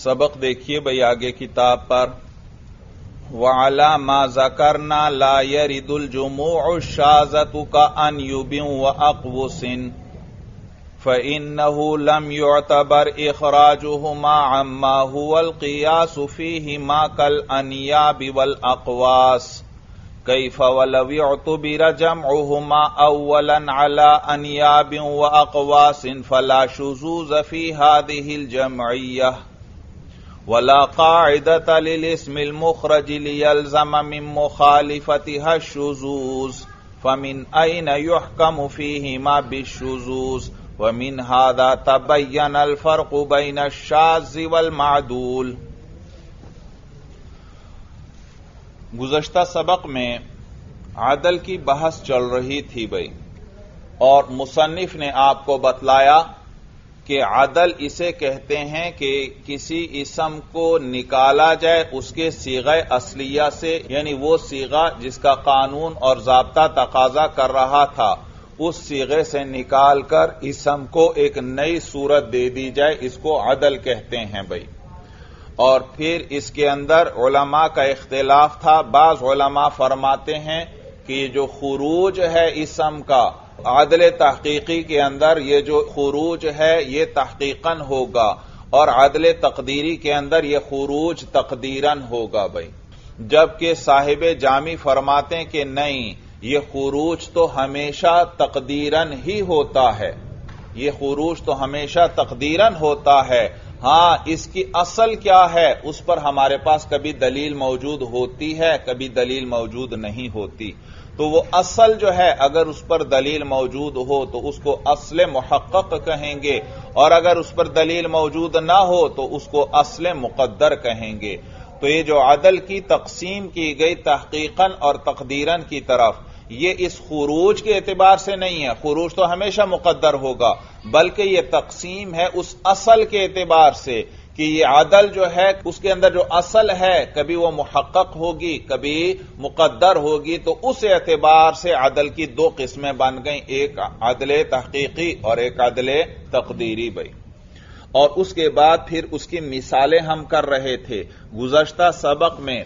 سبق دیکھیے بھئی آگے کتاب پر وَعَلَى مَا ذَكَرْنَا لَا يَرِدُ الْجُمُوعُ الشَّاذَةُ كَأَنْ يُبٍ وَأَقْوُسٍ فَإِنَّهُ لَمْ يُعْتَبَرْ إِخْرَاجُهُمَا عَمَّا هُوَ الْقِيَاسُ فِيهِمَا كَالْأَنْيَابِ وَالْأَقْوَاسِ كَيْفَ وَلَوْ اعْتُبِرَ جَمْعُهُمَا أَوَّلًا عَلَى أَنْيَابٍ وَأَقْوَاسٍ فَلَا شُذُوذَ فِي هَذِهِ الْجَمْعِيَّةِ ولا قاعدة للاسم المخرج ليلزم من مخالفتها الشذوذ فمن أين يحكم فيهما بالشذوذ ومن هذا تبين الفرق بين الشاذ والمعدول۔ گزشتہ سبق میں عدل کی بحث چل رہی تھی بھائی، اور مصنف نے آپ کو بتلایا کہ عدل اسے کہتے ہیں کہ کسی اسم کو نکالا جائے اس کے صیغہ اصلیہ سے، یعنی وہ صیغہ جس کا قانون اور ضابطہ تقاضا کر رہا تھا اس صیغے سے نکال کر اسم کو ایک نئی صورت دے دی جائے، اس کو عدل کہتے ہیں بھائی۔ اور پھر اس کے اندر علماء کا اختلاف تھا، بعض علماء فرماتے ہیں کہ یہ جو خروج ہے اسم کا عدل تحقیقی کے اندر، یہ جو خروج ہے یہ تحقیقاً ہوگا، اور عدل تقدیری کے اندر یہ خروج تقدیراً ہوگا بھائی۔ جبکہ صاحب جامی فرماتے ہیں کہ نہیں، یہ خروج تو ہمیشہ تقدیراً ہی ہوتا ہے، یہ خروج تو ہمیشہ تقدیراً ہوتا ہے۔ ہاں، اس کی اصل کیا ہے اس پر ہمارے پاس کبھی دلیل موجود ہوتی ہے، کبھی دلیل موجود نہیں ہوتی۔ تو وہ اصل جو ہے اگر اس پر دلیل موجود ہو تو اس کو اصل محقق کہیں گے، اور اگر اس پر دلیل موجود نہ ہو تو اس کو اصل مقدر کہیں گے۔ تو یہ جو عدل کی تقسیم کی گئی تحقیقاً اور تقدیراً کی طرف، یہ اس خروج کے اعتبار سے نہیں ہے، خروج تو ہمیشہ مقدر ہوگا، بلکہ یہ تقسیم ہے اس اصل کے اعتبار سے کہ یہ عدل جو ہے اس کے اندر جو اصل ہے کبھی وہ محقق ہوگی کبھی مقدر ہوگی، تو اس اعتبار سے عدل کی دو قسمیں بن گئیں، ایک عدل تحقیقی اور ایک عدل تقدیری بھائی۔ اور اس کے بعد پھر اس کی مثالیں ہم کر رہے تھے۔ گزشتہ سبق میں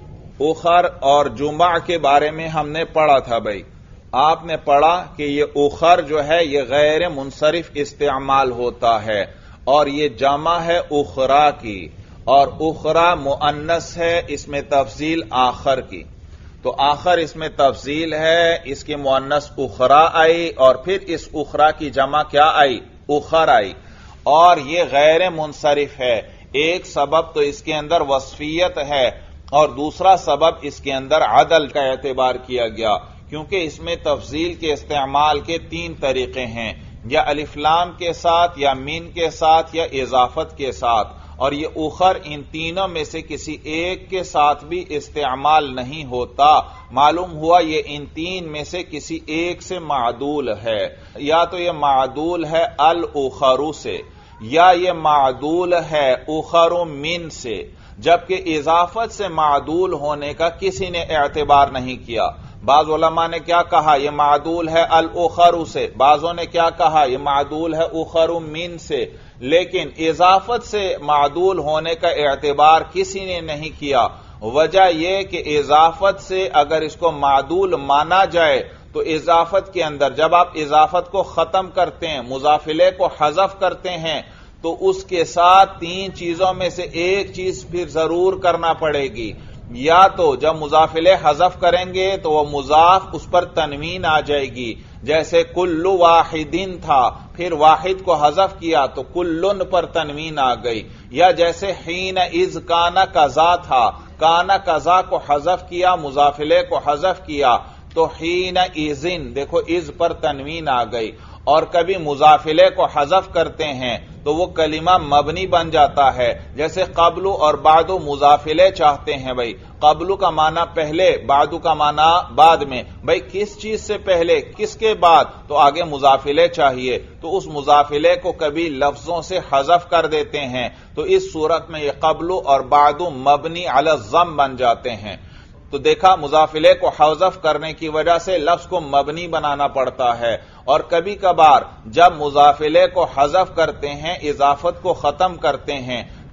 اخر اور جمع کے بارے میں ہم نے پڑھا تھا بھائی۔ آپ نے پڑھا کہ یہ اخر جو ہے یہ غیر منصرف استعمال ہوتا ہے، اور یہ جمع ہے اخرا کی، اور اخرا مؤنث ہے، اس میں تفضیل آخر کی۔ تو آخر اس میں تفضیل ہے، اس کی مؤنث اخرا آئی، اور پھر اس اخرا کی جمع کیا آئی؟ اخر آئی، اور یہ غیر منصرف ہے۔ ایک سبب تو اس کے اندر وصفیت ہے، اور دوسرا سبب اس کے اندر عدل کا اعتبار کیا گیا، کیونکہ اس میں تفضیل کے استعمال کے تین طریقے ہیں، یا الف لام کے ساتھ، یا مین کے ساتھ، یا اضافت کے ساتھ، اور یہ اخر ان تینوں میں سے کسی ایک کے ساتھ بھی استعمال نہیں ہوتا۔ معلوم ہوا یہ ان تین میں سے کسی ایک سے معدول ہے، یا تو یہ معدول ہے الاخر سے، یا یہ معدول ہے اخر من سے، جبکہ اضافت سے معدول ہونے کا کسی نے اعتبار نہیں کیا۔ بعض علماء نے کیا کہا؟ یہ معدول ہے الاخر سے، بعضوں نے کیا کہا؟ یہ معدول ہے اخر من سے، لیکن اضافت سے معدول ہونے کا اعتبار کسی نے نہیں کیا۔ وجہ یہ کہ اضافت سے اگر اس کو معدول مانا جائے تو اضافت کے اندر جب آپ اضافت کو ختم کرتے ہیں، مضافلے کو حذف کرتے ہیں، تو اس کے ساتھ تین چیزوں میں سے ایک چیز پھر ضرور کرنا پڑے گی۔ یا تو جب مضافلے حذف کریں گے تو وہ مضاف اس پر تنوین آ جائے گی، جیسے کل واحدین تھا، پھر واحد کو حذف کیا تو کلن پر تنوین آ گئی، یا جیسے حین اذ کانا قضا تھا، کانا قضا کو حذف کیا، مضافلے کو حذف کیا تو حین اذن، دیکھو اذ پر تنوین آ گئی۔ اور کبھی مضافلے کو حذف کرتے ہیں تو وہ کلمہ مبنی بن جاتا ہے، جیسے قبل اور بعد مضافلے چاہتے ہیں بھائی، قبل کا معنی پہلے، بعد کا معنی بعد میں، بھائی کس چیز سے پہلے کس کے بعد، تو آگے مضافلے چاہیے، تو اس مضافلے کو کبھی لفظوں سے حذف کر دیتے ہیں، تو اس صورت میں یہ قبل اور بعد مبنی علی الضم بن جاتے ہیں۔ تو دیکھا مضافلے کو حذف کرنے کی وجہ سے لفظ کو مبنی بنانا پڑتا ہے، اور کبھی کبھار جب مضافلے کو حذف کرتے ہیں، اضافت کو ختم کرتے ہیں،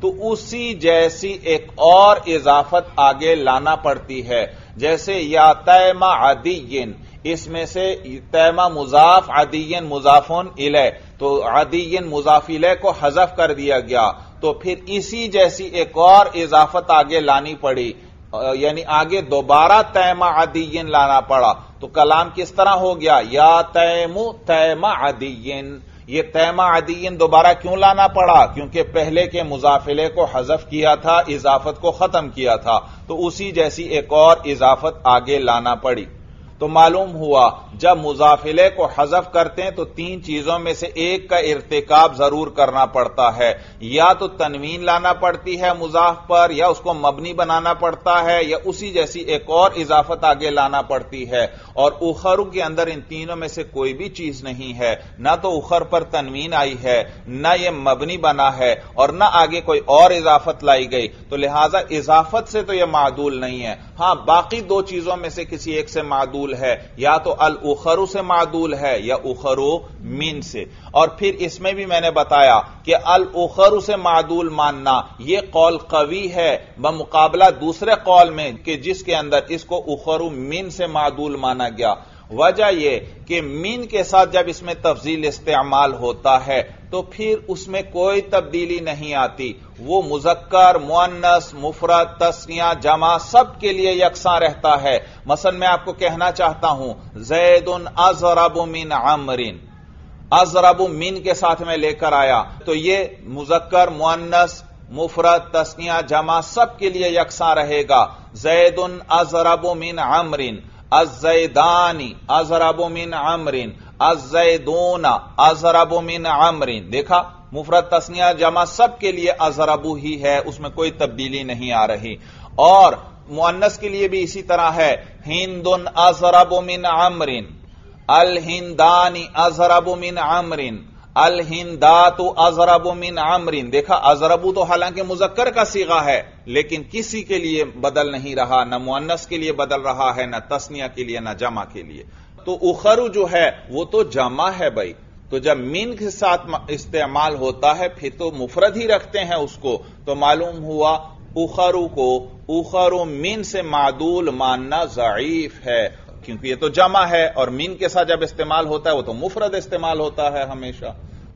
تو اسی جیسی ایک اور اضافت آگے لانا پڑتی ہے. جیسے یا تیمہ عدین، اس میں سے تیمہ مضاف عدین مضافن الیہ، تو عدین مضاف الیہ کو حذف کر دیا گیا، تو پھر اسی جیسی ایک اور اضافت آگے لانی پڑی، یعنی آگے دوبارہ تیمہ عدین لانا پڑا. تو کلام کس طرح ہو گیا؟ یا تیمہ عدین. یہ تیمہ عدین دوبارہ کیوں لانا پڑا؟ کیونکہ پہلے کے مضاف الیہ کو حذف کیا تھا، اضافت کو ختم کیا تھا، تو اسی جیسی ایک اور اضافت آگے لانا پڑی. تو معلوم ہوا جب مضاف الیہ کو حذف کرتے ہیں تو تین چیزوں میں سے ایک کا ارتکاب ضرور کرنا پڑتا ہے، یا تو تنوین لانا پڑتی ہے مضاف پر، یا اس کو مبنی بنانا پڑتا ہے، یا اسی جیسی ایک اور اضافت آگے لانا پڑتی ہے. اور اخر کے اندر ان تینوں میں سے کوئی بھی چیز نہیں ہے، نہ تو اخر پر تنوین آئی ہے، نہ یہ مبنی بنا ہے، اور نہ آگے کوئی اور اضافت لائی گئی. تو لہذا اضافت سے تو یہ معدول نہیں ہے. ہاں باقی دو چیزوں میں سے کسی ایک سے معدول ہے، یا تو الاخر سے معدول ہے یا اخر من سے. اور پھر اس میں بھی میں نے بتایا کہ الاخر سے معدول ماننا یہ قول قوی ہے بمقابلہ دوسرے قول میں کہ جس کے اندر اس کو اخر من سے معدول مانا گیا. وجہ یہ کہ من کے ساتھ جب اس میں تفضیل استعمال ہوتا ہے تو پھر اس میں کوئی تبدیلی نہیں آتی، وہ مذکر، مؤنث، مفرد، تثنیہ، جمع سب کے لیے یکساں رہتا ہے. مثلا میں آپ کو کہنا چاہتا ہوں زید اضرب من عمر، اضرب من کے ساتھ میں لے کر آیا تو یہ مذکر، مؤنث، مفرد، تثنیہ، جمع سب کے لیے یکساں رہے گا. زید اضرب من عمر، الزیدانی اضرب من عمر، الزیدون اضرب من عمر. دیکھا مفرد، تثنیہ، جمع سب کے لیے اضرب ہی ہے، اس میں کوئی تبدیلی نہیں آ رہی. اور مؤنث کے لیے بھی اسی طرح ہے، ہند اضرب من عمر، الہندانی اضرب من عمر، الہندات اضرب من عمر. دیکھا اضرب تو حالانکہ مذکر کا صیغہ ہے لیکن کسی کے لیے بدل نہیں رہا، نہ مؤنث کے لیے بدل رہا ہے، نہ تثنیہ کے لیے، نہ جمع کے لیے. تو اخر جو ہے وہ تو جمع ہے بھائی، تو جب من کے ساتھ استعمال ہوتا ہے پھر تو مفرد ہی رکھتے ہیں اس کو. تو معلوم ہوا اخر کو اخر من سے معدول ماننا ضعیف ہے، کیونکہ یہ تو جمع ہے اور من کے ساتھ جب استعمال ہوتا ہے وہ تو مفرد استعمال ہوتا ہے ہمیشہ.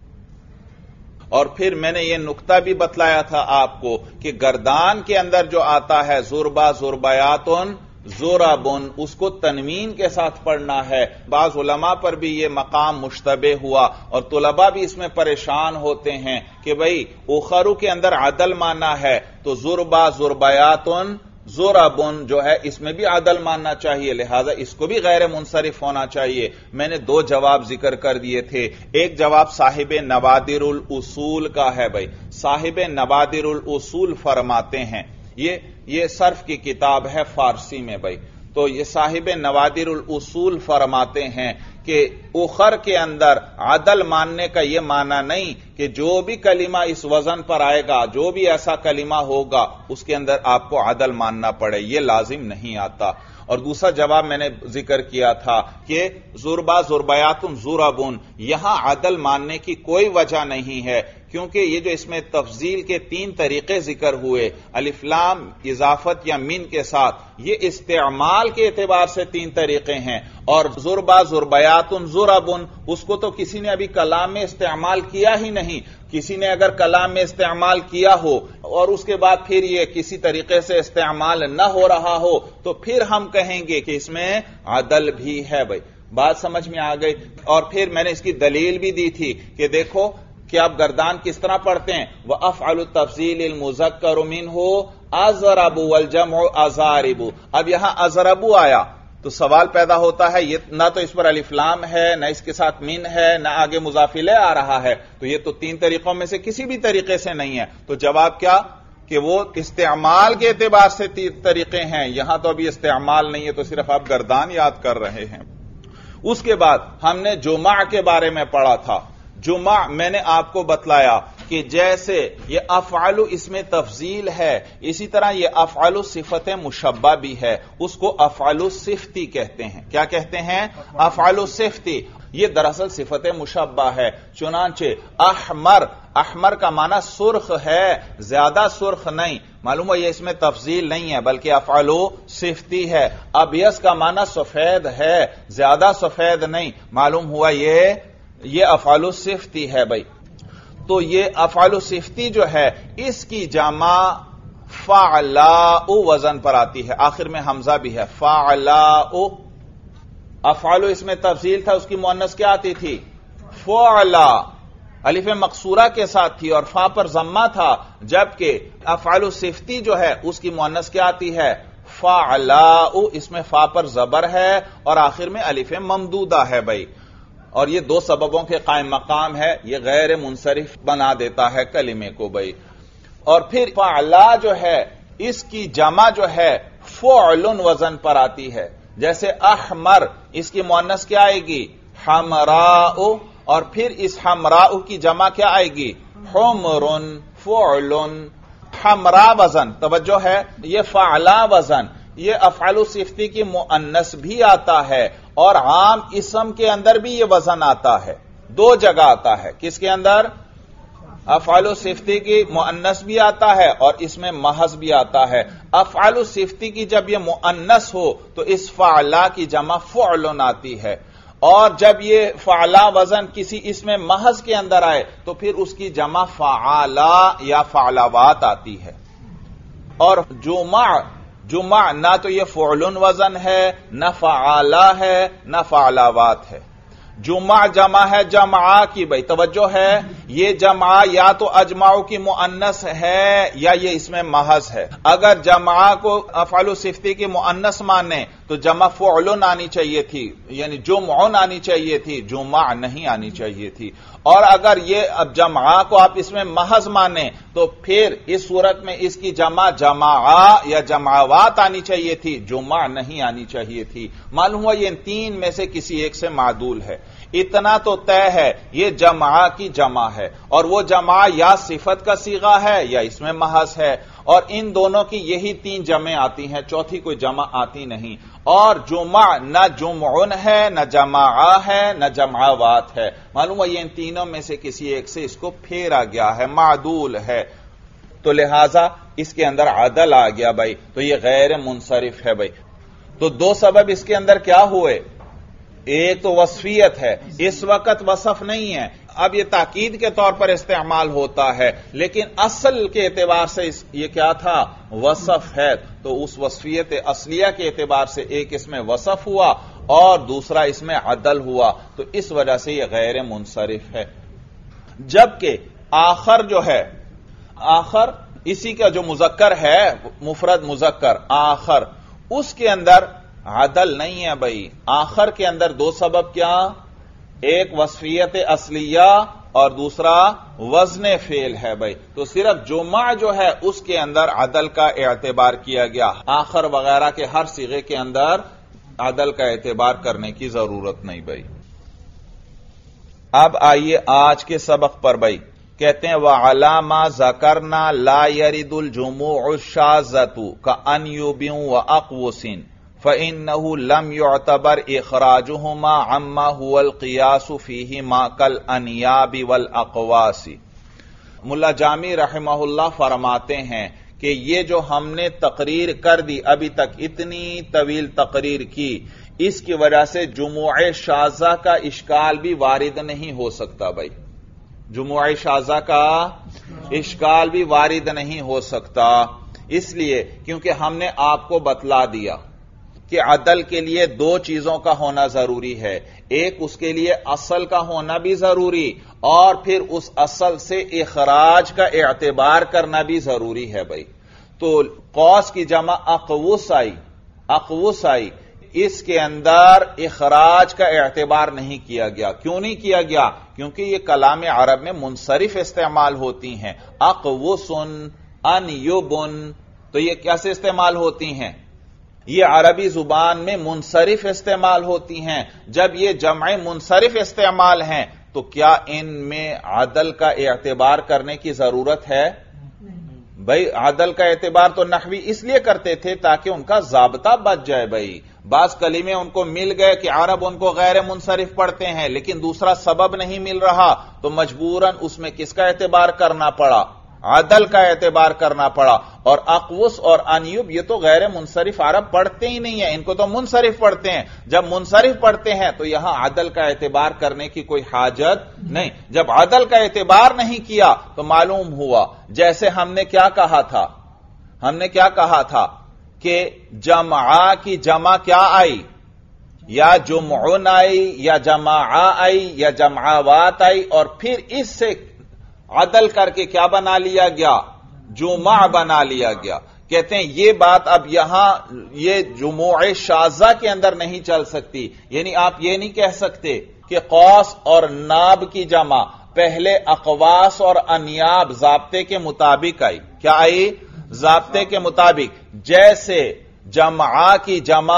اور پھر میں نے یہ نقطہ بھی بتلایا تھا آپ کو کہ گردان کے اندر جو آتا ہے زربا، زربیاتن، زرابن، اس کو تنوین کے ساتھ پڑھنا ہے. بعض علماء پر بھی یہ مقام مشتبہ ہوا اور طلباء بھی اس میں پریشان ہوتے ہیں کہ بھئی اخرو کے اندر عدل ماننا ہے تو زربا، زربیاتن، زرابن جو ہے اس میں بھی عدل ماننا چاہیے، لہذا اس کو بھی غیر منصرف ہونا چاہیے. میں نے دو جواب ذکر کر دیے تھے. ایک جواب صاحب نوادر الاصول کا ہے بھائی. صاحب نوادر الاصول فرماتے ہیں، یہ صرف کی کتاب ہے فارسی میں بھائی، تو یہ صاحب نوادر الاصول فرماتے ہیں کہ اخر کے اندر عدل ماننے کا یہ معنی نہیں کہ جو بھی کلمہ اس وزن پر آئے گا، جو بھی ایسا کلمہ ہوگا اس کے اندر آپ کو عدل ماننا پڑے، یہ لازم نہیں آتا. اور دوسرا جواب میں نے ذکر کیا تھا کہ زربا، زربیاتن، زرابن، یہاں عدل ماننے کی کوئی وجہ نہیں ہے، کیونکہ یہ جو اس میں تفضیل کے تین طریقے ذکر ہوئے، الف لام، اضافت یا من کے ساتھ، یہ استعمال کے اعتبار سے تین طریقے ہیں. اور زربا، زربیاتن، زرابن، اس کو تو کسی نے ابھی کلام میں استعمال کیا ہی نہیں. کسی نے اگر کلام میں استعمال کیا ہو اور اس کے بعد پھر یہ کسی طریقے سے استعمال نہ ہو رہا ہو تو پھر ہم کہیں گے کہ اس میں عدل بھی ہے بھائی. بات سمجھ میں آ گئی. اور پھر میں نے اس کی دلیل بھی دی تھی کہ دیکھو کہ آپ گردان کس طرح پڑھتے ہیں، وَأَفْعَلُ التَّفْضِيلِ الْمُذَكَّرُ مِنْهُ أَضْرَبُ وَالْجَمْعُ أَضَارِبُ. اب یہاں اضرب آیا تو سوال پیدا ہوتا ہے یہ نہ تو اس پر الف لام ہے، نہ اس کے ساتھ من ہے، نہ آگے مضاف الیہ آ رہا ہے، تو یہ تو تین طریقوں میں سے کسی بھی طریقے سے نہیں ہے. تو جواب کیا کہ وہ استعمال کے اعتبار سے تین طریقے ہیں، یہاں تو ابھی استعمال نہیں ہے، تو صرف آپ گردان یاد کر رہے ہیں. اس کے بعد ہم نے جمع کے بارے میں پڑھا تھا. جمع میں نے آپ کو بتلایا کہ جیسے یہ افعل اس میں تفضیل ہے، اسی طرح یہ افعل صفت مشبہ بھی ہے، اس کو افعل صفتی کہتے ہیں۔ کیا کہتے ہیں؟ افعل صفتی۔ یہ دراصل صفت مشبہ ہے۔ چنانچہ احمر، احمر کا معنی سرخ ہے، زیادہ سرخ نہیں، معلوم ہے یہ اس میں تفضیل نہیں ہے بلکہ افعل صفتی ہے۔ ابیض کا معنی سفید ہے، زیادہ سفید نہیں، معلوم ہوا یہ افعال صفتی ہے بھائی۔ تو یہ افعال صفتی جو ہے اس کی جمع فعلاء وزن پر آتی ہے، آخر میں حمزہ بھی ہے، فعلاء۔ افعال اس میں تفضیل تھا، اس کی مؤنث کیا آتی تھی؟ فعلا، الف مقصورہ کے ساتھ تھی اور فا پر ضمہ تھا، جبکہ افعال صفتی جو ہے اس کی مؤنث کیا آتی ہے؟ فعلاء، اس میں فا پر زبر ہے اور آخر میں الف ممدودہ ہے بھائی، اور یہ دو سببوں کے قائم مقام ہے، یہ غیر منصرف بنا دیتا ہے کلمے کو بھائی۔ اور پھر فعلا جو ہے اس کی جمع جو ہے فعل وزن پر آتی ہے، جیسے احمر، اس کی مؤنث کیا آئے گی؟ حمراء، اور پھر اس حمراء کی جمع کیا آئے گی؟ حمر، فعل۔ حمراء وزن، توجہ ہے، یہ فعلا وزن یہ افعال صفتی کی مؤنث بھی آتا ہے اور عام اسم کے اندر بھی یہ وزن آتا ہے، دو جگہ آتا ہے۔ کس کے اندر؟ افعال صفتی کی مؤنث بھی آتا ہے اور اس میں محض بھی آتا ہے۔ افعال صفتی کی جب یہ مؤنث ہو تو اس فعلا کی جمع فعل آتی ہے، اور جب یہ فعلا وزن کسی اسم محض کے اندر آئے تو پھر اس کی جمع فعالا یا فعلاوات آتی ہے۔ اور جمع نہ تو یہ فعل وزن ہے، نہ فعالا ہے، نہ فعلاوات ہے۔ جمع جمع ہے جمعہ کی بھائی، توجہ ہے، یہ جمعہ یا تو اجمعوں کی مؤنث ہے یا یہ اس میں محض ہے۔ اگر جمعہ کو افعال صفتی کی مؤنث مانے تو جمع فعل آنی چاہیے تھی، یعنی جمعون آنی چاہیے تھی، جمع نہیں آنی چاہیے تھی۔ اور اگر یہ اب جمعہ کو آپ اس میں محض مانے تو پھر اس صورت میں اس کی جمع جماعہ یا جماوات آنی چاہیے تھی، جمع نہیں آنی چاہیے تھی۔ معلوم ہوا یہ ان تین میں سے کسی ایک سے معدول ہے۔ اتنا تو طے ہے یہ جمعہ کی جمع ہے، اور وہ جمع یا صفت کا صیغہ ہے یا اس میں محض ہے، اور ان دونوں کی یہی تین جمع آتی ہیں، چوتھی کوئی جمع آتی نہیں۔ اور جمع نہ جمعن ہے، نہ جماعہ ہے، نہ جمعوات ہے، معلوم ہے یہ ان تینوں میں سے کسی ایک سے اس کو پھیرا گیا ہے، معدول ہے، تو لہذا اس کے اندر عدل آ گیا بھائی، تو یہ غیر منصرف ہے بھائی۔ تو دو سبب اس کے اندر کیا ہوئے؟ ایک تو وصفیت ہے، اس وقت وصف نہیں ہے، اب یہ تاکید کے طور پر استعمال ہوتا ہے، لیکن اصل کے اعتبار سے یہ کیا تھا؟ وصف ہے، تو اس وصفیت اصلیہ کے اعتبار سے ایک اس میں وصف ہوا اور دوسرا اس میں عدل ہوا، تو اس وجہ سے یہ غیر منصرف ہے۔ جبکہ آخر جو ہے، آخر اسی کا جو مذکر ہے، مفرد مذکر آخر، اس کے اندر عدل نہیں ہے بھائی۔ آخر کے اندر دو سبب کیا؟ ایک وصفیت اصلیہ اور دوسرا وزن فعل ہے بھائی، تو صرف جمع جو ہے اس کے اندر عدل کا اعتبار کیا گیا، آخر وغیرہ کے ہر صیغے کے اندر عدل کا اعتبار کرنے کی ضرورت نہیں بھائی۔ اب آئیے آج کے سبق پر بھائی، کہتے ہیں وَعَلَامَا ذَكَرْنَا لَا يَرِدُ الْجُمُوعُ الشَّاذَّةُ كَأَنْ وَأَقْوُسٍ فَإِنَّهُ لَمْ يُعْتَبَرْ إِخْرَاجُهُمَا عَمَّا هُوَ الْقِيَاسُ فِيهِمَا كَالْأَنْيَابِ وَالْأَقْوَاسِ۔ ملا جامی رحمہ اللہ فرماتے ہیں کہ یہ جو ہم نے تقریر کر دی ابھی تک، اتنی طویل تقریر کی، اس کی وجہ سے جموع شاذہ کا اشکال بھی وارد نہیں ہو سکتا بھائی، جموع شاذہ کا اشکال بھی وارد نہیں ہو سکتا، اس لیے کیونکہ ہم نے آپ کو بتلا دیا کہ عدل کے لیے دو چیزوں کا ہونا ضروری ہے، ایک اس کے لیے اصل کا ہونا بھی ضروری، اور پھر اس اصل سے اخراج کا اعتبار کرنا بھی ضروری ہے بھائی۔ تو قوس کی جمع اقوس آئی، اس کے اندر اخراج کا اعتبار نہیں کیا گیا۔ کیوں نہیں کیا گیا؟ کیونکہ یہ کلام عرب میں منصرف استعمال ہوتی ہیں، اقوسن، انیبن، تو یہ کیسے استعمال ہوتی ہیں؟ یہ عربی زبان میں منصرف استعمال ہوتی ہیں۔ جب یہ جمع منصرف استعمال ہیں تو کیا ان میں عدل کا اعتبار کرنے کی ضرورت ہے؟ بھائی عدل کا اعتبار تو نحوی اس لیے کرتے تھے تاکہ ان کا ضابطہ بچ جائے. بھائی بعض کلمے ان کو مل گئے کہ عرب ان کو غیر منصرف پڑھتے ہیں لیکن دوسرا سبب نہیں مل رہا تو مجبوراً اس میں کس کا اعتبار کرنا پڑا؟ عدل کا اعتبار کرنا پڑا. اور اقوس اور انیوب یہ تو غیر منصرف عرب پڑھتے ہی نہیں ہیں، ان کو تو منصرف پڑھتے ہیں. جب منصرف پڑھتے ہیں تو یہاں عدل کا اعتبار کرنے کی کوئی حاجت نہیں. جب عدل کا اعتبار نہیں کیا تو معلوم ہوا جیسے ہم نے کیا کہا تھا کہ جمعہ کی جمع کیا آئی؟ یا جمعن آئی یا جماعہ آئی یا جمعوات آئی، اور پھر اس سے عدل کر کے کیا بنا لیا گیا؟ جمع بنا لیا گیا. کہتے ہیں یہ بات اب یہاں یہ جموع شاذہ کے اندر نہیں چل سکتی. یعنی آپ یہ نہیں کہہ سکتے کہ قوس اور ناب کی جمع پہلے اقواس اور انیاب ضابطے کے مطابق آئی. کیا آئی؟ ضابطے کے مطابق. جیسے جمعہ کی جمع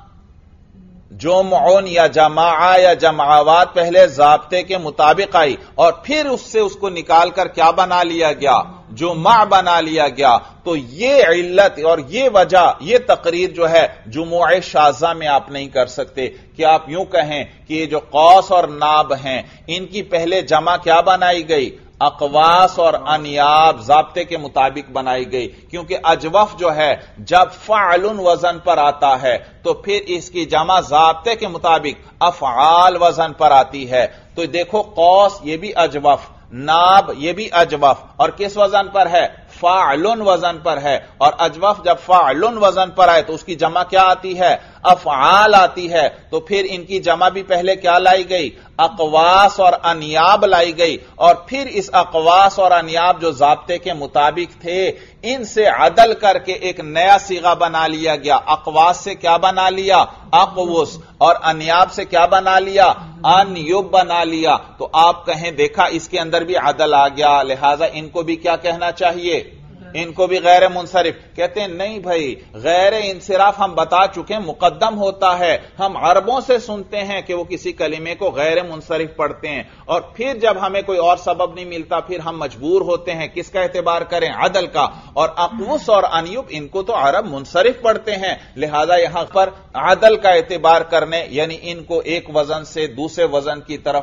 جمعون یا جماعہ یا جمعوات پہلے ضابطے کے مطابق آئی اور پھر اس سے اس کو نکال کر کیا بنا لیا گیا؟ جمع بنا لیا گیا. تو یہ علت اور یہ وجہ، یہ تقریر جو ہے جموع شاذہ میں آپ نہیں کر سکتے کہ آپ یوں کہیں کہ یہ جو قوس اور ناب ہیں ان کی پہلے جمع کیا بنائی گئی؟ اقواس اور انیاب ضابطے کے مطابق بنائی گئی. کیونکہ اجوف جو ہے جب فعل وزن پر آتا ہے تو پھر اس کی جمع ضابطے کے مطابق افعال وزن پر آتی ہے. تو دیکھو قوس یہ بھی اجوف، ناب یہ بھی اجوف، اور کس وزن پر ہے؟ فاعل وزن پر ہے. اور اجوف جب فاعل وزن پر آئے تو اس کی جمع کیا آتی ہے؟ افعال آتی ہے. تو پھر ان کی جمع بھی پہلے کیا لائی گئی؟ اقواس اور انیاب لائی گئی. اور پھر اس اقواس اور انیاب جو ضابطے کے مطابق تھے ان سے عدل کر کے ایک نیا صیغہ بنا لیا گیا. اقواس سے کیا بنا لیا؟ اقوس. اور انیاب سے کیا بنا لیا؟ انیوب بنا لیا. تو آپ کہیں دیکھا اس کے اندر بھی عدل آ گیا، لہذا ان کو بھی کیا کہنا چاہیے؟ ان کو بھی غیر منصرف. کہتے ہیں نہیں بھائی، غیر انصراف ہم بتا چکے مقدم ہوتا ہے. ہم عربوں سے سنتے ہیں کہ وہ کسی کلمے کو غیر منصرف پڑھتے ہیں اور پھر جب ہمیں کوئی اور سبب نہیں ملتا پھر ہم مجبور ہوتے ہیں کس کا اعتبار کریں؟ عدل کا. اور اقوس اور انیوب ان کو تو عرب منصرف پڑھتے ہیں، لہذا یہاں پر عدل کا اعتبار کرنے یعنی ان کو ایک وزن سے دوسرے وزن کی طرف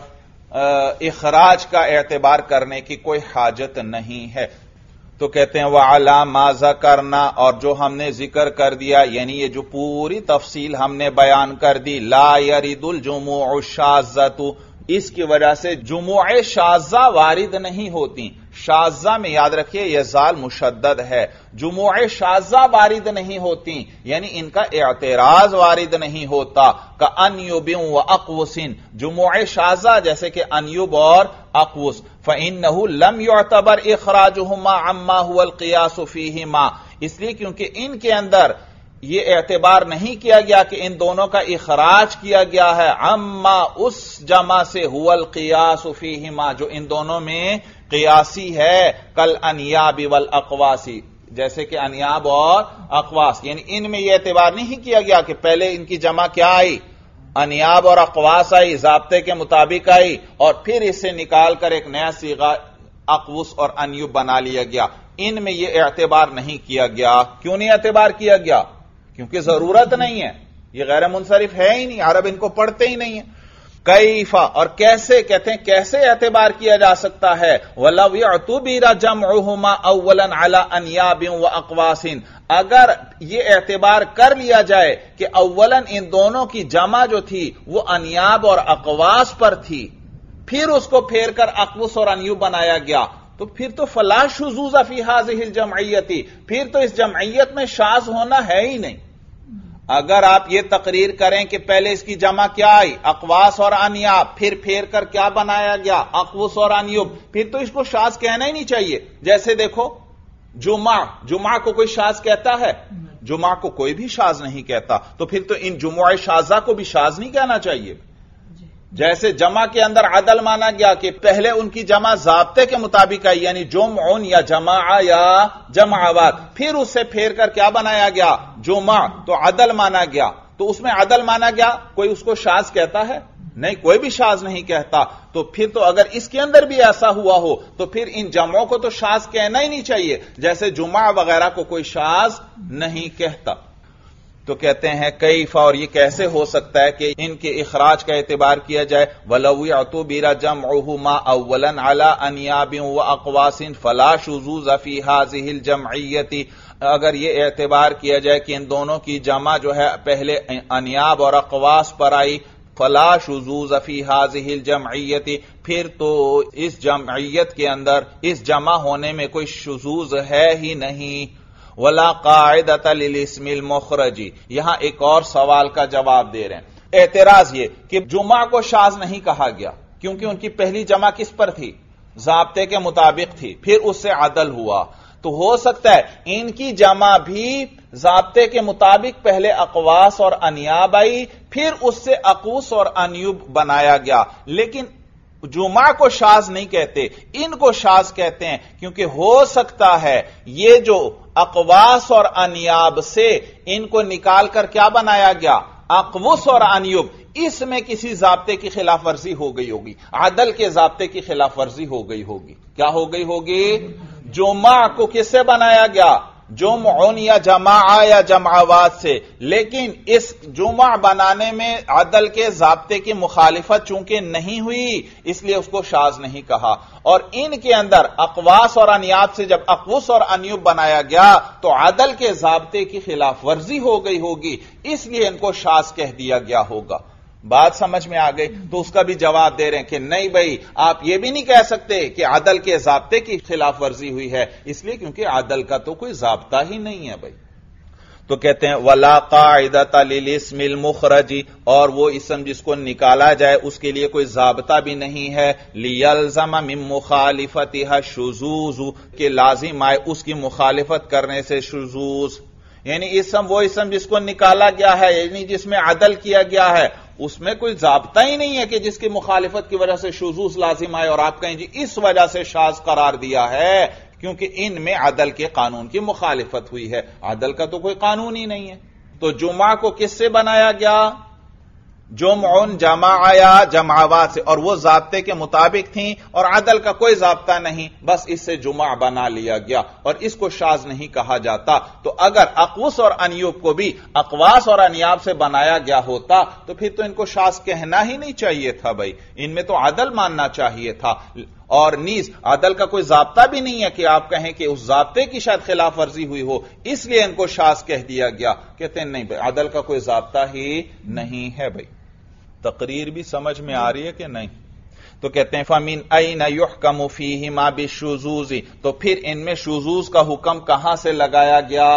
اخراج کا اعتبار کرنے کی کوئی حاجت نہیں ہے. تو کہتے ہیں وَعَلَى مَا ذَكَرْنَا، اور جو ہم نے ذکر کر دیا یعنی یہ جو پوری تفصیل ہم نے بیان کر دی، لَا يَرِدُ الْجُمُوعُ الشَّاذَّةُ، اس کی وجہ سے جموع شاذہ وارد نہیں ہوتی. شاذہ میں یاد رکھیے یہ زال مشدد ہے. جموع شاذہ وارد نہیں ہوتی یعنی ان کا اعتراض وارد نہیں ہوتا. کَأَنْيُبٍ وَأَقْوُسٍ، جموع شاذہ جیسے کہ انیوب اور اقوس. فَإِنَّهُ لَمْ يُعْتَبَرْ إِخْرَاجُهُمَا عَمَّا هُوَ الْقِيَاسُ فِيهِمَا، اس لیے کیونکہ ان کے اندر یہ اعتبار نہیں کیا گیا کہ ان دونوں کا اخراج کیا گیا ہے عما اس جمع سے هو القیاس فیہما جو ان دونوں میں قیاسی ہے، کل انیاب والاقواسی، جیسے کہ انیاب اور اقواس. یعنی ان میں یہ اعتبار نہیں کیا گیا کہ پہلے ان کی جمع کیا آئی؟ انیاب اور اقواس آئی، ضابطے کے مطابق آئی، اور پھر اس سے نکال کر ایک نیا صیغہ اقوس اور انیوب بنا لیا گیا. ان میں یہ اعتبار نہیں کیا گیا. کیوں نہیں اعتبار کیا گیا؟ کیونکہ ضرورت نہیں ہے، یہ غیر منصرف ہے ہی نہیں، عرب ان کو پڑھتے ہی نہیں ہیں. کیفا، اور کیسے، کہتے ہیں کیسے اعتبار کیا جا سکتا ہے؟ وَلَوْ يَعْتُبِرَ جَمْعُهُمَا أَوَّلًا عَلَىٰ أَنْيَابٍ وَأَقْوَاسٍ، اگر یہ اعتبار کر لیا جائے کہ اولاً ان دونوں کی جمع جو تھی وہ انیاب اور اقواس پر تھی، پھر اس کو پھیر کر اقوس اور انیوب بنایا گیا، تو پھر تو فلا شذوذ فی هذه الجمعیت، پھر تو اس جمعیت میں شاذ ہونا ہے ہی نہیں. اگر آپ یہ تقریر کریں کہ پہلے اس کی جمع کیا آئی؟ اقواس اور انیاب، پھر پھیر کر کیا بنایا گیا؟ اقوس اور انیوب، پھر تو اس کو شاذ کہنا ہی نہیں چاہیے. جیسے دیکھو جمعہ کو کوئی شاذ کہتا ہے؟ جمعہ کو کوئی بھی شاذ نہیں کہتا، تو پھر تو ان جموع شاذہ کو بھی شاذ نہیں کہنا چاہیے. جیسے جمع کے اندر عدل مانا گیا کہ پہلے ان کی جمع ضابطے کے مطابق آئی یعنی جمعون یا جماعہ یا جمعوات، پھر اس سے پھیر کر کیا بنایا گیا؟ جمع، تو عدل مانا گیا. تو اس میں عدل مانا گیا، کوئی اس کو شاذ کہتا ہے؟ نہیں، کوئی بھی شاذ نہیں کہتا. تو پھر تو اگر اس کے اندر بھی ایسا ہوا ہو تو پھر ان جمعوں کو تو شاذ کہنا ہی نہیں چاہیے، جیسے جمعہ وغیرہ کو کوئی شاذ نہیں کہتا. تو کہتے ہیں کیف، اور یہ کیسے ہو سکتا ہے کہ ان کے اخراج کا اعتبار کیا جائے. وَلَوْ اعْتُبِرَ جَمْعُهُ مَا أَوَّلًا عَلَىٰ أَنْيَابٍ وَأَقْوَاسٍ فَلَا شُذُوذَ فِي هَذِهِ الْجَمْعِيَّةِ. اگر یہ اعتبار کیا جائے کہ ان دونوں کی جمع جو ہے پہلے انیاب اور اقواس پر آئی، فلا شذوذ فی هذه الجمعیت، پھر تو اس جمعیت کے اندر اس جمع ہونے میں کوئی شذوذ ہے ہی نہیں. ولا قاعدۃ للاسم المخرج. یہاں ایک اور سوال کا جواب دے رہے ہیں. اعتراض یہ کہ جمعہ کو شاذ نہیں کہا گیا کیونکہ ان کی پہلی جمع کس پر تھی؟ ضابطے کے مطابق تھی، پھر اس سے عدل ہوا. تو ہو سکتا ہے ان کی جمع بھی ضابطے کے مطابق پہلے اقواس اور انیاب آئی، پھر اس سے اقوس اور انیوب بنایا گیا. لیکن جمعہ کو شاذ نہیں کہتے، ان کو شاذ کہتے ہیں کیونکہ ہو سکتا ہے یہ جو اقواس اور انیاب سے ان کو نکال کر کیا بنایا گیا؟ اقوس اور انیوب. اس میں کسی ضابطے کی خلاف ورزی ہو گئی ہوگی، عدل کے ضابطے کی خلاف ورزی ہو گئی ہوگی. کیا ہو گئی ہوگی؟ جمعہ کو کس سے بنایا گیا؟ جمعون یا جماع یا جمعوات سے. لیکن اس جمع بنانے میں عدل کے ضابطے کی مخالفت چونکہ نہیں ہوئی اس لیے اس کو شاذ نہیں کہا. اور ان کے اندر اقواس اور انیاب سے جب اقوس اور انیوب بنایا گیا تو عدل کے ضابطے کی خلاف ورزی ہو گئی ہوگی، اس لیے ان کو شاذ کہہ دیا گیا ہوگا. بات سمجھ میں آ گئی؟ تو اس کا بھی جواب دے رہے ہیں کہ نہیں بھائی، آپ یہ بھی نہیں کہہ سکتے کہ عدل کے ضابطے کی خلاف ورزی ہوئی ہے، اس لیے کیونکہ عدل کا تو کوئی ضابطہ ہی نہیں ہے بھائی. تو کہتے ہیں ولا قاعدۃ للاسم المخرج، اور وہ اسم جس کو نکالا جائے اس کے لیے کوئی ضابطہ بھی نہیں ہے. لیلزم من مخالفتها شذوذ، کہ لازم آئے اس کی مخالفت کرنے سے شذوذ. یعنی اسم وہ اسم جس کو نکالا گیا ہے، یعنی جس میں عدل کیا گیا ہے، اس میں کوئی ضابطہ ہی نہیں ہے کہ جس کی مخالفت کی وجہ سے شذوذ لازم آئے اور آپ کہیں جی اس وجہ سے شاذ قرار دیا ہے کیونکہ ان میں عدل کے قانون کی مخالفت ہوئی ہے. عدل کا تو کوئی قانون ہی نہیں ہے. تو جمعہ کو کس سے بنایا گیا؟ جمعن جمع یا جمعوات سے، اور وہ ضابطے کے مطابق تھیں اور عدل کا کوئی ضابطہ نہیں، بس اس سے جمعہ بنا لیا گیا اور اس کو شاذ نہیں کہا جاتا. تو اگر اقوس اور انیوب کو بھی اقواس اور انیاب سے بنایا گیا ہوتا تو پھر تو ان کو شاذ کہنا ہی نہیں چاہیے تھا بھائی، ان میں تو عدل ماننا چاہیے تھا. اور نیز عدل کا کوئی ضابطہ بھی نہیں ہے کہ آپ کہیں کہ اس ضابطے کی شاید خلاف ورزی ہوئی ہو اس لیے ان کو شاذ کہہ دیا گیا. کہتے ہیں نہیں بھائی، عدل کا کوئی ضابطہ ہی نہیں ہے بھائی. تقریر بھی سمجھ میں آ رہی ہے کہ نہیں؟ تو کہتے ہیں فَمِنْ أَيْنَ يُحْكَمُ فِيهِمَا بِالشُّذُوذِ، تو پھر ان میں شذوذ کا حکم کہاں سے لگایا گیا؟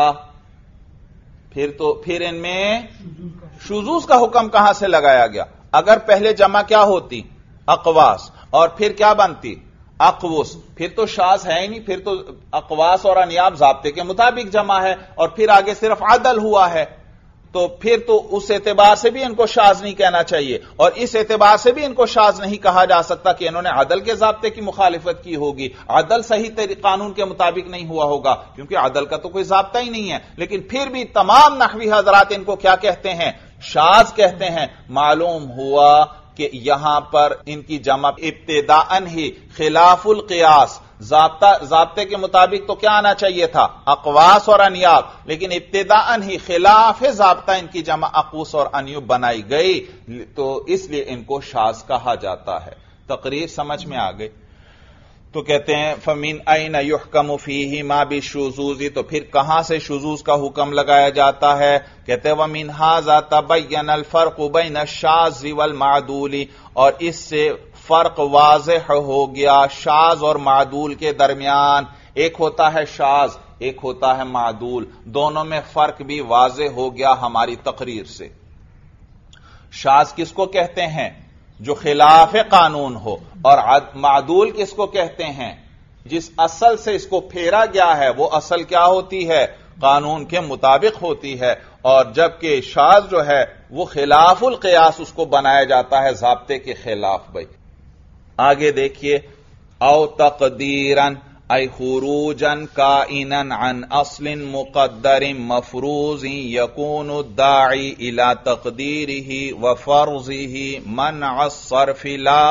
پھر ان میں شذوذ کا حکم کہاں سے لگایا گیا؟ اگر پہلے جمع کیا ہوتی؟ اقواس، اور پھر کیا بنتی؟ اقوس. پھر تو شاذ ہے ہی نہیں، پھر تو اقواس اور انیاب ضابطے کے مطابق جمع ہے اور پھر آگے صرف عدل ہوا ہے. تو پھر تو اس اعتبار سے بھی ان کو شاذ نہیں کہنا چاہیے اور اس اعتبار سے بھی ان کو شاذ نہیں کہا جا سکتا کہ انہوں نے عدل کے ضابطے کی مخالفت کی ہوگی، عدل صحیح قانون کے مطابق نہیں ہوا ہوگا کیونکہ عدل کا تو کوئی ضابطہ ہی نہیں ہے. لیکن پھر بھی تمام نحوی حضرات ان کو کیا کہتے ہیں؟ شاذ کہتے ہیں. معلوم ہوا کہ یہاں پر ان کی جمع ابتداءً ہی خلاف القیاس، ضابطے کے مطابق تو کیا آنا چاہیے تھا؟ اقواس اور انیاب، لیکن ابتداءً ہی خلاف ضابطہ ان کی جمع اقوس اور انیوب بنائی گئی تو اس لیے ان کو شاذ کہا جاتا ہے. تقریر سمجھ میں آ گئی؟ تو کہتے ہیں فَمِنْ أَيْنَ يُحْكَمُ فِيهِمَا بِالشُّذُوذِ، تو پھر کہاں سے شذوذ کا حکم لگایا جاتا ہے؟ کہتے ہیں وَمِنْ هَذَا تَبَيَّنَ الْفَرْقُ بَيْنَ الشَّاذِ وَالْمَعْدُولِ، اور اس سے فرق واضح ہو گیا شاذ اور معدول کے درمیان. ایک ہوتا ہے شاذ، ایک ہوتا ہے معدول، دونوں میں فرق بھی واضح ہو گیا ہماری تقریر سے. شاذ کس کو کہتے ہیں؟ جو خلاف قانون ہو. اور معدول کس کو کہتے ہیں؟ جس اصل سے اس کو پھیرا گیا ہے وہ اصل کیا ہوتی ہے؟ قانون کے مطابق ہوتی ہے. اور جبکہ شاذ جو ہے وہ خلاف القیاس اس کو بنایا جاتا ہے ضابطے کے خلاف. بھائی آگے دیکھیے، او تقدیرن، ای خروجا کائنا عن اصل مقدر مفروض یکون الداعی الى تقدیرہ وفرضہ منع الصرف لا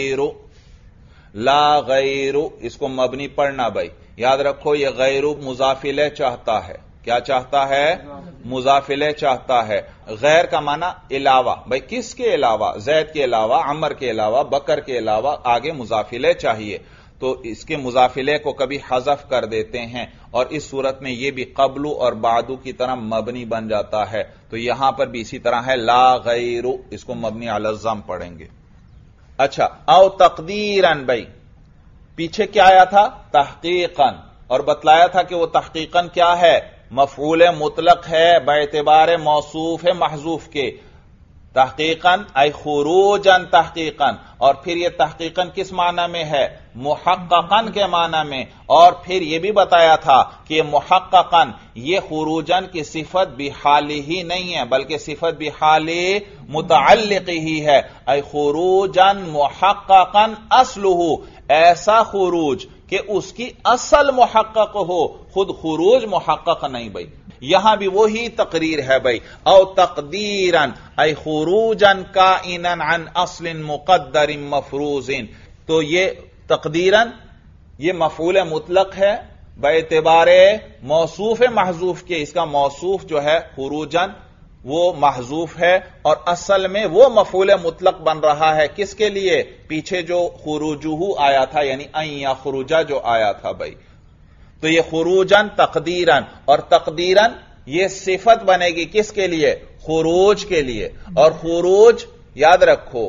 غیر اس کو مبنی پڑھنا بھائی، یاد رکھو یہ غیر مضاف الیہ چاہتا ہے، کیا چاہتا ہے؟ مضاف الیہ چاہتا ہے۔ غیر کا معنی علاوہ، بھائی کس کے علاوہ؟ زید کے علاوہ، عمر کے علاوہ، بکر کے علاوہ، آگے مضاف الیہ چاہیے، تو اس کے مضاف الیہ کو کبھی حذف کر دیتے ہیں، اور اس صورت میں یہ بھی قبل اور بعد کی طرح مبنی بن جاتا ہے، تو یہاں پر بھی اسی طرح ہے لا غیر، اس کو مبنی علی الضم پڑھیں گے۔ اچھا، او تقدیرن، بھائی پیچھے کیا آیا تھا؟ تحقیقاً، اور بتلایا تھا کہ وہ تحقیقاً کیا ہے؟ مفعول مطلق ہے باعتبار موصوف محذوف کے۔ تحقیقاً ای خروجاً تحقیقاً، اور پھر یہ تحقیقاً کس معنی میں ہے؟ محققاً کے معنی میں، اور پھر یہ بھی بتایا تھا کہ محققاً یہ خروجاً کی صفت بحالی ہی نہیں ہے بلکہ صفت بحالی متعلق ہی ہے۔ ای خروجاً محققاً اصلہ، ایسا خروج کہ اس کی اصل محقق ہو، خود خروج محقق نہیں بھائی۔ یہاں بھی وہی تقریر ہے بھائی، او تقدیراً ای خروجاً کائنا عن اصل مقدر مفروض، تو یہ تقدیراً یہ مفعول مطلق ہے باعتبار موصوف محذوف کے، اس کا موصوف جو ہے خروجاً وہ محذوف ہے، اور اصل میں وہ مفعول مطلق بن رہا ہے کس کے لیے؟ پیچھے جو خروجہ آیا تھا، یعنی ان یخرج جو آیا تھا بھائی، تو یہ خروجاً تقدیراً، اور تقدیراً یہ صفت بنے گی کس کے لیے؟ خروج کے لیے۔ اور خروج یاد رکھو،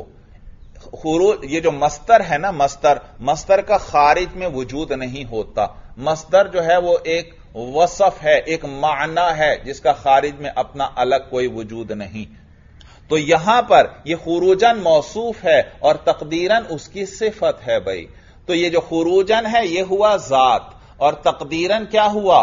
خروج یہ جو مصدر ہے نا، مصدر کا خارج میں وجود نہیں ہوتا، مصدر جو ہے وہ ایک وصف ہے، ایک معنی ہے جس کا خارج میں اپنا الگ کوئی وجود نہیں۔ تو یہاں پر یہ خروجاً موصوف ہے اور تقدیراً اس کی صفت ہے بھائی، تو یہ جو خروجاً ہے یہ ہوا ذات، اور تقدیراً کیا ہوا؟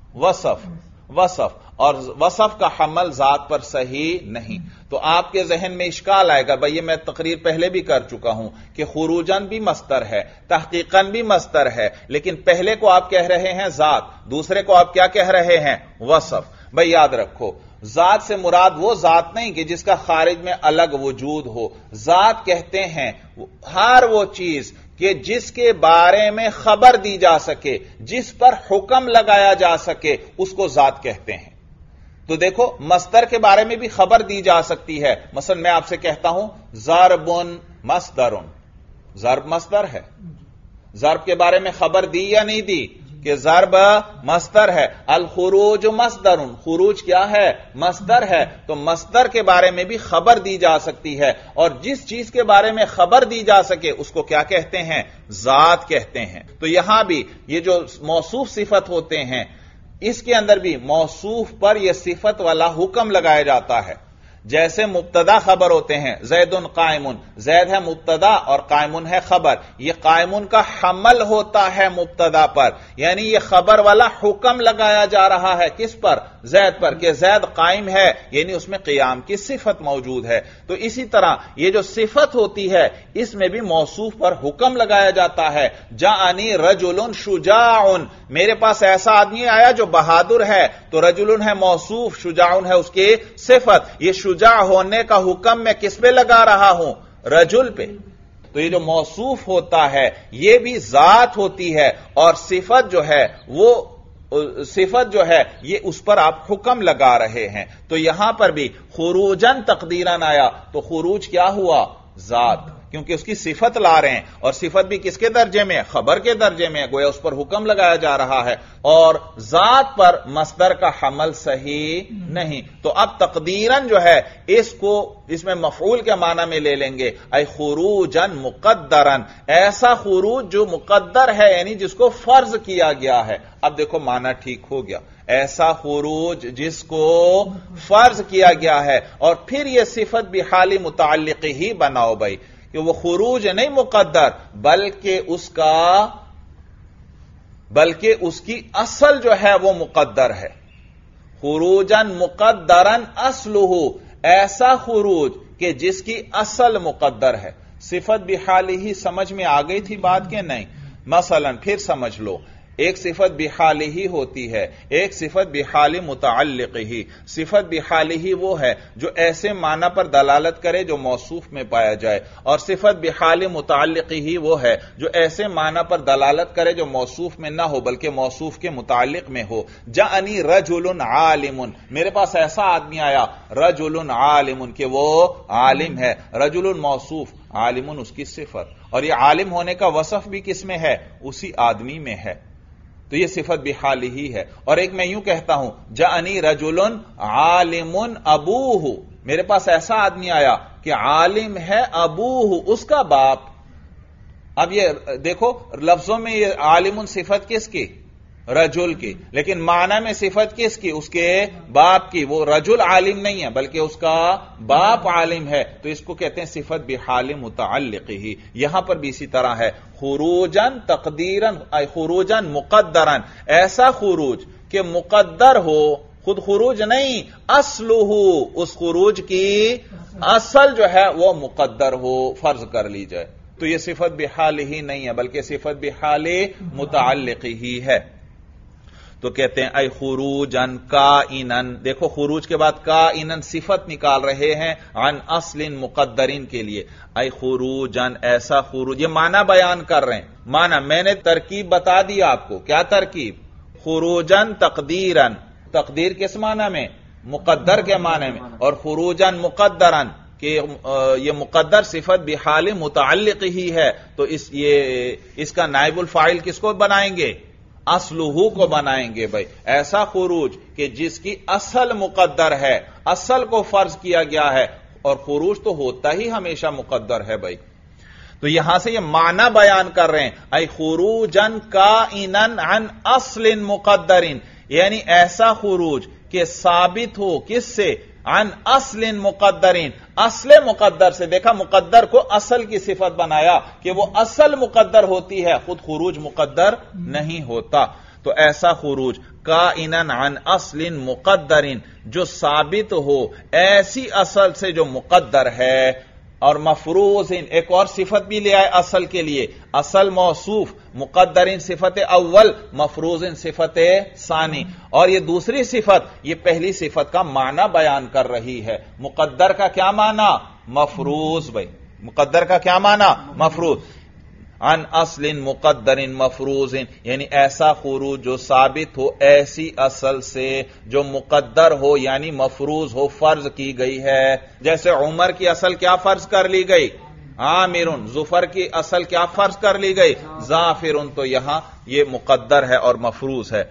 وصف، اور وصف کا حمل ذات پر صحیح نہیں۔ تو آپ کے ذہن میں اشکال آئے گا، بھئی یہ میں تقریر پہلے بھی کر چکا ہوں کہ خروجاً بھی مصدر ہے، تحقیقاً بھی مصدر ہے، لیکن پہلے کو آپ کہہ رہے ہیں ذات، دوسرے کو آپ کیا کہہ رہے ہیں؟ وصف۔ بھئی یاد رکھو، ذات سے مراد وہ ذات نہیں کہ جس کا خارج میں الگ وجود ہو، ذات کہتے ہیں ہر وہ چیز کہ جس کے بارے میں خبر دی جا سکے، جس پر حکم لگایا جا سکے، اس کو ذات کہتے ہیں۔ تو دیکھو مصدر کے بارے میں بھی خبر دی جا سکتی ہے، مثلا میں آپ سے کہتا ہوں ضرب مصدر، ضرب مصدر ہے، ضرب کے بارے میں خبر دی یا نہیں دی کہ ضرب مصدر ہے؟ الخروج مصدر، خروج کیا ہے؟ مصدر ہے، تو مصدر کے بارے میں بھی خبر دی جا سکتی ہے، اور جس چیز کے بارے میں خبر دی جا سکے اس کو کیا کہتے ہیں؟ ذات کہتے ہیں۔ تو یہاں بھی یہ جو موصوف صفت ہوتے ہیں، اس کے اندر بھی موصوف پر یہ صفت والا حکم لگایا جاتا ہے۔ جیسے مبتدا خبر ہوتے ہیں، زید قائم، زید ہے مبتدا اور قائم ہے خبر، یہ قائم کا حمل ہوتا ہے مبتدا پر، یعنی یہ خبر والا حکم لگایا جا رہا ہے کس پر؟ زید پر، کہ زید قائم ہے، یعنی اس میں قیام کی صفت موجود ہے۔ تو اسی طرح یہ جو صفت ہوتی ہے اس میں بھی موصوف پر حکم لگایا جاتا ہے۔ جاءنی رجل شجاع، میرے پاس ایسا آدمی آیا جو بہادر ہے، تو رجل ہے موصوف، شجاع ہے اس کی صفت، یہ شجاع ہونے کا حکم میں کس پہ لگا رہا ہوں؟ رجل پہ۔ تو یہ جو موصوف ہوتا ہے یہ بھی ذات ہوتی ہے، اور صفت جو ہے یہ اس پر آپ حکم لگا رہے ہیں۔ تو یہاں پر بھی خروجاً تقدیراً آیا تو خروج کیا ہوا؟ ذات، کیونکہ اس کی صفت لا رہے ہیں، اور صفت بھی کس کے درجے میں؟ خبر کے درجے میں، گویا اس پر حکم لگایا جا رہا ہے، اور ذات پر مصدر کا حمل صحیح نہیں۔ تو اب تقدیراً جو ہے اس میں مفعول کے معنی میں لے لیں گے، اے خروجاً مقدراً، ایسا خروج جو مقدر ہے، یعنی جس کو فرض کیا گیا ہے۔ اب دیکھو معنی ٹھیک ہو گیا، ایسا خروج جس کو فرض کیا گیا ہے، اور پھر یہ صفت بحالی متعلق ہی بناؤ بھائی، کہ وہ خروج نہیں مقدر بلکہ اس کی اصل جو ہے وہ مقدر ہے۔ خروجاً مقدراً اصلہ، ایسا خروج کہ جس کی اصل مقدر ہے۔ صفت بحالی ہی سمجھ میں آ گئی تھی بات کہ نہیں؟ مثلا پھر سمجھ لو، ایک صفت بحال ہی ہوتی ہے، ایک صفت بحال متعلق ہی۔ صفت بحال ہی وہ ہے جو ایسے معنی پر دلالت کرے جو موصوف میں پایا جائے، اور صفت بحال متعلق ہی وہ ہے جو ایسے معنی پر دلالت کرے جو موصوف میں نہ ہو بلکہ موصوف کے متعلق میں ہو۔ جاءنی رجل عالم، میرے پاس ایسا آدمی آیا، رجل عالم کہ وہ عالم ہے، رجل موصوف، عالم اس کی صفت، اور یہ عالم ہونے کا وصف بھی کس میں ہے؟ اسی آدمی میں ہے، تو یہ صفت بحال ہی ہے۔ اور ایک میں یوں کہتا ہوں جاءنی رجل عالم ابوہ، میرے پاس ایسا آدمی آیا کہ عالم ہے ابوہ، اس کا باپ۔ اب یہ دیکھو لفظوں میں یہ عالم صفت کس کی؟ رجل کی، لیکن معنی میں صفت کس کی؟ اس کے باپ کی۔ وہ رجل عالم نہیں ہے بلکہ اس کا باپ عالم ہے، تو اس کو کہتے ہیں صفت بحال متعلق ہی۔ یہاں پر بھی اسی طرح ہے، خروجن تقدیرن خروجن مقدرن، ایسا خروج کہ مقدر ہو، خود خروج نہیں، اصلہ، اس خروج کی اصل جو ہے وہ مقدر ہو، فرض کر لی جائے، تو یہ صفت بحال ہی نہیں ہے بلکہ صفت بحال متعلق ہی ہے۔ تو کہتے ہیں اے خروجن کائنن، دیکھو خروج کے بعد کائنن صفت نکال رہے ہیں عن اصل مقدرین کے لیے، اے خروجن ایسا خروج، یہ معنی بیان کر رہے ہیں، معنی میں نے ترکیب بتا دی آپ کو، کیا ترکیب؟ خروجن تقدیرن، تقدیر کس معنی میں؟ مقدر کے معنی میں، اور خروجن مقدرن کہ یہ مقدر صفت بحال متعلق ہی ہے، تو اس کا نائب الفاعل کس کو بنائیں گے؟ اصلہ کو بنائیں گے بھائی، ایسا خروج کہ جس کی اصل مقدر ہے، اصل کو فرض کیا گیا ہے، اور خروج تو ہوتا ہی ہمیشہ مقدر ہے بھائی۔ تو یہاں سے یہ معنی بیان کر رہے ہیں، اے خروجن کائنن عن اصل مقدرن، یعنی ایسا خروج کہ ثابت ہو کس سے؟ عن اصل مقدرین، اصل مقدر سے۔ دیکھا مقدر کو اصل کی صفت بنایا کہ وہ اصل مقدر ہوتی ہے، خود خروج مقدر نہیں ہوتا، تو ایسا خروج کائنن عن اصل مقدرین جو ثابت ہو ایسی اصل سے جو مقدر ہے، اور مفروض، ایک اور صفت بھی لے آئے اصل کے لیے، اصل موصوف، مقدرین صفت اول، مفروض صفت ثانی، اور یہ دوسری صفت یہ پہلی صفت کا معنی بیان کر رہی ہے۔ مقدر کا کیا معنی؟ مفروض بھائی، مقدر کا کیا معنی؟ مفروض، عن اصل مقدر مفروض، یعنی ایسا خروج جو ثابت ہو ایسی اصل سے جو مقدر ہو یعنی مفروض ہو، فرض کی گئی ہے۔ جیسے عمر کی اصل کیا فرض کر لی گئی؟ عامر۔ ظفر کی اصل کیا فرض کر لی گئی؟ ظافر۔ تو یہاں یہ مقدر ہے اور مفروض ہے۔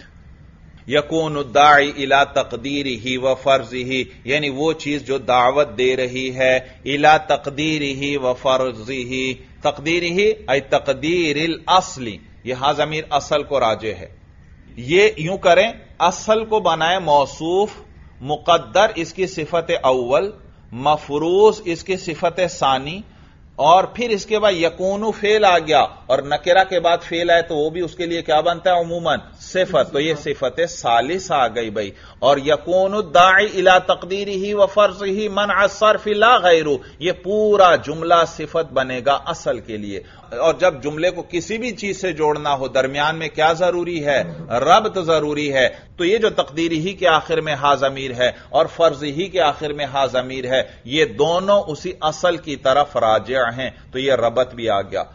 یکون الداعی الی تقدیرہ و فرضہ، یعنی وہ چیز جو دعوت دے رہی ہے الی تقدیرہ و فرضہ، تقدیرہ ای تقدیر الاصل، یہاں ضمیر اصل کو راجع ہے۔ یہ یوں کریں، اصل کو بنائے موصوف، مقدر اس کی صفت اول، مفروض اس کی صفت ثانی، اور پھر اس کے بعد یکون فعل آ گیا، اور نکرہ کے بعد فعل آئے تو وہ بھی اس کے لیے کیا بنتا ہے؟ عموماً صفت، تو یہ صفت ثالث آ گئی بھائی۔ اور یکون الداعی الی تقدیرہ و فرضہ منع الصرف لا غیر، یہ پورا جملہ صفت بنے گا اصل کے لیے۔ اور جب جملے کو کسی بھی چیز سے جوڑنا ہو درمیان میں کیا ضروری ہے؟ ربط ضروری ہے۔ تو یہ جو تقدیری ہی کے آخر میں ہا ضمیر ہے اور فرض ہی کے آخر میں ہا ضمیر ہے، یہ دونوں اسی اصل کی طرف راجع ہیں، تو یہ ربط بھی آ گیا۔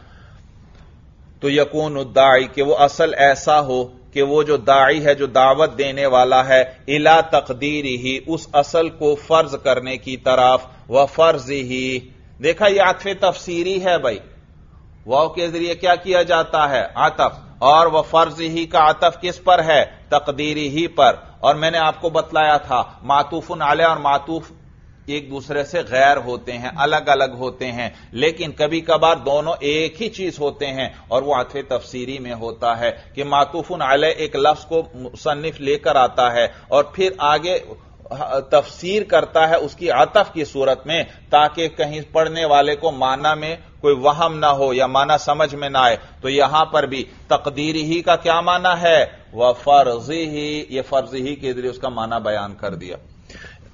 تو یکون الداعی کہ وہ اصل ایسا ہو کہ وہ جو داعی ہے، جو دعوت دینے والا ہے، الی تقدیرہ اس اصل کو فرض کرنے کی طرف، و فرضہ، دیکھا یہ عطف تفسیری ہے بھائی، واو کے ذریعے کیا کیا جاتا ہے؟ عطف، اور وہ فرض ہی کا عطف کس پر ہے؟ تقدیری ہی پر۔ اور میں نے آپ کو بتلایا تھا معطوف علیہ اور معطوف ایک دوسرے سے غیر ہوتے ہیں، الگ الگ ہوتے ہیں، لیکن کبھی کبھار دونوں ایک ہی چیز ہوتے ہیں، اور وہ عطف تفسیری میں ہوتا ہے کہ معطوف علیہ ایک لفظ کو مصنف لے کر آتا ہے اور پھر آگے تفسیر کرتا ہے اس کی عطف کی صورت میں، تاکہ کہیں پڑھنے والے کو معنی میں کوئی وہم نہ ہو یا معنی سمجھ میں نہ آئے۔ تو یہاں پر بھی تقدیری ہی کا کیا معنی ہے؟ وَفَرْضِهِ، یہ فرض ہی کے ذریعے اس کا معنی بیان کر دیا۔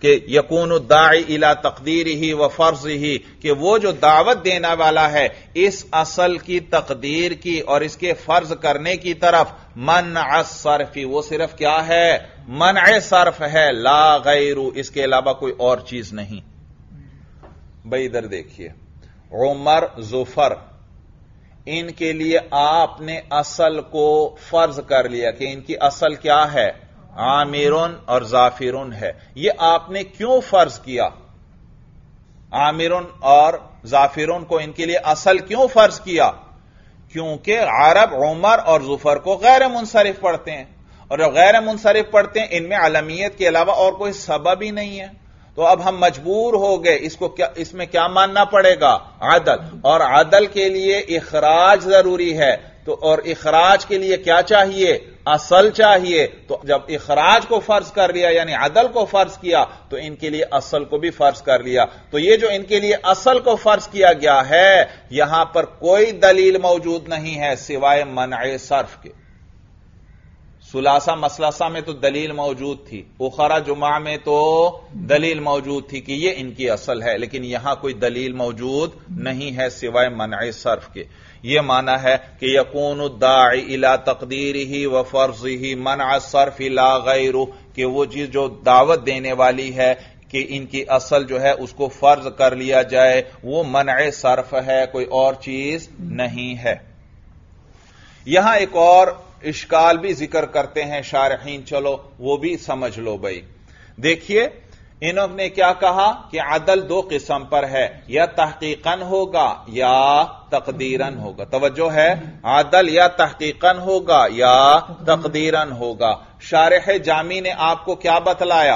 کہ یکون الداعی الی تقدیرہ و فرضہ، کہ وہ جو دعوت دینے والا ہے اس اصل کی تقدیر کی اور اس کے فرض کرنے کی طرف منع الصرف، وہ صرف کیا ہے؟ منع صرف ہے، لا غیر، اس کے علاوہ کوئی اور چیز نہیں۔ بھائی ادھر دیکھیے، عمر، ظفر، ان کے لیے آپ نے اصل کو فرض کر لیا کہ ان کی اصل کیا ہے؟ عامرن اور ظافرن ہے۔ یہ آپ نے کیوں فرض کیا؟ عامرن اور ظافرن کو ان کے لیے اصل کیوں فرض کیا؟ کیونکہ عرب عمر اور ظفر کو غیر منصرف پڑھتے ہیں، اور جو غیر منصرف پڑھتے ہیں ان میں علمیت کے علاوہ اور کوئی سبب ہی نہیں ہے۔ تو اب ہم مجبور ہو گئے، اس میں کیا ماننا پڑے گا؟ عدل، اور عدل کے لیے اخراج ضروری ہے، تو اور اخراج کے لیے کیا چاہیے؟ اصل چاہیے۔ تو جب اخراج کو فرض کر لیا یعنی عدل کو فرض کیا تو ان کے لیے اصل کو بھی فرض کر لیا۔ تو یہ جو ان کے لیے اصل کو فرض کیا گیا ہے، یہاں پر کوئی دلیل موجود نہیں ہے سوائے منع صرف کے۔ ثلاثہ مسلسہ میں تو دلیل موجود تھی، اخرى جمعہ میں تو دلیل موجود تھی کہ یہ ان کی اصل ہے، لیکن یہاں کوئی دلیل موجود نہیں ہے سوائے منع صرف کے۔ یہ معنی ہے کہ یکون الداعی الی تقدیرہ و فرضہ منع الصرف لا غیر، کہ وہ چیز جو دعوت دینے والی ہے کہ ان کی اصل جو ہے اس کو فرض کر لیا جائے، وہ منع صرف ہے، کوئی اور چیز نہیں ہے۔ یہاں ایک اور اشکال بھی ذکر کرتے ہیں شارحین، چلو وہ بھی سمجھ لو بھائی۔ دیکھیے انہوں نے کیا کہا کہ عدل دو قسم پر ہے، یا تحقیقاً ہوگا یا تقدیراً ہوگا۔ توجہ ہے، عدل یا تحقیقاً ہوگا یا تقدیراً ہوگا۔ شارح جامی نے آپ کو کیا بتلایا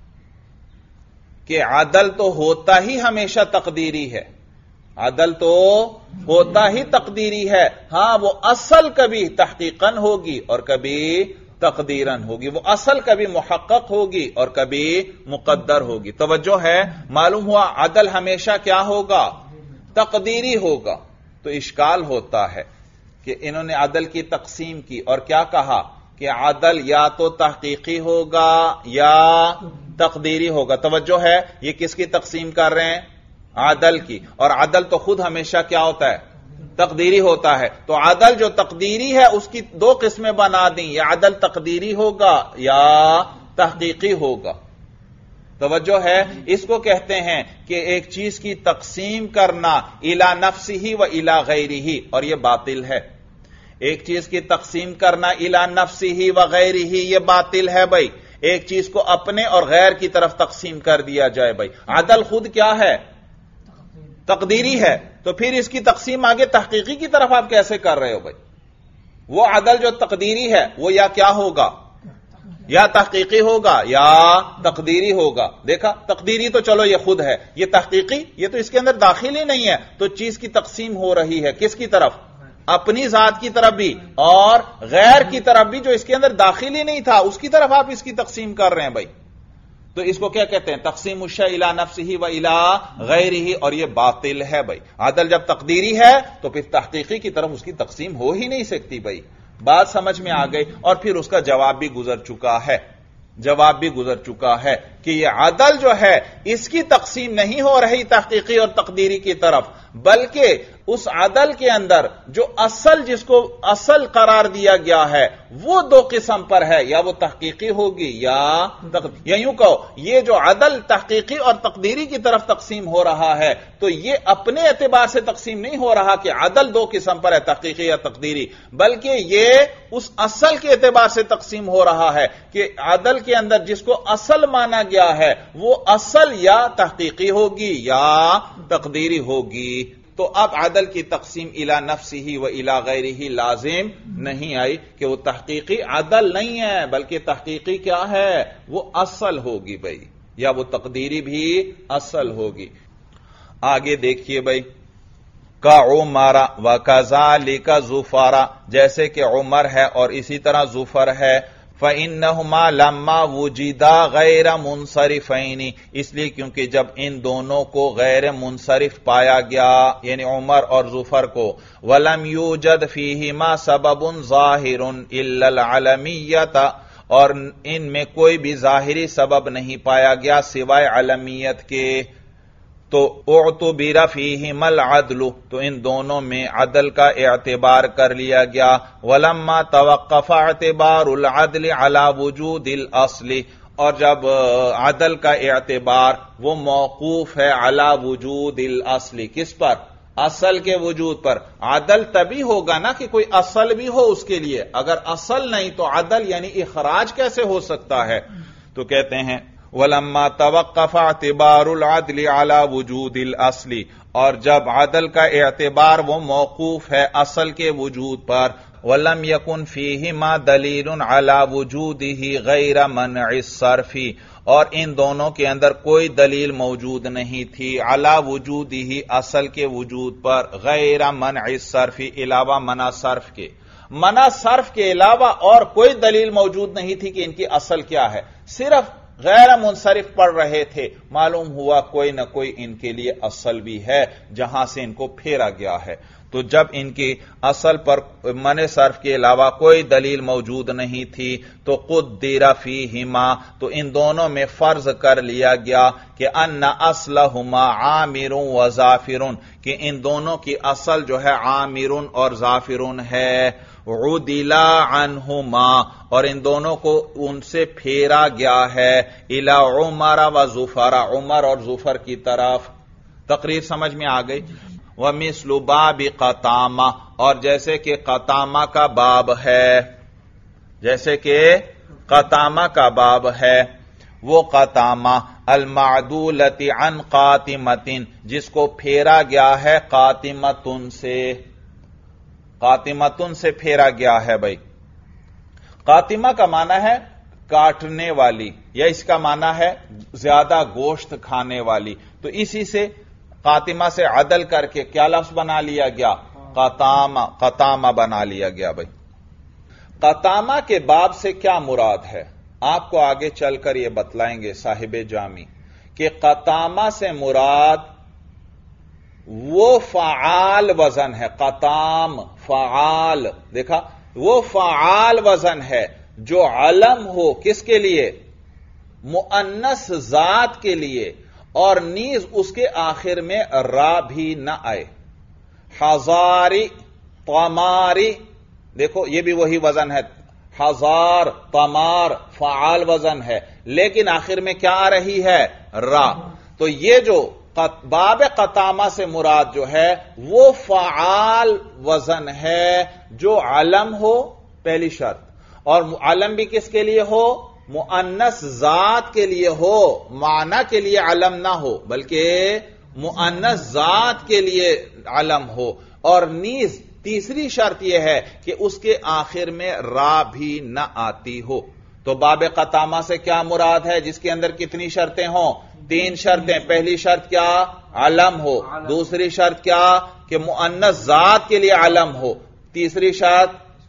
کہ عدل تو ہوتا ہی ہمیشہ تقدیری ہے، عدل تو ہوتا ہی تقدیری ہے، ہاں وہ اصل کبھی تحقیقاً ہوگی اور کبھی تقدیراً ہوگی، وہ اصل کبھی محقق ہوگی اور کبھی مقدر ہوگی۔ توجہ ہے، معلوم ہوا عدل ہمیشہ کیا ہوگا؟ تقدیری ہوگا۔ تو اشکال ہوتا ہے کہ انہوں نے عدل کی تقسیم کی اور کیا کہا کہ عدل یا تو تحقیقی ہوگا یا تقدیری ہوگا۔ توجہ ہے، یہ کس کی تقسیم کر رہے ہیں؟ عدل کی، اور عدل تو خود ہمیشہ کیا ہوتا ہے؟ تقدیری ہوتا ہے۔ تو عدل جو تقدیری ہے اس کی دو قسمیں بنا دیں، یا عدل تقدیری ہوگا یا تحقیقی ہوگا۔ توجہ ہے، اس کو کہتے ہیں کہ ایک چیز کی تقسیم کرنا الی نفسہ و الی غیرہ، اور یہ باطل ہے۔ ایک چیز کی تقسیم کرنا الی نفسہ و غیرہ یہ باطل ہے بھائی۔ ایک چیز کو اپنے اور غیر کی طرف تقسیم کر دیا جائے بھائی۔ عدل خود کیا ہے؟ تقدیری ہے، تو پھر اس کی تقسیم آگے تحقیقی کی طرف آپ کیسے کر رہے ہو بھائی؟ وہ عدل جو تقدیری ہے وہ یا کیا ہوگا؟ یا تحقیقی ہوگا یا تقدیری ہوگا۔ دیکھا، تقدیری تو چلو یہ خود ہے، یہ تحقیقی یہ تو اس کے اندر داخل ہی نہیں ہے، تو چیز کی تقسیم ہو رہی ہے کس کی طرف؟ اپنی ذات کی طرف بھی اور غیر کی طرف بھی، جو اس کے اندر داخل ہی نہیں تھا اس کی طرف آپ اس کی تقسیم کر رہے ہیں بھائی۔ تو اس کو کیا کہتے ہیں؟ تقسیم الشیء الی نفسہ و الی غیرہ، اور یہ باطل ہے بھائی۔ عدل جب تقدیری ہے تو پھر تحقیقی کی طرف اس کی تقسیم ہو ہی نہیں سکتی بھائی۔ بات سمجھ میں آ گئی، اور پھر اس کا جواب بھی گزر چکا ہے، جواب بھی گزر چکا ہے کہ یہ عدل جو ہے اس کی تقسیم نہیں ہو رہی تحقیقی اور تقدیری کی طرف، بلکہ اس عدل کے اندر جو اصل جس کو اصل قرار دیا گیا ہے وہ دو قسم پر ہے، یا وہ تحقیقی ہوگی یا یوں کہو یہ جو عدل تحقیقی اور تقدیری کی طرف تقسیم ہو رہا ہے تو یہ اپنے اعتبار سے تقسیم نہیں ہو رہا کہ عدل دو قسم پر ہے، تحقیقی یا تقدیری، بلکہ یہ اس اصل کے اعتبار سے تقسیم ہو رہا ہے کہ عدل کے اندر جس کو اصل مانا گیا ہے وہ اصل یا تحقیقی ہوگی یا تقدیری ہوگی۔ تو اب عدل کی تقسیم الی نفسہ و الی غیرہ لازم نہیں آئی کہ وہ تحقیقی عدل نہیں ہے، بلکہ تحقیقی کیا ہے؟ وہ اصل ہوگی بھائی، یا وہ تقدیری بھی اصل ہوگی۔ آگے دیکھیے بھائی، کا عمر و کذالک ظفر، جیسے کہ عمر ہے اور اسی طرح ظفر ہے، فَإِنَّهُمَا لَمَّا وُجِدَا غَيْرَ مُنصَرِفَيْنِ، اس لیے کیونکہ جب ان دونوں کو غیر منصرف پایا گیا یعنی عمر اور ظفر کو، وَلَمْ يُوجَدْ فِيهِمَا سَبَبٌ ظَاهِرٌ إِلَّا الْعَلَمِيَّةَ، اور ان میں کوئی بھی ظاہری سبب نہیں پایا گیا سوائے علمیت کے، تو اعتبر فیہما العدل، تو ان دونوں میں عدل کا اعتبار کر لیا گیا۔ ولما توقف اعتبار العدل علی وجود الاصل، اور جب عدل کا اعتبار وہ موقوف ہے علی وجود الاصل، کس پر؟ اصل کے وجود پر۔ عدل تبھی ہوگا نا کہ کوئی اصل بھی ہو اس کے لیے، اگر اصل نہیں تو عدل یعنی اخراج کیسے ہو سکتا ہے؟ تو کہتے ہیں وَلَمَّا تَوَقَّفَ اعْتِبَارُ الْعَدْلِ عَلَى وُجُودِ الْأَصْلِ، اور جب عدل کا اعتبار وہ موقوف ہے اصل کے وجود پر، وَلَمْ يَكُنْ فِيهِمَا دَلِيلٌ عَلَى وُجُودِهِ غَيْرَ مَنْعِ الصَّرْفِ، اور ان دونوں کے اندر کوئی دلیل موجود نہیں تھی عَلَى وُجُودِهِ اصل کے وجود پر، غیر منع الصرف علاوہ منع صرف کے، منع صرف کے علاوہ اور کوئی دلیل موجود نہیں تھی کہ ان کی اصل کیا ہے، صرف غیر منصرف پڑھ رہے تھے، معلوم ہوا کوئی نہ کوئی ان کے لیے اصل بھی ہے جہاں سے ان کو پھیرا گیا ہے۔ تو جب ان کی اصل پر منع صرف کے علاوہ کوئی دلیل موجود نہیں تھی تو قدر فیہما، تو ان دونوں میں فرض کر لیا گیا کہ ان اصلہما عامر و ظافر، کہ ان دونوں کی اصل جو ہے عامر اور ظافر ہے، عدلا عنہما، اور ان دونوں کو ان سے پھیرا گیا ہے الی عمر و زفر، عمر اور زفر کی طرف۔ تقریر سمجھ میں آ گئی؟ وَمِثْلُ بَابِ قَطَامَہ، اور جیسے کہ قطامہ کا باب ہے، جیسے کہ قطامہ کا باب ہے، وہ قطامہ المعدولۃ عن قاطمۃ، جس کو پھیرا گیا ہے قاطمۃ سے، قاطمۃ سے پھیرا گیا ہے بھائی۔ قاطمہ کا معنی ہے کاٹنے والی، یا اس کا معنی ہے زیادہ گوشت کھانے والی، تو اسی سے قاطمہ سے عدل کر کے کیا لفظ بنا لیا گیا؟ قطامہ، قطامہ بنا لیا گیا بھائی۔ قطامہ کے باب سے کیا مراد ہے آپ کو آگے چل کر یہ بتلائیں گے صاحب جامی، کہ قطامہ سے مراد وہ فعال وزن ہے، قطام فعال، دیکھا وہ فعال وزن ہے جو علم ہو کس کے لیے؟ مؤنث ذات کے لیے، اور نیز اس کے آخر میں را بھی نہ آئے۔ ہزاری، طماری، دیکھو یہ بھی وہی وزن ہے، ہزار، طمار فعال وزن ہے، لیکن آخر میں کیا آ رہی ہے؟ را۔ تو یہ جو باب قطامہ سے مراد جو ہے وہ فعال وزن ہے جو علم ہو، پہلی شرط، اور علم بھی کس کے لیے ہو؟ مؤنث ذات کے لیے ہو، معنی کے لیے علم نہ ہو بلکہ مؤنث ذات کے لیے علم ہو، اور نیز تیسری شرط یہ ہے کہ اس کے آخر میں را بھی نہ آتی ہو۔ تو باب قطامہ سے کیا مراد ہے جس کے اندر کتنی شرطیں ہوں؟ 3 شرطیں۔ پہلی شرط کیا؟ علم ہو۔ دوسری شرط کیا؟ کہ مؤنث ذات کے لیے علم ہو۔ تیسری شرط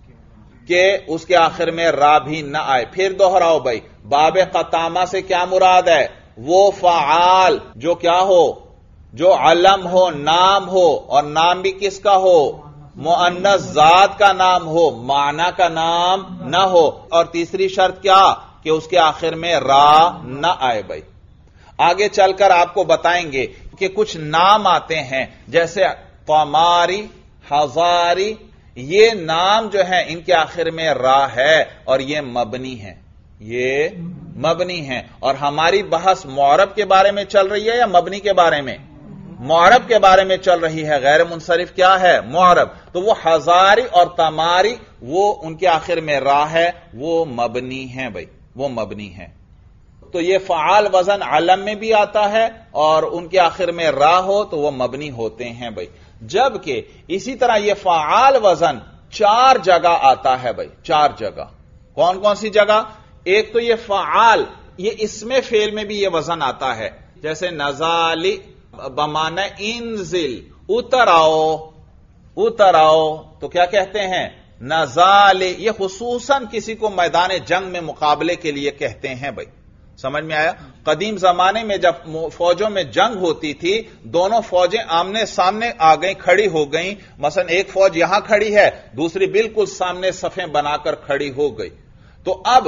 کہ اس کے آخر میں را بھی نہ آئے۔ پھر دوہراؤ بھائی، باب قطامہ سے کیا مراد ہے؟ وہ فعال جو کیا ہو؟ جو علم ہو، نام ہو، اور نام بھی کس کا ہو؟ مؤنث ذات کا نام ہو، معنی کا نام نہ ہو۔ اور تیسری شرط کیا؟ کہ اس کے آخر میں را نہ آئے بھائی۔ آگے چل کر آپ کو بتائیں گے کہ کچھ نام آتے ہیں جیسے طماری، ہزاری، یہ نام جو ہیں ان کے آخر میں را ہے اور یہ مبنی ہے، یہ مبنی ہے۔ اور ہماری بحث معرب کے بارے میں چل رہی ہے یا مبنی کے بارے میں؟ معرب کے بارے میں چل رہی ہے۔ غیر منصرف کیا ہے؟ معرب۔ تو وہ ہزاری اور تماری وہ ان کے آخر میں را ہے، وہ مبنی ہیں بھائی، وہ مبنی ہیں۔ تو یہ فعال وزن علم میں بھی آتا ہے اور ان کے آخر میں را ہو تو وہ مبنی ہوتے ہیں بھائی۔ جبکہ اسی طرح یہ فعال وزن 4 جگہ آتا ہے بھائی، 4 جگہ۔ کون کون سی جگہ؟ ایک تو یہ فعال، یہ اسم فعل میں بھی یہ وزن آتا ہے، جیسے نزالی بمعنی انزل، اتر آؤ، اتر آؤ، تو کیا کہتے ہیں؟ نزالی۔ یہ خصوصاً کسی کو میدان جنگ میں مقابلے کے لیے کہتے ہیں بھائی، سمجھ میں آیا؟ قدیم زمانے میں جب فوجوں میں جنگ ہوتی تھی، دونوں فوجیں آمنے سامنے آ گئیں، کھڑی ہو گئیں، مثلا ایک فوج یہاں کھڑی ہے، دوسری بالکل سامنے صفیں بنا کر کھڑی ہو گئی، تو اب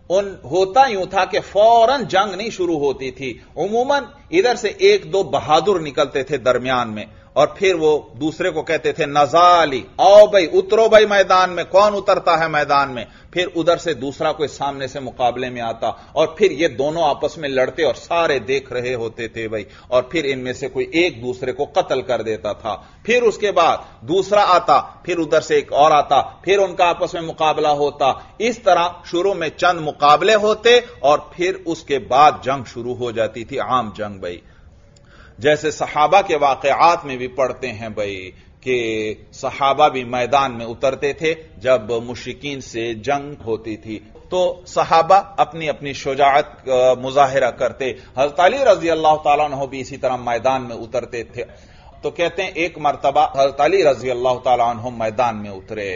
ہوتا یوں تھا کہ فوراً جنگ نہیں شروع ہوتی تھی، عموماً ادھر سے ایک دو بہادر نکلتے تھے درمیان میں، اور پھر وہ دوسرے کو کہتے تھے نزالی، آؤ بھائی اترو بھائی میدان میں، کون اترتا ہے میدان میں؟ پھر ادھر سے دوسرا کوئی سامنے سے مقابلے میں آتا، اور پھر یہ دونوں آپس میں لڑتے اور سارے دیکھ رہے ہوتے تھے بھائی، اور پھر ان میں سے کوئی ایک دوسرے کو قتل کر دیتا تھا، پھر اس کے بعد دوسرا آتا، پھر ادھر سے ایک اور آتا، پھر ان کا آپس میں مقابلہ ہوتا، اس طرح شروع میں چند مقابلے ہوتے اور پھر اس کے بعد جنگ شروع ہو جاتی تھی، عام جنگ بھائی۔ جیسے صحابہ کے واقعات میں بھی پڑھتے ہیں بھائی کہ صحابہ بھی میدان میں اترتے تھے جب مشرکین سے جنگ ہوتی تھی، تو صحابہ اپنی اپنی شجاعت مظاہرہ کرتے۔ حضرت علی رضی اللہ تعالیٰ عنہ بھی اسی طرح میدان میں اترتے تھے۔ تو کہتے ہیں ایک مرتبہ حضرت علی رضی اللہ تعالیٰ عنہ میدان میں اترے،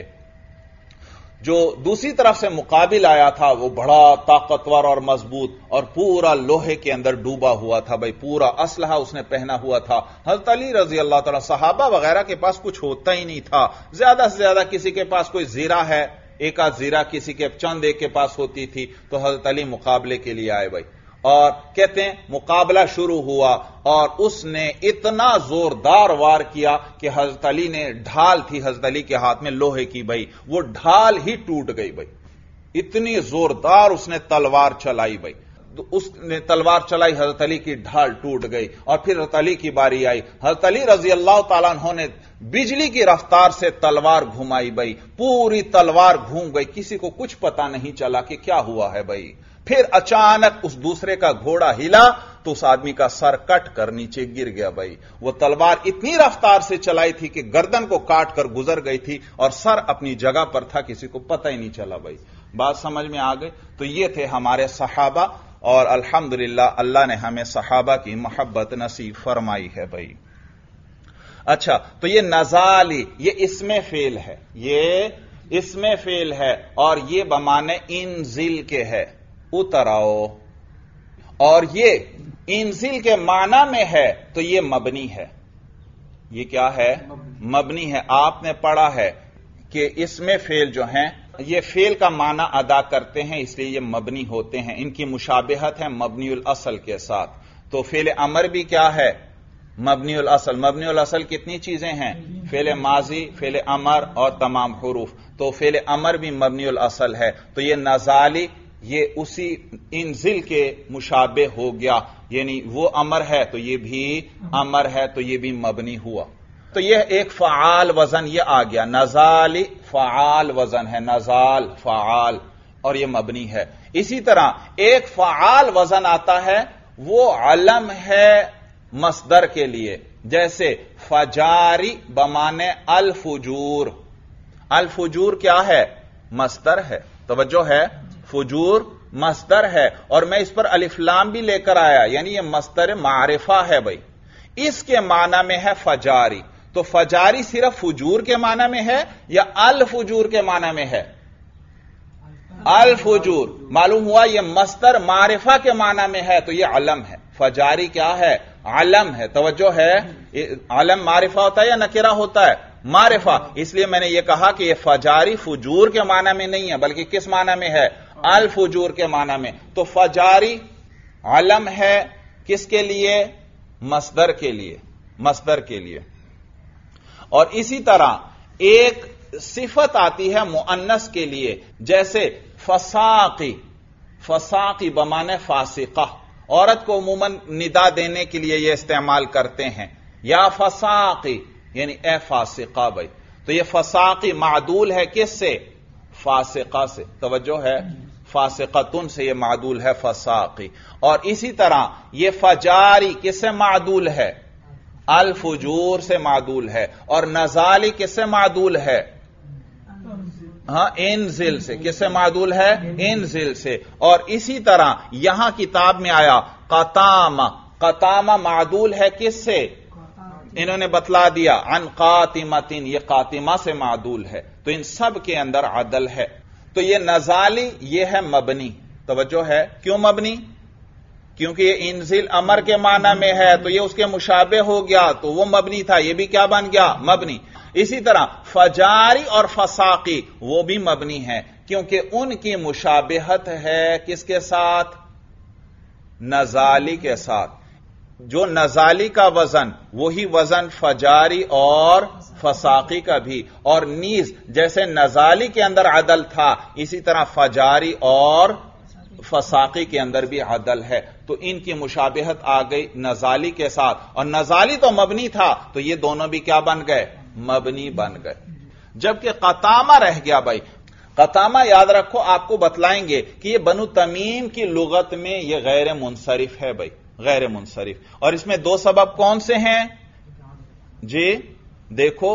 جو دوسری طرف سے مقابل آیا تھا وہ بڑا طاقتور اور مضبوط اور پورا لوہے کے اندر ڈوبا ہوا تھا بھائی، پورا اسلحہ اس نے پہنا ہوا تھا۔ حضرت علی رضی اللہ تعالیٰ، صحابہ وغیرہ کے پاس کچھ ہوتا ہی نہیں تھا، زیادہ سے زیادہ کسی کے پاس کوئی زیرہ ہے، ایک آدھ زیرہ کسی کے چند ایک کے پاس ہوتی تھی، تو حضرت علی مقابلے کے لیے آئے بھائی، اور کہتے ہیں مقابلہ شروع ہوا اور اس نے اتنا زوردار وار کیا کہ حضرت علی نے، ڈھال تھی حضرت علی کے ہاتھ میں لوہے کی بھائی، وہ ڈھال ہی ٹوٹ گئی بھائی، اتنی زوردار اس نے تلوار چلائی بھائی، تو اس نے تلوار چلائی، حضرت علی کی ڈھال ٹوٹ گئی، اور پھر حضرت علی کی باری آئی، حضرت علی رضی اللہ تعالیٰ عنہ نے بجلی کی رفتار سے تلوار گھمائی بھائی، پوری تلوار گھوم گئی، کسی کو کچھ پتا نہیں چلا کہ کیا ہوا ہے بھائی۔ پھر اچانک اس دوسرے کا گھوڑا ہلا تو اس آدمی کا سر کٹ کر نیچے گر گیا بھائی، وہ تلوار اتنی رفتار سے چلائی تھی کہ گردن کو کاٹ کر گزر گئی تھی اور سر اپنی جگہ پر تھا، کسی کو پتہ ہی نہیں چلا بھائی۔ بات سمجھ میں آ گئی؟ تو یہ تھے ہمارے صحابہ، اور الحمدللہ اللہ نے ہمیں صحابہ کی محبت نصیب فرمائی ہے بھائی۔ اچھا، تو یہ نزالی، یہ اسم فعل ہے، یہ اسم فعل ہے، اور یہ بمانے انزل کے ہے، اتر آؤ، اور یہ انزل کے معنی میں ہے تو یہ مبنی ہے۔ یہ کیا ہے؟ مبنی ہے۔ آپ نے پڑھا ہے کہ اسم فعل جو ہیں یہ فعل کا معنی ادا کرتے ہیں، اس لیے یہ مبنی ہوتے ہیں، ان کی مشابہت ہے مبنی الاصل کے ساتھ۔ تو فعل امر بھی کیا ہے؟ مبنی الاصل۔ مبنی الاصل کتنی چیزیں ہیں؟ فعل ماضی، فعل امر اور تمام حروف۔ تو فعل امر بھی مبنی الاصل ہے، تو یہ نزالی یہ اسی انزل کے مشابہ ہو گیا، یعنی وہ امر ہے تو یہ بھی امر ہے، تو یہ بھی مبنی ہوا۔ تو یہ ایک فعال وزن یہ آ گیا، نزالی فعال وزن ہے، نزال فعال، اور یہ مبنی ہے۔ اسی طرح ایک فعال وزن آتا ہے، وہ علم ہے مصدر کے لیے، جیسے فجاری بمانے الفجور۔ الفجور کیا ہے؟ مصدر ہے، توجہ ہے، فجور مصدر ہے، اور میں اس پر الف لام بھی لے کر آیا، یعنی یہ مصدر معرفہ ہے بھائی، اس کے معنی میں ہے فجاری۔ تو فجاری صرف فجور کے معنی میں ہے یا الفجور کے معنی میں ہے؟ الفجور۔ معلوم ہوا یہ مصدر معرفہ کے معنی میں ہے تو یہ علم ہے۔ فجاری کیا ہے؟ علم ہے، توجہ ہے، علم معرفہ ہوتا ہے یا نکرہ ہوتا ہے؟ معرفہ۔ اس لیے میں نے یہ کہا کہ یہ فجاری فجور کے معنی میں نہیں ہے، بلکہ کس معنی میں ہے؟ الفجور کے معنی میں۔ تو فجاری علم ہے کس کے لیے؟ مصدر کے لیے، مصدر کے لیے۔ اور اسی طرح ایک صفت آتی ہے مؤنث کے لیے، جیسے فساقی۔ فساقی بمانے فاسقہ، عورت کو عموماً ندا دینے کے لیے یہ استعمال کرتے ہیں، یا فساقی یعنی اے فاسقہ بھائی۔ تو یہ فساقی معدول ہے کس سے؟ فاسقہ سے، توجہ ہے، فاسقتن سے یہ معدول ہے فساقی۔ اور اسی طرح یہ فجاری کس سے معدول ہے؟ الفجور سے معدول ہے۔ اور نزالی کس سے معدول ہے؟ ہاں، انزل سے۔ کس سے معدول ہے؟ انزل سے۔ اور اسی طرح یہاں کتاب میں آیا قطامہ۔ قطامہ معدول ہے کس سے؟ انہوں نے بتلا دیا، عن قاتمتن، یہ قاتمہ سے معدول ہے۔ تو ان سب کے اندر عدل ہے۔ تو یہ نزالی یہ ہے مبنی، توجہ ہے، کیوں مبنی؟ کیونکہ یہ انزل امر کے معنی میں ہے تو یہ اس کے مشابہ ہو گیا، تو وہ مبنی تھا، یہ بھی کیا بن گیا؟ مبنی۔ اسی طرح فجاری اور فساقی وہ بھی مبنی ہیں، کیونکہ ان کی مشابہت ہے کس کے ساتھ؟ نزالی کے ساتھ. جو نزالی کا وزن وہی وزن فجاری اور فساقی کا بھی، اور نیز جیسے نزالی کے اندر عدل تھا اسی طرح فجاری اور فساقی کے اندر بھی عدل ہے. تو ان کی مشابہت آ گئی نزالی کے ساتھ، اور نزالی تو مبنی تھا تو یہ دونوں بھی کیا بن گئے؟ مبنی بن گئے. جبکہ قطامہ رہ گیا بھائی. قطامہ یاد رکھو، آپ کو بتلائیں گے کہ یہ بنو تمیم کی لغت میں یہ غیر منصرف ہے بھائی، غیر منصرف. اور اس میں دو سبب کون سے ہیں جی؟ دیکھو،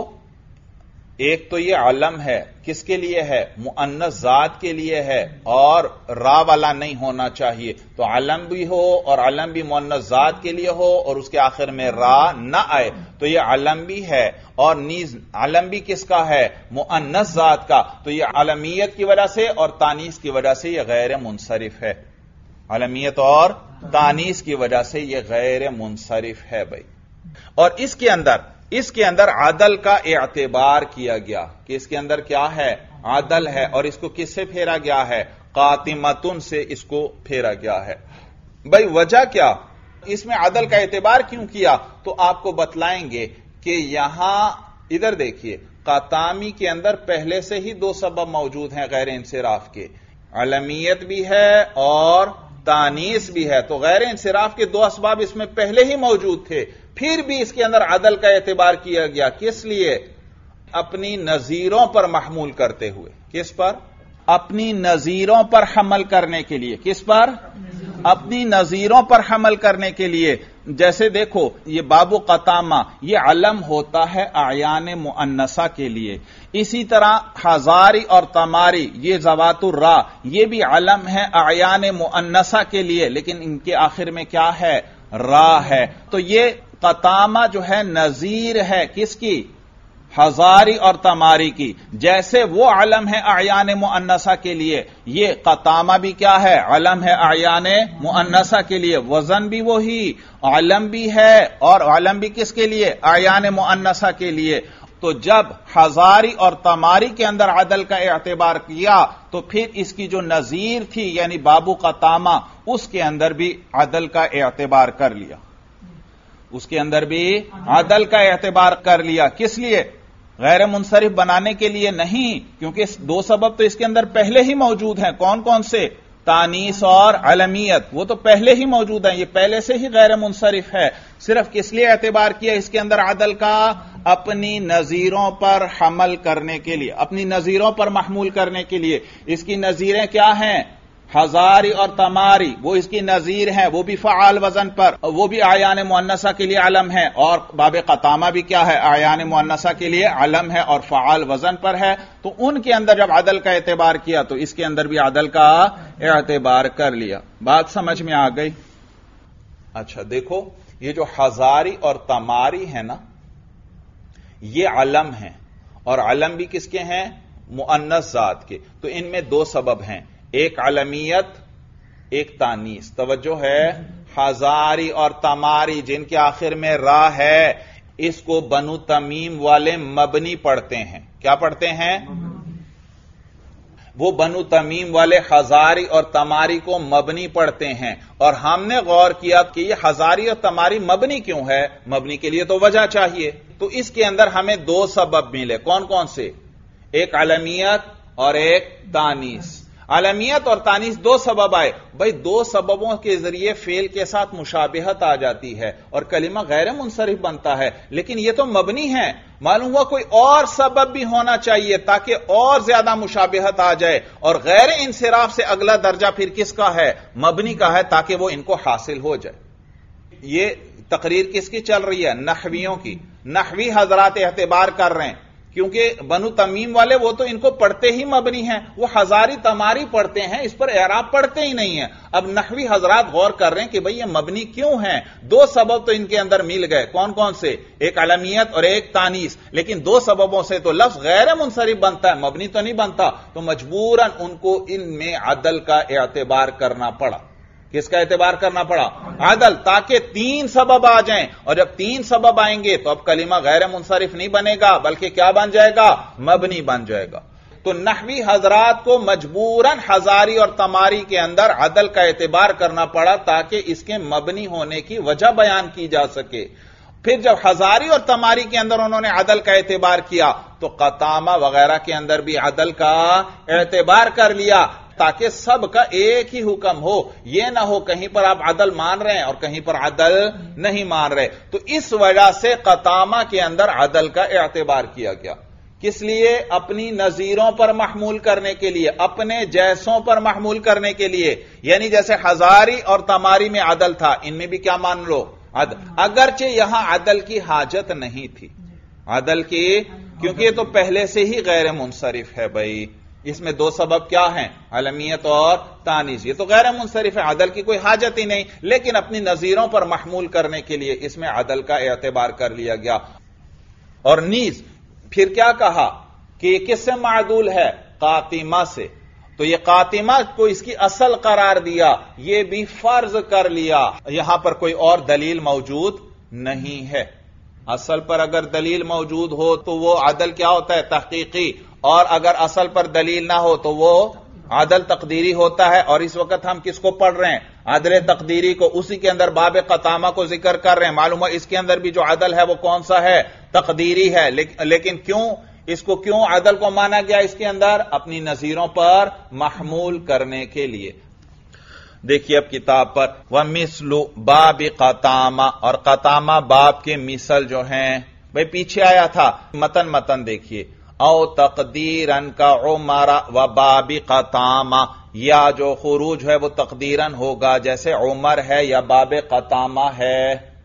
ایک تو یہ علم ہے، کس کے لیے ہے؟ مؤنث ذات کے لیے ہے، اور را والا نہیں ہونا چاہیے. تو علم بھی ہو اور علم بھی مؤنث ذات کے لیے ہو اور اس کے آخر میں را نہ آئے تو یہ علم بھی ہے. اور نیز علم بھی کس کا ہے؟ مؤنث ذات کا. تو یہ علمیت کی وجہ سے اور تانیث کی وجہ سے یہ غیر منصرف ہے. علمیت اور تانیث کی وجہ سے یہ غیر منصرف ہے بھائی. اور اس کے اندر عدل کا اعتبار کیا گیا کہ اس کے اندر کیا ہے؟ عدل ہے. اور اس کو کس سے پھیرا گیا ہے؟ قاطمتن سے اس کو پھیرا گیا ہے. بھائی وجہ کیا؟ اس میں عدل کا اعتبار کیوں کیا؟ تو آپ کو بتلائیں گے کہ یہاں ادھر دیکھیے، قطامی کے اندر پہلے سے ہی دو سبب موجود ہیں غیر انصراف کے، علمیت بھی ہے اور تانیث بھی ہے. تو غیر انصراف کے دو اسباب اس میں پہلے ہی موجود تھے، پھر بھی اس کے اندر عدل کا اعتبار کیا گیا. کس لیے؟ اپنی نظیروں پر محمول کرتے ہوئے. کس پر؟ اپنی نظیروں پر حمل کرنے کے لیے. کس پر؟ اپنی نظیروں پر حمل کرنے کے لیے. جیسے دیکھو، یہ باب قطامہ یہ علم ہوتا ہے اعیان مؤنثہ کے لیے. اسی طرح ہزاری اور تماری یہ ذوات الراء یہ بھی علم ہے اعیان مؤنثہ کے لیے، لیکن ان کے آخر میں کیا ہے؟ را ہے. تو یہ قطامہ جو ہے نظیر ہے کس کی؟ ہزاری اور تماری کی. جیسے وہ علم ہے اعیان مؤنثہ کے لیے، یہ قطامہ بھی کیا ہے؟ علم ہے اعیان مؤنثہ کے لیے. وزن بھی وہی، علم بھی ہے، اور علم بھی کس کے لیے؟ اعیان مؤنثہ کے لیے. تو جب ہزاری اور تماری کے اندر عدل کا اعتبار کیا تو پھر اس کی جو نظیر تھی یعنی بابو قطامہ اس کے اندر بھی عدل کا اعتبار کر لیا. اس کے اندر بھی عدل کا اعتبار کر لیا. کس لیے؟ غیر منصرف بنانے کے لیے نہیں، کیونکہ دو سبب تو اس کے اندر پہلے ہی موجود ہیں. کون کون سے؟ تانیث اور علمیت، وہ تو پہلے ہی موجود ہیں، یہ پہلے سے ہی غیر منصرف ہے. صرف کس لیے اعتبار کیا اس کے اندر عدل کا؟ اپنی نظیروں پر حمل کرنے کے لیے، اپنی نظیروں پر محمول کرنے کے لیے. اس کی نظیریں کیا ہیں؟ ہزاری اور تماری، وہ اس کی نظیر ہیں، وہ بھی فعال وزن پر، وہ بھی اعیان مؤنثہ کے لیے علم ہے. اور باب قطامہ بھی کیا ہے؟ اعیان مؤنثہ کے لیے علم ہے اور فعال وزن پر ہے. تو ان کے اندر جب عدل کا اعتبار کیا تو اس کے اندر بھی عدل کا اعتبار کر لیا. بات سمجھ میں آ گئی؟ اچھا دیکھو، یہ جو ہزاری اور تماری ہے نا، یہ علم ہیں، اور علم بھی کس کے ہیں؟ مؤنث ذات کے. تو ان میں دو سبب ہیں، ایک علمیت ایک تانیث. توجہ ہے، ہزاری اور تماری جن کے آخر میں را ہے اس کو بنو تمیم والے مبنی پڑھتے ہیں. کیا پڑھتے ہیں؟ وہ بنو تمیم والے ہزاری اور تماری کو مبنی پڑھتے ہیں. اور ہم نے غور کیا کہ یہ ہزاری اور تماری مبنی کیوں ہے؟ مبنی کے لیے تو وجہ چاہیے. تو اس کے اندر ہمیں دو سبب ملے. کون کون سے؟ ایک علمیت اور ایک تانیث. علمیت اور تانیث دو سبب آئے. بھائی دو سببوں کے ذریعے فعل کے ساتھ مشابہت آ جاتی ہے اور کلمہ غیر منصرف بنتا ہے، لیکن یہ تو مبنی ہے. معلوم ہوا کوئی اور سبب بھی ہونا چاہیے تاکہ اور زیادہ مشابہت آ جائے. اور غیر انصراف سے اگلا درجہ پھر کس کا ہے؟ مبنی کا ہے، تاکہ وہ ان کو حاصل ہو جائے. یہ تقریر کس کی چل رہی ہے؟ نحویوں کی. نحوی حضرات اعتبار کر رہے ہیں کیونکہ بنو تمیم والے وہ تو ان کو پڑھتے ہی مبنی ہیں، وہ ہزاری تماری پڑھتے ہیں، اس پر اعراب پڑھتے ہی نہیں ہیں. اب نحوی حضرات غور کر رہے ہیں کہ بھئی یہ مبنی کیوں ہیں؟ دو سبب تو ان کے اندر مل گئے. کون کون سے؟ ایک علمیت اور ایک تانیث. لیکن دو سببوں سے تو لفظ غیر منصرف بنتا ہے، مبنی تو نہیں بنتا. تو مجبوراً ان کو ان میں عدل کا اعتبار کرنا پڑا. کس کا اعتبار کرنا پڑا؟ عدل، تاکہ تین سبب آ جائیں. اور جب تین سبب آئیں گے تو اب کلمہ غیر منصرف نہیں بنے گا بلکہ کیا بن جائے گا؟ مبنی بن جائے گا. تو نحوی حضرات کو مجبوراً ہزاری اور تماری کے اندر عدل کا اعتبار کرنا پڑا تاکہ اس کے مبنی ہونے کی وجہ بیان کی جا سکے. پھر جب ہزاری اور تماری کے اندر انہوں نے عدل کا اعتبار کیا تو قطامہ وغیرہ کے اندر بھی عدل کا اعتبار کر لیا تاکہ سب کا ایک ہی حکم ہو. یہ نہ ہو کہیں پر آپ عدل مان رہے ہیں اور کہیں پر عدل نہیں مان رہے. تو اس وجہ سے قطامہ کے اندر عدل کا اعتبار کیا گیا. کس لیے؟ اپنی نظیروں پر محمول کرنے کے لیے، اپنے جیسوں پر محمول کرنے کے لیے. یعنی جیسے ہزاری اور تماری میں عدل تھا، ان میں بھی کیا مان لو؟ عدل. اگرچہ یہاں عدل کی حاجت نہیں تھی، عدل کی، کیونکہ یہ تو پہلے سے ہی غیر منصرف ہے بھائی. اس میں دو سبب کیا ہیں؟ علمیت اور تانیث. یہ تو غیر منصرف ہے، عدل کی کوئی حاجت ہی نہیں، لیکن اپنی نظیروں پر محمول کرنے کے لیے اس میں عدل کا اعتبار کر لیا گیا. اور نیز پھر کیا کہا کہ یہ کس سے معدول ہے؟ قاطمہ سے. تو یہ قاطمہ کو اس کی اصل قرار دیا، یہ بھی فرض کر لیا. یہاں پر کوئی اور دلیل موجود نہیں ہے. اصل پر اگر دلیل موجود ہو تو وہ عدل کیا ہوتا ہے؟ تحقیقی. اور اگر اصل پر دلیل نہ ہو تو وہ عدل تقدیری ہوتا ہے. اور اس وقت ہم کس کو پڑھ رہے ہیں؟ عدل تقدیری کو. اسی کے اندر باب قطامہ کو ذکر کر رہے ہیں. معلوم ہے اس کے اندر بھی جو عدل ہے وہ کون سا ہے؟ تقدیری ہے. لیکن کیوں عدل کو مانا گیا اس کے اندر؟ اپنی نظیروں پر محمول کرنے کے لیے. دیکھیے اب کتاب پر وَمِثْلُ بَابِ قَطَامَہ، اور قطامہ باب کے مثل جو ہیں بھئی پیچھے آیا تھا. متن دیکھیے. او تقدیرن کا عمر و باب قطامہ، یا جو خروج ہے وہ تقدیرن ہوگا جیسے عمر ہے یا باب قطامہ ہے.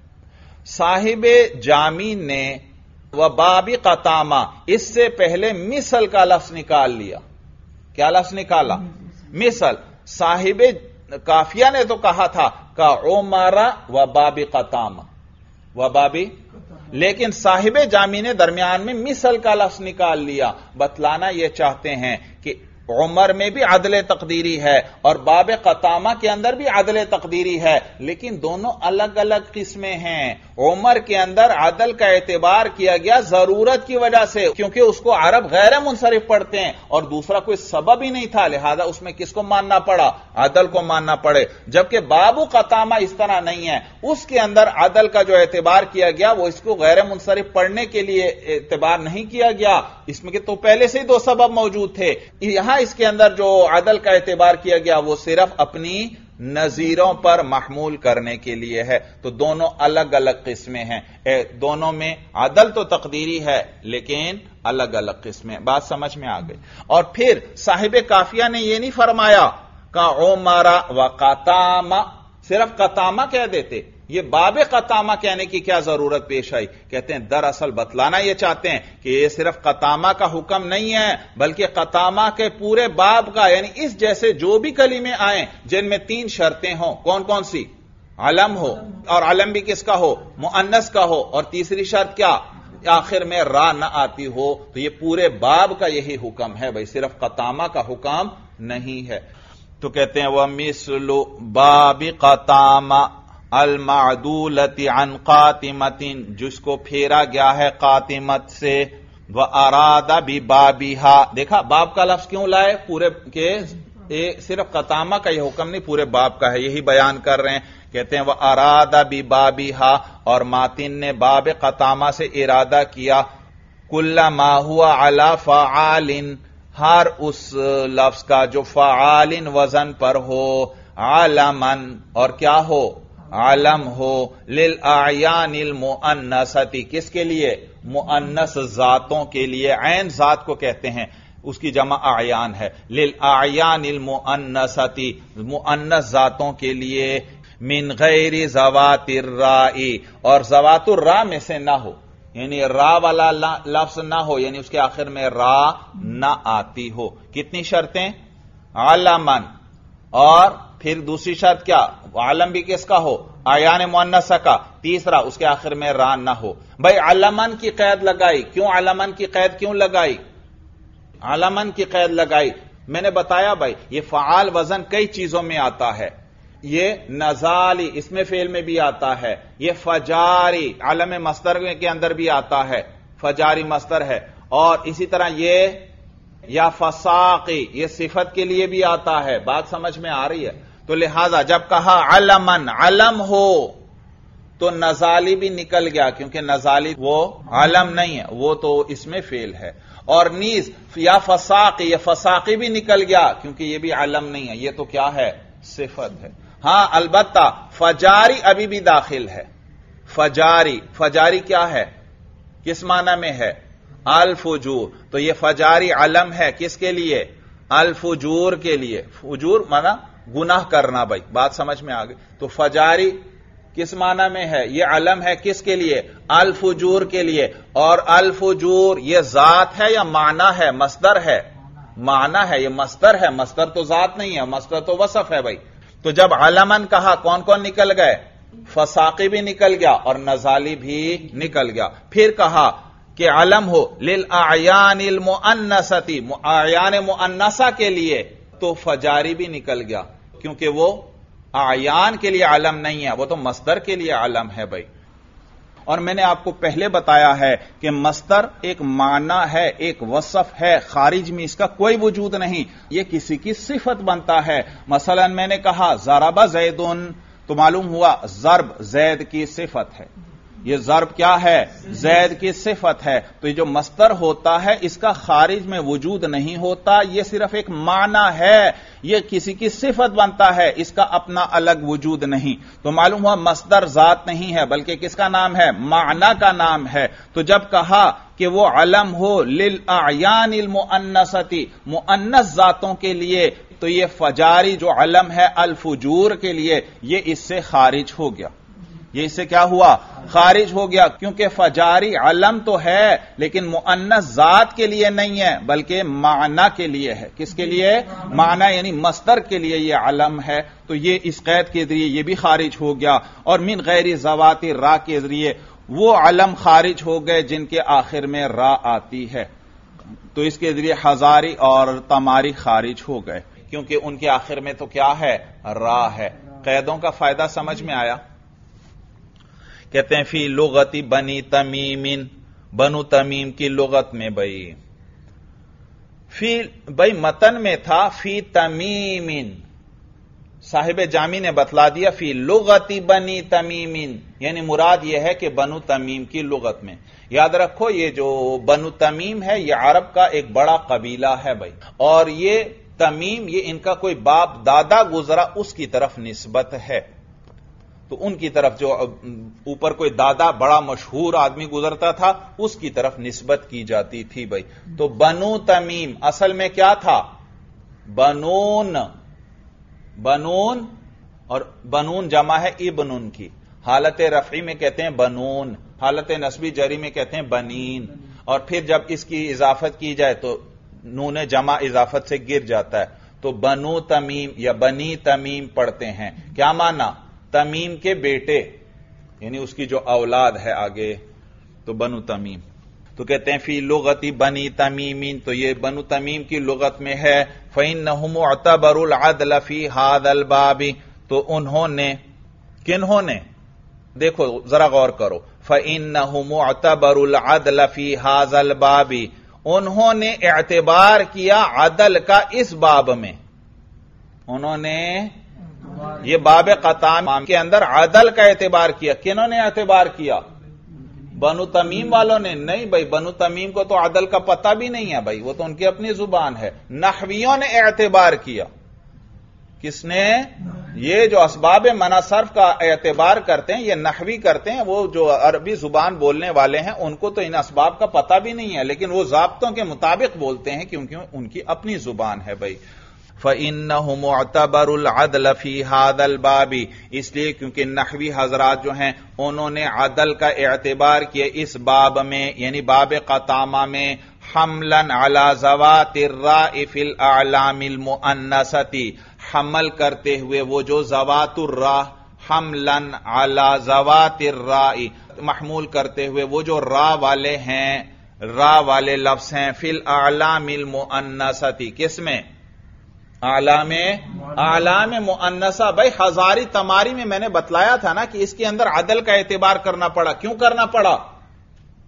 صاحب جامی نے و باب قطامہ اس سے پہلے مثل کا لفظ نکال لیا. کیا لفظ نکالا؟ مثل. صاحب کافیہ نے تو کہا تھا کا عمر و باب قطامہ و بابی، لیکن صاحب جامی نے درمیان میں مثل کا لفظ نکال لیا. بتلانا یہ چاہتے ہیں کہ عمر میں بھی عدل تقدیری ہے اور باب قطامہ کے اندر بھی عدل تقدیری ہے، لیکن دونوں الگ الگ قسمیں ہیں. عمر کے اندر عدل کا اعتبار کیا گیا ضرورت کی وجہ سے، کیونکہ اس کو عرب غیر منصرف پڑھتے ہیں اور دوسرا کوئی سبب ہی نہیں تھا، لہذا اس میں کس کو ماننا پڑا؟ عدل کو ماننا پڑے. جبکہ باب قطامہ اس طرح نہیں ہے، اس کے اندر عدل کا جو اعتبار کیا گیا وہ اس کو غیر منصرف پڑھنے کے لیے اعتبار نہیں کیا گیا. اس میں کہ تو پہلے سے ہی دو سبب موجود تھے. یہاں اس کے اندر جو عدل کا اعتبار کیا گیا وہ صرف اپنی نظیروں پر محمول کرنے کے لیے ہے. تو دونوں الگ الگ قسمیں ہیں. دونوں میں عدل تو تقدیری ہے لیکن الگ الگ قسمیں. بات سمجھ میں آ گئی. اور پھر صاحب کافیہ نے یہ نہیں فرمایا کہ عمر و قطامہ، صرف قطامہ کہہ دیتے. یہ باب قطامہ کہنے کی کیا ضرورت پیش آئی؟ کہتے ہیں دراصل بتلانا یہ چاہتے ہیں کہ یہ صرف قطامہ کا حکم نہیں ہے بلکہ قطامہ کے پورے باب کا، یعنی اس جیسے جو بھی کلمے آئیں جن میں 3 شرطیں ہوں. کون کون سی؟ علم ہو، اور علم بھی کس کا ہو؟ مؤنث کا ہو. اور تیسری شرط کیا؟ آخر میں را نہ آتی ہو. تو یہ پورے باب کا یہی حکم ہے بھائی، صرف قطامہ کا حکم نہیں ہے. تو کہتے ہیں وَمِثْلُ بَابِ قَطَامَہ المعدولت عن قاطمت، جس کو پھیرا گیا ہے قاطمت سے. وَأَرَادَ بِبَابِهَا، دیکھا باب کا لفظ کیوں لائے؟ پورے کے صرف قطامہ کا یہ حکم نہیں، پورے باب کا ہے، یہی بیان کر رہے ہیں. کہتے ہیں وَأَرَادَ بِبَابِهَا، اور ماتن نے باب قطامہ سے ارادہ کیا كُلَّ مَا هُوَ عَلَى فَعَالٍ، ہر اس لفظ کا جو فعال وزن پر ہو، علمن، اور کیا ہو؟ علم ہو. للأعیان المؤنثۃ، کس کے لیے؟ مؤنث ذاتوں کے لیے. عین ذات کو کہتے ہیں، اس کی جمع اعیان ہے. للأعیان المؤنثۃ، مؤنث ذاتوں کے لیے. من غیر ذوات الراء، اور ذوات الراء میں سے نہ ہو، یعنی را والا لفظ نہ ہو، یعنی اس کے آخر میں را نہ آتی ہو. کتنی شرطیں؟ علمن، اور پھر دوسری شرط کیا؟ عالم بھی کس کا ہو؟ اعیان مؤنثہ کا. تیسرا اس کے آخر میں را نہ ہو. بھائی علمن کی قید لگائی، کیوں علمن کی قید کیوں لگائی؟ علمن کی قید لگائی میں نے بتایا بھائی یہ فعال وزن کئی چیزوں میں آتا ہے. یہ نزالی اس میں فعل میں بھی آتا ہے، یہ فجاری علم مصدر کے اندر بھی آتا ہے، فجاری مصدر ہے. اور اسی طرح یہ یا فساقی یہ صفت کے لیے بھی آتا ہے. بات سمجھ میں آ رہی ہے؟ تو لہذا جب کہا علمن علم ہو تو نزالی بھی نکل گیا، کیونکہ نزالی وہ علم نہیں ہے، وہ تو اس میں فعل ہے. اور نیز یا فساقی یہ فساقی بھی نکل گیا، کیونکہ یہ بھی علم نہیں ہے، یہ تو کیا ہے؟ صفت ہے. ہاں البتہ فجاری ابھی بھی داخل ہے. فجاری کیا ہے؟ کس معنی میں ہے؟ الفجور. تو یہ فجاری علم ہے کس کے لیے؟ الفجور کے لیے. فجور معنی گناہ کرنا. بھائی بات سمجھ میں آ گئی؟ تو فجاری کس معنی میں ہے؟ یہ علم ہے کس کے لیے؟ الفجور کے لیے. اور الفجور یہ ذات ہے یا معنی ہے؟ مصدر ہے. معنی ہے، یہ مصدر ہے، مصدر تو ذات نہیں ہے، مصدر تو وصف ہے. بھائی تو جب علمن کہا کون کون نکل گئے؟ فساقی بھی نکل گیا اور نزالی بھی نکل گیا. پھر کہا کہ علم ہو للاعیان المؤنثتی، اعیان مؤنثہ کے لیے، تو فجاری بھی نکل گیا، کیونکہ وہ اعیان کے لیے علم نہیں ہے، وہ تو مصدر کے لیے علم ہے. بھائی اور میں نے آپ کو پہلے بتایا ہے کہ مصدر ایک معنی ہے، ایک وصف ہے، خارج میں اس کا کوئی وجود نہیں، یہ کسی کی صفت بنتا ہے. مثلا میں نے کہا ضرب زیدن، تو معلوم ہوا ضرب زید کی صفت ہے. یہ ضرب کیا ہے؟ زید کی صفت ہے. تو یہ جو مصدر ہوتا ہے اس کا خارج میں وجود نہیں ہوتا، یہ صرف ایک معنی ہے، یہ کسی کی صفت بنتا ہے، اس کا اپنا الگ وجود نہیں. تو معلوم ہوا مصدر ذات نہیں ہے بلکہ کس کا نام ہے؟ معنی کا نام ہے. تو جب کہا کہ وہ علم ہو للاعیان المؤنثتی، مؤنث ذاتوں کے لیے، تو یہ فجاری جو علم ہے الفجور کے لیے، یہ اس سے خارج ہو گیا. یہ اس سے کیا ہوا؟ خارج ہو گیا، کیونکہ فجاری علم تو ہے لیکن مؤنث ذات کے لیے نہیں ہے بلکہ معنی کے لیے ہے. کس کے لیے؟ معنی یعنی مصدر کے لیے یہ علم ہے. تو یہ اس قید کے ذریعے یہ بھی خارج ہو گیا. اور من غیر ذوات را کے ذریعے وہ علم خارج ہو گئے جن کے آخر میں را آتی ہے. تو اس کے ذریعے ہزاری اور تماری خارج ہو گئے، کیونکہ ان کے آخر میں تو کیا ہے؟ را ہے. قیدوں کا فائدہ سمجھ میں آیا؟ کہتے ہیں فی لغت بنی تمیم، بنو تمیم کی لغت میں. بھائی متن میں تھا فی تمیم، صاحب جامی نے بتلا دیا فی لغت بنی تمیم، یعنی مراد یہ ہے کہ بنو تمیم کی لغت میں. یاد رکھو یہ جو بنو تمیم ہے یہ عرب کا ایک بڑا قبیلہ ہے. بھائی اور یہ تمیم، یہ ان کا کوئی باپ دادا گزرا اس کی طرف نسبت ہے. تو ان کی طرف جو اوپر کوئی دادا بڑا مشہور آدمی گزرتا تھا اس کی طرف نسبت کی جاتی تھی. بھائی تو بنو تمیم اصل میں کیا تھا؟ بنون. بنون اور بنون جمع ہے ابنن کی. حالت رفعی میں کہتے ہیں بنون، حالت نصبی جری میں کہتے ہیں بنین. اور پھر جب اس کی اضافت کی جائے تو نون جمع اضافت سے گر جاتا ہے. تو بنو تمیم یا بنی تمیم پڑھتے ہیں. کیا معنی؟ تمیم کے بیٹے، یعنی اس کی جو اولاد ہے آگے، تو بنو تمیم. تو کہتے ہیں فی لغت بنی تمیم، تو یہ بنو تمیم کی لغت میں ہے. فإنهم اعتبروا العدل فی هذا الباب، تو انہوں نے، کنہوں نے؟ دیکھو ذرا غور کرو. فإنهم اعتبروا العدل فی هذا الباب، انہوں نے اعتبار کیا عدل کا اس باب میں. انہوں نے یہ باب قطام کے اندر عدل کا اعتبار کیا. کنہوں نے اعتبار کیا؟ بنو تمیم والوں نے نہیں. بھائی بنو تمیم کو تو عدل کا پتہ بھی نہیں ہے. بھائی وہ تو ان کی اپنی زبان ہے. نحویوں نے اعتبار کیا. کس نے؟ یہ جو اسباب منع صرف کا اعتبار کرتے ہیں یہ نحوی کرتے ہیں. وہ جو عربی زبان بولنے والے ہیں ان کو تو ان اسباب کا پتہ بھی نہیں ہے، لیکن وہ ضابطوں کے مطابق بولتے ہیں کیونکہ ان کی اپنی زبان ہے. بھائی فَإِنَّهُمْ اعْتَبَرُوا الْعَدْلَ فِي هَذَا الْبَابِ، اس لیے کیونکہ نحوی حضرات جو ہیں انہوں نے عدل کا اعتبار کیا اس باب میں، یعنی باب قطامہ میں، حملاً علی ذوات الراء فی الاعلام المؤنثۃ، حمل کرتے ہوئے وہ جو ذوات الراء، حملاً علی ذوات الراء، محمول کرتے ہوئے وہ جو را والے ہیں، را والے لفظ ہیں، فی الاعلام المؤنثۃ، کس میں؟ اعلام مؤنثہ. بھائی ہزاری تماری میں نے بتلایا تھا نا کہ اس کے اندر عدل کا اعتبار کرنا پڑا. کیوں کرنا پڑا؟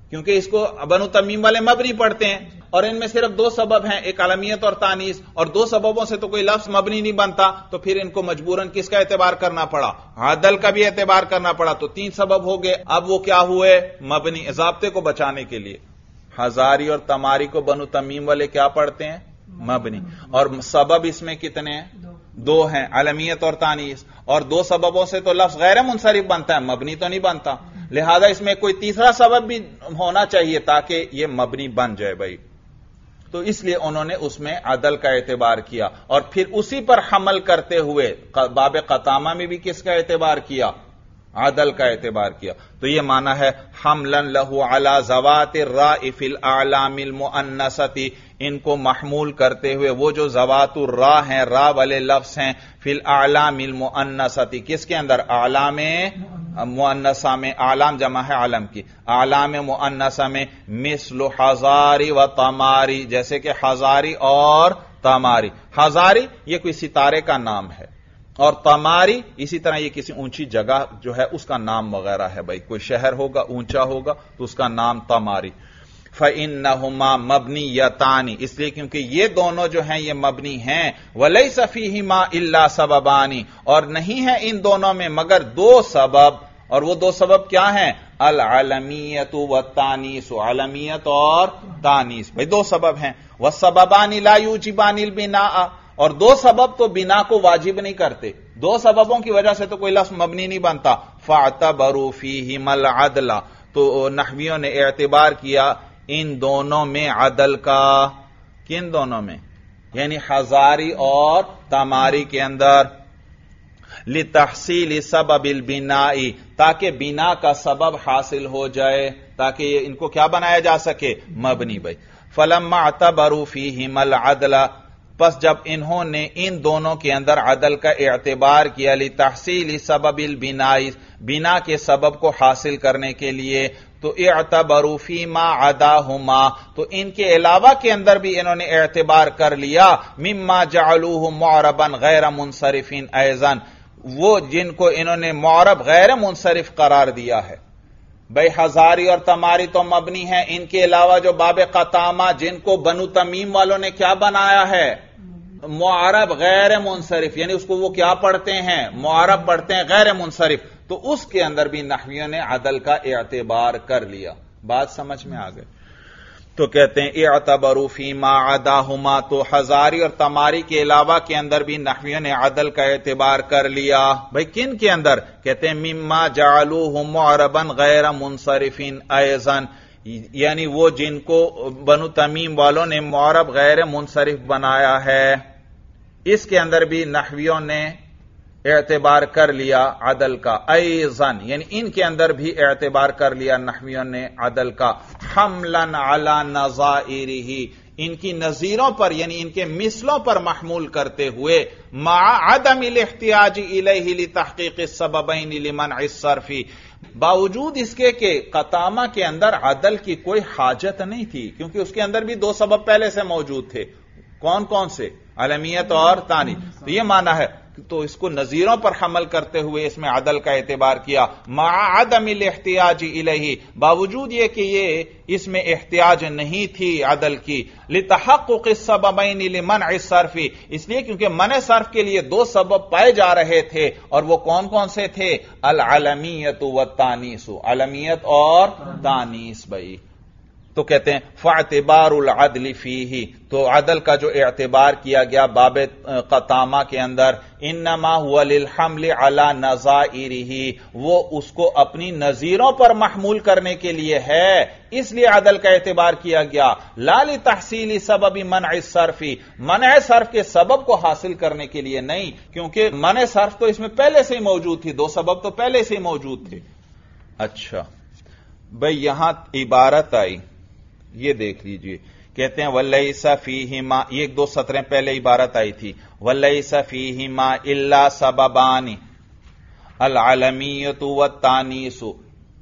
کیونکہ اس کو بنو تمیم والے مبنی پڑھتے ہیں، اور ان میں صرف دو سبب ہیں، ایک علمیت اور تانیث، اور دو سببوں سے تو کوئی لفظ مبنی نہیں بنتا، تو پھر ان کو مجبوراً کس کا اعتبار کرنا پڑا؟ عدل کا بھی اعتبار کرنا پڑا، تو تین سبب ہو گئے، اب وہ کیا ہوئے؟ مبنی، ضابطے کو بچانے کے لیے۔ ہزاری اور تماری کو بنو تمیم والے کیا پڑھتے ہیں؟ مبنی، اور سبب اس میں کتنے ہیں؟ دو ہیں، علمیت اور تانیث، اور دو سببوں سے تو لفظ غیر منصرف بنتا ہے، مبنی تو نہیں بنتا، لہذا اس میں کوئی تیسرا سبب بھی ہونا چاہیے تاکہ یہ مبنی بن جائے بھائی، تو اس لیے انہوں نے اس میں عدل کا اعتبار کیا، اور پھر اسی پر حمل کرتے ہوئے باب قطامہ میں بھی کس کا اعتبار کیا؟ عدل کا اعتبار کیا۔ تو یہ معنی ہے حملا لہ علی ذوات الراء فی الاعلام المؤنثۃ، ان کو محمول کرتے ہوئے وہ جو ذوات الراء ہیں، را والے لفظ ہیں، فی الاعلام المؤنثۃ، کس کے اندر؟ اعلام مؤنثہ میں، اعلام جمع ہے عالم کی، اعلام مؤنثہ میں، مثل حزاری و تماری، جیسے کہ حزاری اور تماری۔ حزاری یہ کوئی ستارے کا نام ہے، اور تماری اسی طرح یہ کسی اونچی جگہ جو ہے اس کا نام وغیرہ ہے بھائی، کوئی شہر ہوگا اونچا ہوگا تو اس کا نام تماری۔ فَإِنَّهُمَا مَبْنِيَّتَانِ، اس لیے کیونکہ یہ دونوں جو ہیں یہ مبنی ہیں، وَلَيْسَ فِيهِمَا إِلَّا سَبَبَانِ، اور نہیں ہے ان دونوں میں مگر دو سبب، اور وہ دو سبب کیا ہیں؟ العلمیت والتانیث، علمیت اور تانیث، بھائی دو سبب ہیں۔ وَالسَّبَبَانِ لَا يُوجِبَانِ الْبِنَاءَ، اور دو سبب تو بنا کو واجب نہیں کرتے، دو سببوں کی وجہ سے تو کوئی لفظ مبنی نہیں بنتا۔ فَاعْتَبَرُوا فِيهِمَا الْعَدْلَ، تو نحویوں نے اعتبار کیا ان دونوں میں عدل کا، کن دونوں میں؟ یعنی حزاری اور تماری کے اندر، لِتَحْصِيلِ سَبَبِ الْبِنَاءِ، تاکہ بنا کا سبب حاصل ہو جائے، تاکہ ان کو کیا بنایا جا سکے؟ مبنی بھائی۔ فَلَمَّا اعْتَبَرُوا فِيهِمَا الْعَدْلَ، پس جب انہوں نے ان دونوں کے اندر عدل کا اعتبار کیا، لِتَحْصِيلِ سَبَبِ الْبِنَاءِ، بنا کے سبب کو حاصل کرنے کے لیے، تو اعتبروا فیما عداہما، تو ان کے علاوہ کے اندر بھی انہوں نے اعتبار کر لیا، مما جعلوہ معربا غیر منصرف ایضا، وہ جن کو انہوں نے معرب غیر منصرف قرار دیا ہے۔ بھئی حزاری اور تماری تو مبنی ہیں، ان کے علاوہ جو باب قطامہ جن کو بنو تمیم والوں نے کیا بنایا ہے؟ معرب غیر منصرف، یعنی اس کو وہ کیا پڑھتے ہیں؟ معرب پڑھتے ہیں غیر منصرف، تو اس کے اندر بھی نحویوں نے عدل کا اعتبار کر لیا۔ بات سمجھ میں آ گئی؟ تو کہتے ہیں اعتبروا فیما عداہما، تو حزاری اور تماری کے علاوہ کے اندر بھی نحویوں نے عدل کا اعتبار کر لیا۔ بھئی کن کے اندر؟ کہتے ہیں مما جعلوہ معربا غیر منصرف ایضا، یعنی وہ جن کو بنو تمیم والوں نے معرب غیر منصرف بنایا ہے، اس کے اندر بھی نحویوں نے اعتبار کر لیا عدل کا، ایضاً یعنی ان کے اندر بھی اعتبار کر لیا نحویوں نے عدل کا، حملا علی نظائرہ، ان کی نظیروں پر یعنی ان کے مثلوں پر محمول کرتے ہوئے، مع عدم الاحتیاج الیہ لتحقیق السببین لمنع الصرف، باوجود اس کے کہ قطامہ کے اندر عدل کی کوئی حاجت نہیں تھی، کیونکہ اس کے اندر بھی دو سبب پہلے سے موجود تھے، کون کون سے؟ علمیت اور تانی۔ تو یہ معنی ہے، تو اس کو نظیروں پر حمل کرتے ہوئے اس میں عدل کا اعتبار کیا، مع عدم الاحتیاج الیہ، باوجود یہ کہ یہ اس میں احتیاج نہیں تھی عدل کی، لتحقق السببین لمنع الصرف، اس لیے کیونکہ منع صرف کے لیے دو سبب پائے جا رہے تھے، اور وہ کون کون سے تھے؟ العلمیت والتانیث، علمیت اور تانیث بھائی۔ تو کہتے ہیں فاعتبار العدل فیہ، تو عدل کا جو اعتبار کیا گیا باب قطامہ کے اندر، انما هو للحمل علی نظائرہ، وہ اس کو اپنی نظیروں پر محمول کرنے کے لیے ہے، اس لیے عدل کا اعتبار کیا گیا، لا لتحصیل سبب منع الصرف، منع صرف کے سبب کو حاصل کرنے کے لیے نہیں، کیونکہ منع صرف تو اس میں پہلے سے ہی موجود تھی، دو سبب تو پہلے سے ہی موجود تھے۔ اچھا بھئی یہاں عبارت آئی، یہ دیکھ لیجئے، کہتے ہیں وَلَيْسَ فِيهِمَا، یہ ایک دو سطریں پہلے عبارت آئی تھی، وَلَيْسَ فِيهِمَا إِلَّا سَبَبَانِ الْعَلَمِيَّةُ وَالتَّانِيثُ،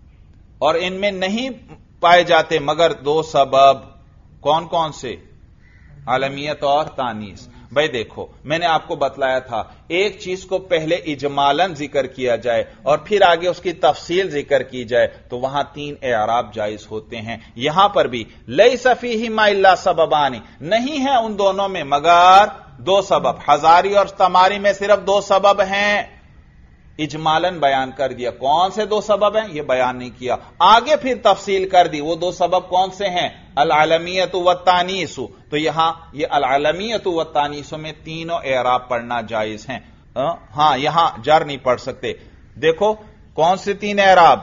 اور ان میں نہیں پائے جاتے مگر دو سبب، کون کون سے؟ علمیت اور تانیث۔ بھائی دیکھو میں نے آپ کو بتلایا تھا ایک چیز کو پہلے اجمالاً ذکر کیا جائے اور پھر آگے اس کی تفصیل ذکر کی جائے تو وہاں 3 اعراب جائز ہوتے ہیں. یہاں پر بھی لیس فیہما الا سببان، نہیں ہے ان دونوں میں مگر 2 سبب. ہزاری اور تماری میں صرف 2 سبب ہیں، اجمالاً بیان کر دیا. کون سے 2 سبب ہیں یہ بیان نہیں کیا، آگے پھر تفصیل کر دی. وہ 2 سبب کون سے ہیں؟ العلمیت والتانیس. تو یہاں یہ العلمیت والتانیس میں تینوں اعراب پڑھنا جائز ہیں. ہاں یہاں جر نہیں پڑھ سکتے. دیکھو کون سے 3 اعراب؟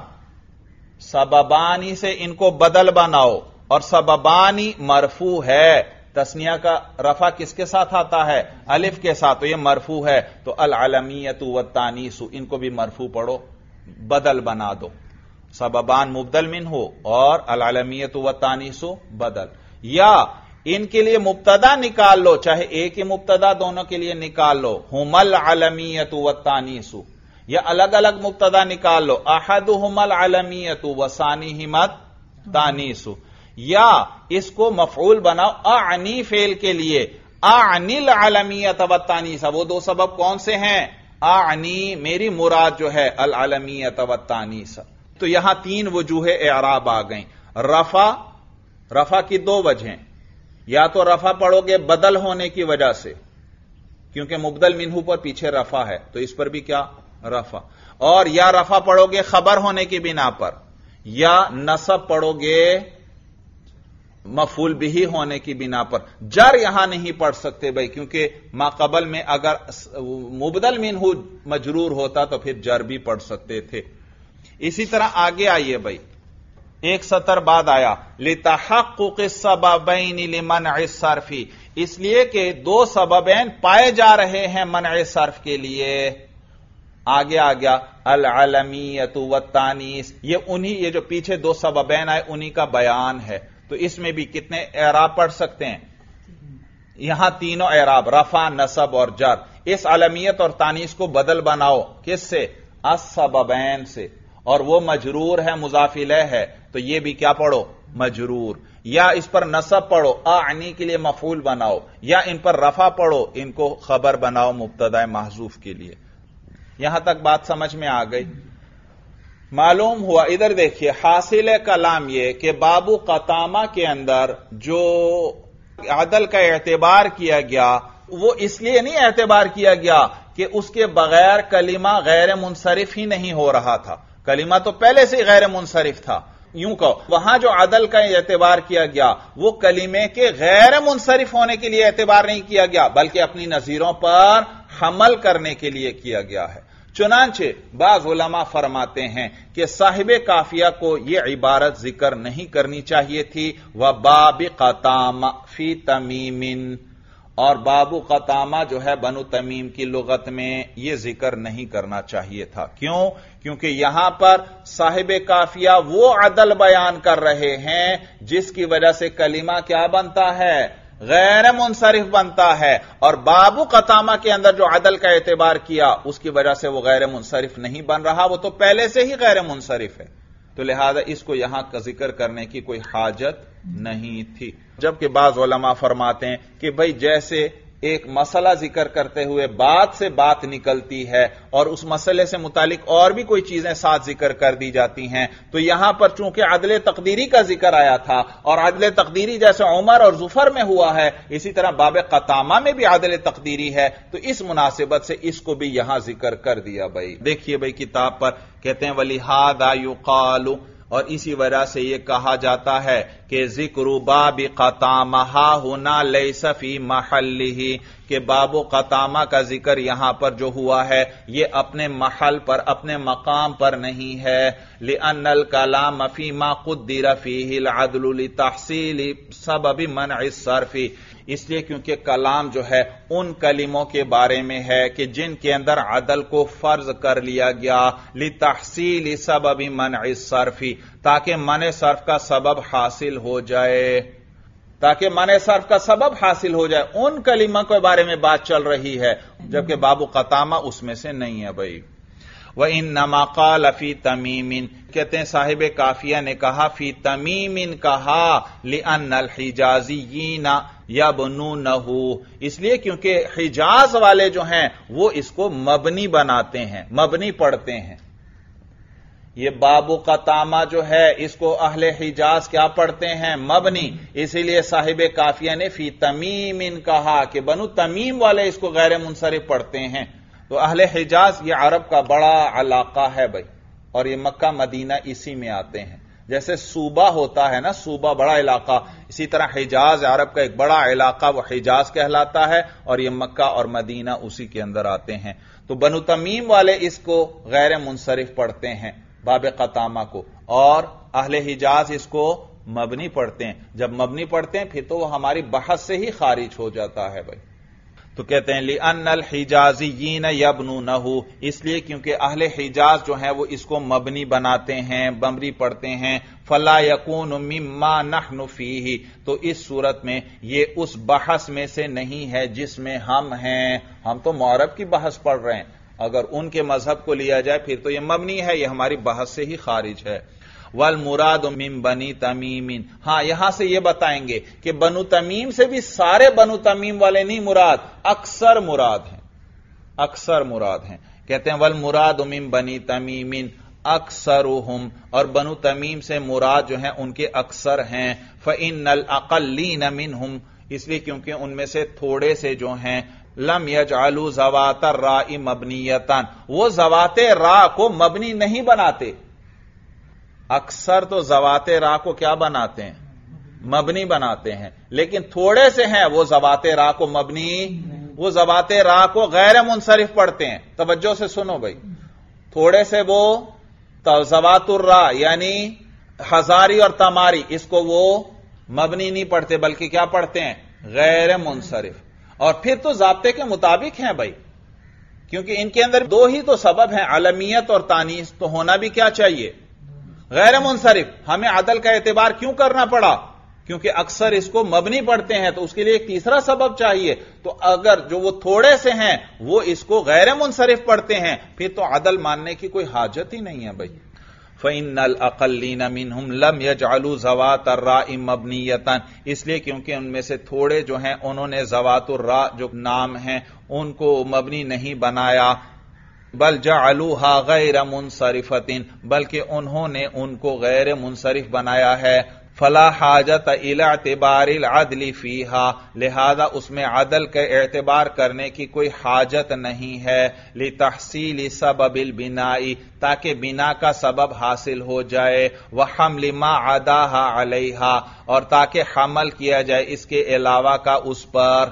سببانی سے ان کو بدل بناؤ، اور سببانی مرفوع ہے. تسنیہ کا رفع کس کے ساتھ آتا ہے؟ الف کے ساتھ، تو یہ مرفوع ہے. تو العلمیت والتانیس ان کو بھی مرفوع پڑھو، بدل بنا دو. سببان مبدل منہ اور العلمیت والتانیس بدل. یا ان کے لیے مبتدا نکال لو، چاہے ایک ہی مبتدا دونوں کے لیے نکال لو، ہم العلمیت والتانیس. یا الگ الگ مبتدا نکال لو، احدہم العلمیت وثانیہما التانیس. یا اس کو مفعول بناؤ اعنی فعل کے لیے، اعنی العلمیت والتانیس. وہ 2 سبب کون سے ہیں؟ اعنی میری مراد جو ہے العلمیت والتانیس. تو یہاں 3 وجوہ اعراب آ گئیں. رفع کی 2 وجہیں، یا تو رفع پڑھو گے بدل ہونے کی وجہ سے، کیونکہ مبدل منہ پر پیچھے رفع ہے تو اس پر بھی کیا رفع، اور یا رفع پڑھو گے خبر ہونے کی بنا پر، یا نصب پڑھو گے مفعول بہ ہونے کی بنا پر. جر یہاں نہیں پڑھ سکتے بھائی، کیونکہ ما قبل میں اگر مبدل منہ مجرور ہوتا تو پھر جر بھی پڑھ سکتے تھے. اسی طرح آگے آئیے بھائی، ایک سطر بعد آیا لتحقق السببین لمنع الصرف، اس لیے کہ 2 سببین پائے جا رہے ہیں منع صرف کے لیے. آگے آ گیا العلمیت والتانیس، یہ جو پیچھے 2 سببین آئے انہی کا بیان ہے. تو اس میں بھی کتنے اعراب پڑھ سکتے ہیں؟ یہاں تینوں اعراب، رفع، نصب اور جر. اس علمیت اور تانیس کو بدل بناؤ، کس سے؟ السببین سے، اور وہ مجرور ہے، مضاف الیہ ہے، تو یہ بھی کیا پڑھو؟ مجرور. یا اس پر نصب پڑھو، اعنی کے لیے مفعول بناؤ، یا ان پر رفع پڑھو، ان کو خبر بناؤ مبتدا محذوف کے لیے. یہاں تک بات سمجھ میں آ گئی؟ معلوم ہوا، ادھر دیکھیے حاصل کلام یہ کہ بابو قطامہ کے اندر جو عدل کا اعتبار کیا گیا وہ اس لیے نہیں اعتبار کیا گیا کہ اس کے بغیر کلمہ غیر منصرف ہی نہیں ہو رہا تھا، کلمہ تو پہلے سے غیر منصرف تھا. یوں کہو وہاں جو عدل کا اعتبار کیا گیا وہ کلمے کے غیر منصرف ہونے کے لیے اعتبار نہیں کیا گیا بلکہ اپنی نظیروں پر حمل کرنے کے لیے کیا گیا ہے. چنانچہ بعض علماء فرماتے ہیں کہ صاحب کافیہ کو یہ عبارت ذکر نہیں کرنی چاہیے تھی، وباب قطامہ فی تمیم، اور بابو قطامہ جو ہے بنو تمیم کی لغت میں یہ ذکر نہیں کرنا چاہیے تھا. کیوں؟ کیونکہ یہاں پر صاحب کافیہ وہ عدل بیان کر رہے ہیں جس کی وجہ سے کلمہ کیا بنتا ہے؟ غیر منصرف بنتا ہے، اور بابو قطامہ کے اندر جو عدل کا اعتبار کیا اس کی وجہ سے وہ غیر منصرف نہیں بن رہا، وہ تو پہلے سے ہی غیر منصرف ہے. تو لہذا اس کو یہاں کا ذکر کرنے کی کوئی حاجت نہیں تھی. جبکہ بعض علماء فرماتے ہیں کہ بھئی جیسے ایک مسئلہ ذکر کرتے ہوئے بات سے بات نکلتی ہے اور اس مسئلے سے متعلق اور بھی کوئی چیزیں ساتھ ذکر کر دی جاتی ہیں، تو یہاں پر چونکہ عدل تقدیری کا ذکر آیا تھا اور عدل تقدیری جیسے عمر اور ظفر میں ہوا ہے اسی طرح باب قطامہ میں بھی عدل تقدیری ہے، تو اس مناسبت سے اس کو بھی یہاں ذکر کر دیا. بھائی دیکھیے بھائی کتاب پر کہتے ہیں وَلِهَذَا يُقَالُ، اور اسی وجہ سے یہ کہا جاتا ہے کہ ذکر باب قطامہ ہنا لیس فی محلہ، کہ باب قطامہ کا ذکر یہاں پر جو ہوا ہے یہ اپنے محل پر، اپنے مقام پر نہیں ہے. لأن الکلام فیما قدر فیہ العدل لتحصیل سبب منع الصرف، اس لیے کیونکہ کلام جو ہے ان کلموں کے بارے میں ہے کہ جن کے اندر عدل کو فرض کر لیا گیا لتحصیل سبب منع الصرف، تاکہ منع صرف کا سبب حاصل ہو جائے، تاکہ منع صرف کا سبب حاصل ہو جائے. ان کلموں کے بارے میں بات چل رہی ہے جبکہ باب قطامہ اس میں سے نہیں ہے. بھائی وَإِنَّمَا قَالَ فِي تَمِيمٍ، کہتے ہیں صاحب کافیہ نے کہا فی تمیم کہا لِأَنَّ الْحِجَازِيِّينَ يَبْنُونَهُ، اس لیے کیونکہ حجاز والے جو ہیں وہ اس کو مبنی بناتے ہیں، مبنی پڑھتے ہیں۔ یہ بابو قطامہ جو ہے اس کو اہل حجاز کیا پڑھتے ہیں؟ مبنی، اسی لیے صاحب کافیہ نے فی تمیم کہا کہ بنو تمیم والے اس کو غیر منصرف پڑھتے ہیں۔ تو اہل حجاز یہ عرب کا بڑا علاقہ ہے بھائی، اور یہ مکہ مدینہ اسی میں آتے ہیں۔ جیسے صوبہ ہوتا ہے نا، صوبہ بڑا علاقہ، اسی طرح حجاز عرب کا ایک بڑا علاقہ وہ حجاز کہلاتا ہے، اور یہ مکہ اور مدینہ اسی کے اندر آتے ہیں۔ تو بنو تمیم والے اس کو غیر منصرف پڑھتے ہیں، باب قطامہ کو، اور اہل حجاز اس کو مبنی پڑھتے ہیں۔ جب مبنی پڑھتے ہیں پھر تو وہ ہماری بحث سے ہی خارج ہو جاتا ہے بھائی۔ تو کہتے ہیں لِأَنَّ الْحِجَازِيِّينَ يَبْنُونَهُ، اس لیے کیونکہ اہل حجاز جو ہیں وہ اس کو مبنی بناتے ہیں، مبنی پڑھتے ہیں۔ فَلَا يَكُونُ مِمَّا نَحْنُ فِيهِ، تو اس صورت میں یہ اس بحث میں سے نہیں ہے جس میں ہم ہیں۔ ہم تو معرب کی بحث پڑھ رہے ہیں، اگر ان کے مذہب کو لیا جائے پھر تو یہ مبنی ہے، یہ ہماری بحث سے ہی خارج ہے۔ وَالْمُرَادُ مِن بَنِي تَمِيمٍ، ہاں یہاں سے یہ بتائیں گے کہ بنو تمیم سے بھی سارے بنو تمیم والے نہیں مراد، اکثر مراد ہیں، اکثر مراد ہیں۔ کہتے ہیں وَالْمُرَادُ مِن بَنِي تَمِيمٍ اکثرهم، اور بنو تمیم سے مراد جو ہیں ان کے اکثر ہیں۔ فَإِنَّ الْأَقَلِّينَ مِنْهُمْ، اس لیے کیونکہ ان میں سے تھوڑے سے جو ہیں لم يجعلوا ذوات الراء مبنیتان، وہ ذوات را کو مبنی نہیں بناتے۔ اکثر تو ذوات را کو کیا بناتے ہیں؟ مبنی بناتے ہیں، لیکن تھوڑے سے ہیں وہ ذوات را کو مبنی، وہ ذوات را کو غیر منصرف پڑھتے ہیں۔ توجہ سے سنو بھائی، تھوڑے سے وہ ذوات الرا یعنی ہزاری اور تماری، اس کو وہ مبنی نہیں پڑھتے بلکہ کیا پڑھتے ہیں؟ غیر منصرف۔ اور پھر تو ضابطے کے مطابق ہیں بھائی، کیونکہ ان کے اندر دو ہی تو سبب ہیں، علمیت اور تانیث، تو ہونا بھی کیا چاہیے؟ غیر منصرف۔ ہمیں عدل کا اعتبار کیوں کرنا پڑا؟ کیونکہ اکثر اس کو مبنی پڑھتے ہیں، تو اس کے لیے ایک تیسرا سبب چاہیے۔ تو اگر جو وہ تھوڑے سے ہیں وہ اس کو غیر منصرف پڑھتے ہیں پھر تو عدل ماننے کی کوئی حاجت ہی نہیں ہے بھائی۔ فَإِنَّ الْأَقَلِّينَ مِنْهُمْ لَمْ يَجْعَلُوا ذَوَاتَ الرَّاءِ مَبْنِيَّةً، اس لیے کیونکہ ان میں سے تھوڑے جو ہیں انہوں نے ذوات الراء جو نام ہیں ان کو مبنی نہیں بنایا، بل جعلوها غیر منصرفۃ، بلکہ انہوں نے ان کو غیر منصرف بنایا ہے۔ فلا حاجت الی اعتبار العدل فیہا، لہذا اس میں عدل کا اعتبار کرنے کی کوئی حاجت نہیں ہے۔ لتحصیل سبب البناء، تاکہ بنا کا سبب حاصل ہو جائے، وحمل ما عداها علیہا، اور تاکہ حمل کیا جائے اس کے علاوہ کا اس پر۔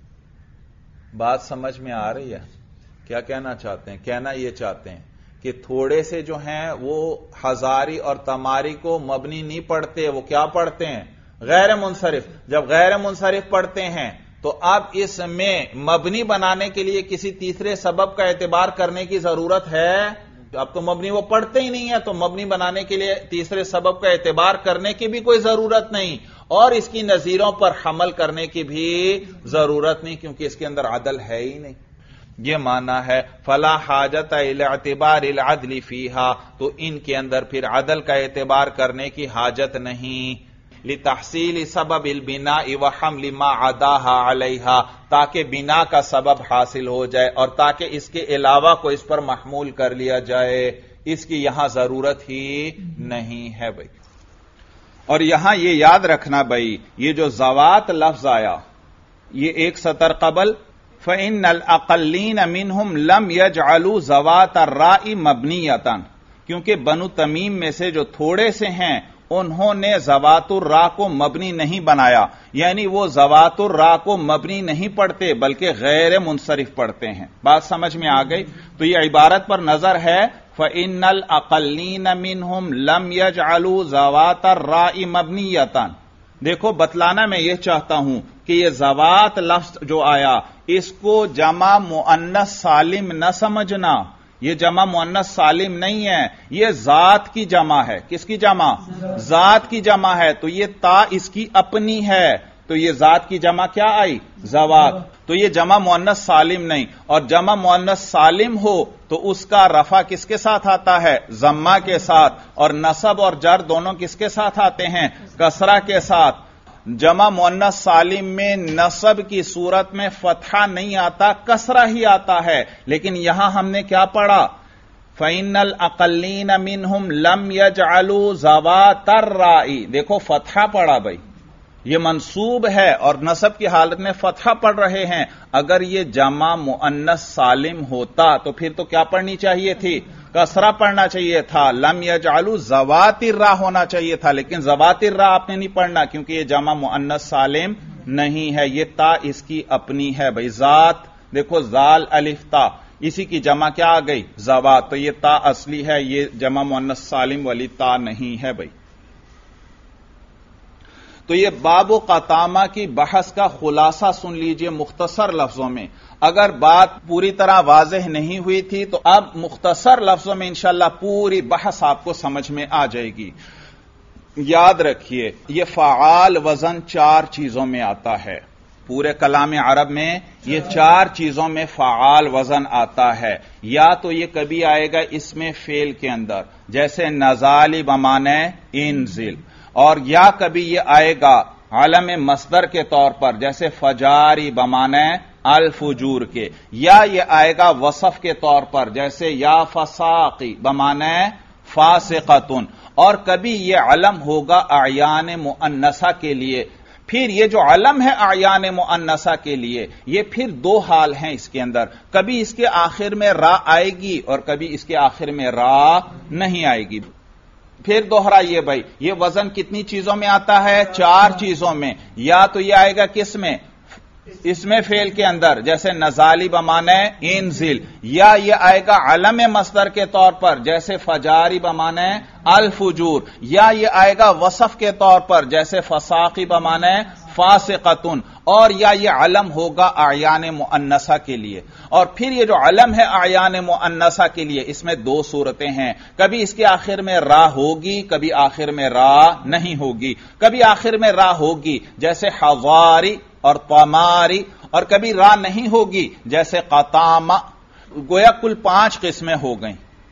بات سمجھ میں آ رہی ہے؟ کیا کہنا چاہتے ہیں؟ کہنا یہ چاہتے ہیں کہ تھوڑے سے جو ہیں وہ ہزاری اور تماری کو مبنی نہیں پڑھتے، وہ کیا پڑھتے ہیں؟ غیر منصرف۔ جب غیر منصرف پڑھتے ہیں تو اب اس میں مبنی بنانے کے لیے کسی تیسرے سبب کا اعتبار کرنے کی ضرورت ہے؟ اب تو مبنی وہ پڑھتے ہی نہیں ہے، تو مبنی بنانے کے لیے تیسرے سبب کا اعتبار کرنے کی بھی کوئی ضرورت نہیں، اور اس کی نظیروں پر حمل کرنے کی بھی ضرورت نہیں، کیونکہ اس کے اندر عدل ہے ہی نہیں۔ یہ معنی ہے فلا حاجت الی اعتبار العدل فیہا، تو ان کے اندر پھر عدل کا اعتبار کرنے کی حاجت نہیں۔ لتحصیل سبب البناء وحمل ما عداها علیہا، تاکہ بنا کا سبب حاصل ہو جائے اور تاکہ اس کے علاوہ کو اس پر محمول کر لیا جائے، اس کی یہاں ضرورت ہی نہیں ہے بھائی۔ اور یہاں یہ یاد رکھنا بھائی، یہ جو ذوات لفظ آیا یہ ایک سطر قبل فَإِنَّ الْأَقَلِّينَ مِنْهُمْ لَمْ يَجْعَلُوا ذَوَاتَ الرَّاءِ مَبْنِيَّةً، کیونکہ بنو تمیم میں سے جو تھوڑے سے ہیں انہوں نے ذوات الراء کو مبنی نہیں بنایا، یعنی وہ ذوات الراء کو مبنی نہیں پڑھتے بلکہ غیر منصرف پڑھتے ہیں۔ بات سمجھ میں آ گئی؟ تو یہ عبارت پر نظر ہے فَإِنَّ الْأَقَلِّينَ مِنْهُمْ لَمْ يَجْعَلُوا ذَوَاتَ الرَّاءِ مَبْنِيَّةً۔ دیکھو بتلانا میں یہ چاہتا ہوں کہ یہ ذوات لفظ جو آیا اس کو جمع مؤنث سالم نہ سمجھنا، یہ جمع مؤنث سالم نہیں ہے، یہ ذات کی جمع ہے۔ کس کی جمع؟ ذات کی جمع ہے، تو یہ تا اس کی اپنی ہے، تو یہ ذات کی جمع کیا آئی؟ ذوات۔ تو یہ جمع مؤنث سالم نہیں، اور جمع مؤنث سالم ہو تو اس کا رفع کس کے ساتھ آتا ہے؟ ضمہ کے ساتھ، اور نصب اور جر دونوں کس کے ساتھ آتے ہیں؟ کسرہ کے ساتھ۔ جمع مؤنث سالم میں نصب کی صورت میں فتحہ نہیں آتا، کسرہ ہی آتا ہے، لیکن یہاں ہم نے کیا پڑھا؟ فَإِنَّ الْأَقَلِّينَ مِنْهُمْ لَمْ يَجْعَلُوا ذَوَاتَ الرَّاءِ، دیکھو فتحہ پڑھا بھائی، یہ منصوب ہے اور نصب کی حالت میں فتحہ پڑھ رہے ہیں۔ اگر یہ جمع مؤنث سالم ہوتا تو پھر تو کیا پڑھنی چاہیے تھی؟ کسرہ پڑھنا چاہیے تھا، لم یجعلوا ذوات الراء ہونا چاہیے تھا، لیکن ذوات الراء آپ نے نہیں پڑھنا کیونکہ یہ جمع مؤنث سالم نہیں ہے، یہ تا اس کی اپنی ہے بھائی۔ ذات دیکھو، زال الف تا، اسی کی جمع کیا آ گئی؟ ذوات، تو یہ تا اصلی ہے، یہ جمع مؤنث سالم والی تا نہیں ہے بھائی۔ تو یہ باب و قطامہ کی بحث کا خلاصہ سن لیجئے مختصر لفظوں میں۔ اگر بات پوری طرح واضح نہیں ہوئی تھی تو اب مختصر لفظوں میں انشاءاللہ پوری بحث آپ کو سمجھ میں آ جائے گی۔ یاد رکھیے، یہ فعال وزن 4 چیزوں میں آتا ہے، پورے کلام عرب میں یہ 4 چیزوں میں فعال وزن آتا ہے۔ یا تو یہ کبھی آئے گا اسم فعل کے اندر، جیسے نزالی بمانے انزل، اور یا کبھی یہ آئے گا علم مصدر کے طور پر، جیسے فجاری بمانے الفجور کے، یا یہ آئے گا وصف کے طور پر، جیسے یا فساقی بمانے فاسقتن، اور کبھی یہ علم ہوگا اعیان مؤنثہ کے لیے۔ پھر یہ جو علم ہے اعیان مؤنثہ کے لیے، یہ پھر 2 حال ہیں اس کے اندر، کبھی اس کے آخر میں را آئے گی اور کبھی اس کے آخر میں را نہیں آئے گی۔ پھر دوہرائیے بھائی، یہ وزن کتنی چیزوں میں آتا ہے؟ 4 چیزوں میں۔ یا تو یہ آئے گا کس میں؟ اس میں فعل کے اندر، جیسے نزالی بمانے انزل، یا یہ آئے گا علم مصدر کے طور پر، جیسے فجاری بمانے الفجور، یا یہ آئے گا وصف کے طور پر، جیسے فساقی بمانے فاسقتن، اور یا یہ علم ہوگا اعیان مؤنثہ کے لیے۔ اور پھر یہ جو علم ہے اعیان مؤنثہ کے لیے، اس میں 2 صورتیں ہیں، کبھی اس کے آخر میں را ہوگی، کبھی آخر میں را نہیں ہوگی۔ کبھی آخر میں را ہوگی جیسے حضاری اور طماری، اور کبھی را نہیں ہوگی جیسے قطامہ۔ گویا کل 5 قسمیں ہو گئیں،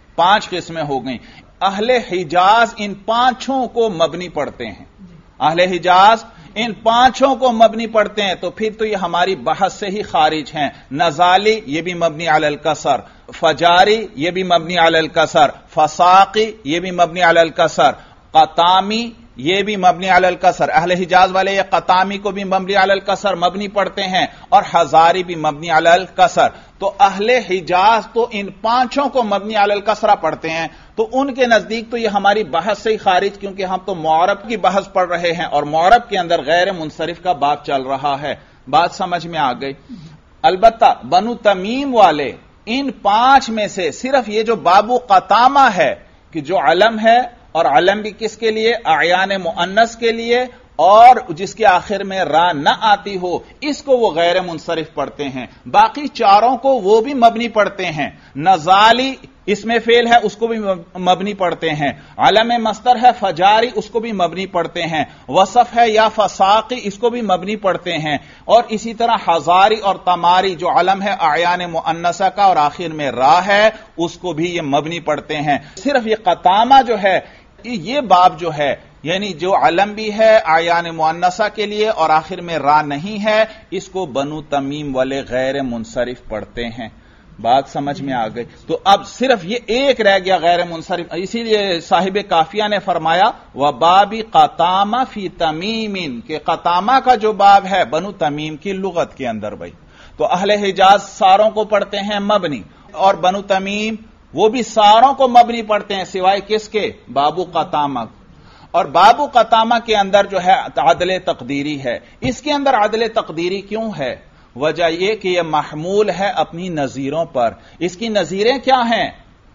5 قسمیں ہو گئیں۔ اہل حجاز ان 5 کو مبنی پڑھتے ہیں، اہل حجاز ان 5 کو مبنی پڑھتے ہیں، تو پھر تو یہ ہماری بحث سے ہی خارج ہیں۔ نزالی یہ بھی مبنی علی الکسر، فجاری یہ بھی مبنی علی الکسر، فساقی یہ بھی مبنی علی الکسر، قطامی یہ بھی مبنی علی الکسر۔ اہل حجاز والے یہ قطامی کو بھی مبنی علی الکسر مبنی پڑھتے ہیں، اور حضاری بھی مبنی علی الکسر۔ تو اہل حجاز تو ان 5 کو مبنی علی الکسرہ پڑھتے ہیں، تو ان کے نزدیک تو یہ ہماری بحث سے ہی خارج، کیونکہ ہم تو معرب کی بحث پڑھ رہے ہیں، اور معرب کے اندر غیر منصرف کا باب چل رہا ہے۔ بات سمجھ میں آ گئی؟ البتہ بنو تمیم والے ان 5 میں سے صرف یہ جو بابو قطامہ ہے کہ جو علم ہے، اور علم بھی کس کے لیے؟ اعیان مؤنث کے لیے، اور جس کے آخر میں را نہ آتی ہو، اس کو وہ غیر منصرف پڑھتے ہیں۔ باقی 4 کو وہ بھی مبنی پڑھتے ہیں۔ نزالی اس میں فعل ہے، اس کو بھی مبنی پڑھتے ہیں۔ علم مصدر ہے فجاری، اس کو بھی مبنی پڑھتے ہیں۔ وصف ہے یا فساقی، اس کو بھی مبنی پڑھتے ہیں۔ اور اسی طرح حضاری اور تماری جو علم ہے اعیان مؤنثہ کا اور آخر میں را ہے، اس کو بھی یہ مبنی پڑھتے ہیں۔ صرف یہ قطامہ جو ہے، یہ باب جو ہے، یعنی جو علم بھی ہے اعیان مؤنثہ کے لیے اور آخر میں را نہیں ہے، اس کو بنو تمیم والے غیر منصرف پڑھتے ہیں۔ بات سمجھ میں آ گئی؟ تو اب صرف یہ ایک رہ گیا غیر منصرف، اسی لیے صاحب کافیہ نے فرمایا وباب قطامہ فی تمیم، کہ قطامہ کا جو باب ہے بنو تمیم کی لغت کے اندر بھائی، تو اہل حجاز ساروں کو پڑھتے ہیں مبنی، اور بنو تمیم وہ بھی ساروں کو مبنی پڑھتے ہیں سوائے کس کے؟ بابو قطامہ۔ اور بابو قطامہ کے اندر جو ہے عدل تقدیری ہے۔ اس کے اندر عدل تقدیری کیوں ہے؟ وجہ یہ کہ یہ محمول ہے اپنی نظیروں پر۔ اس کی نظیریں کیا ہیں؟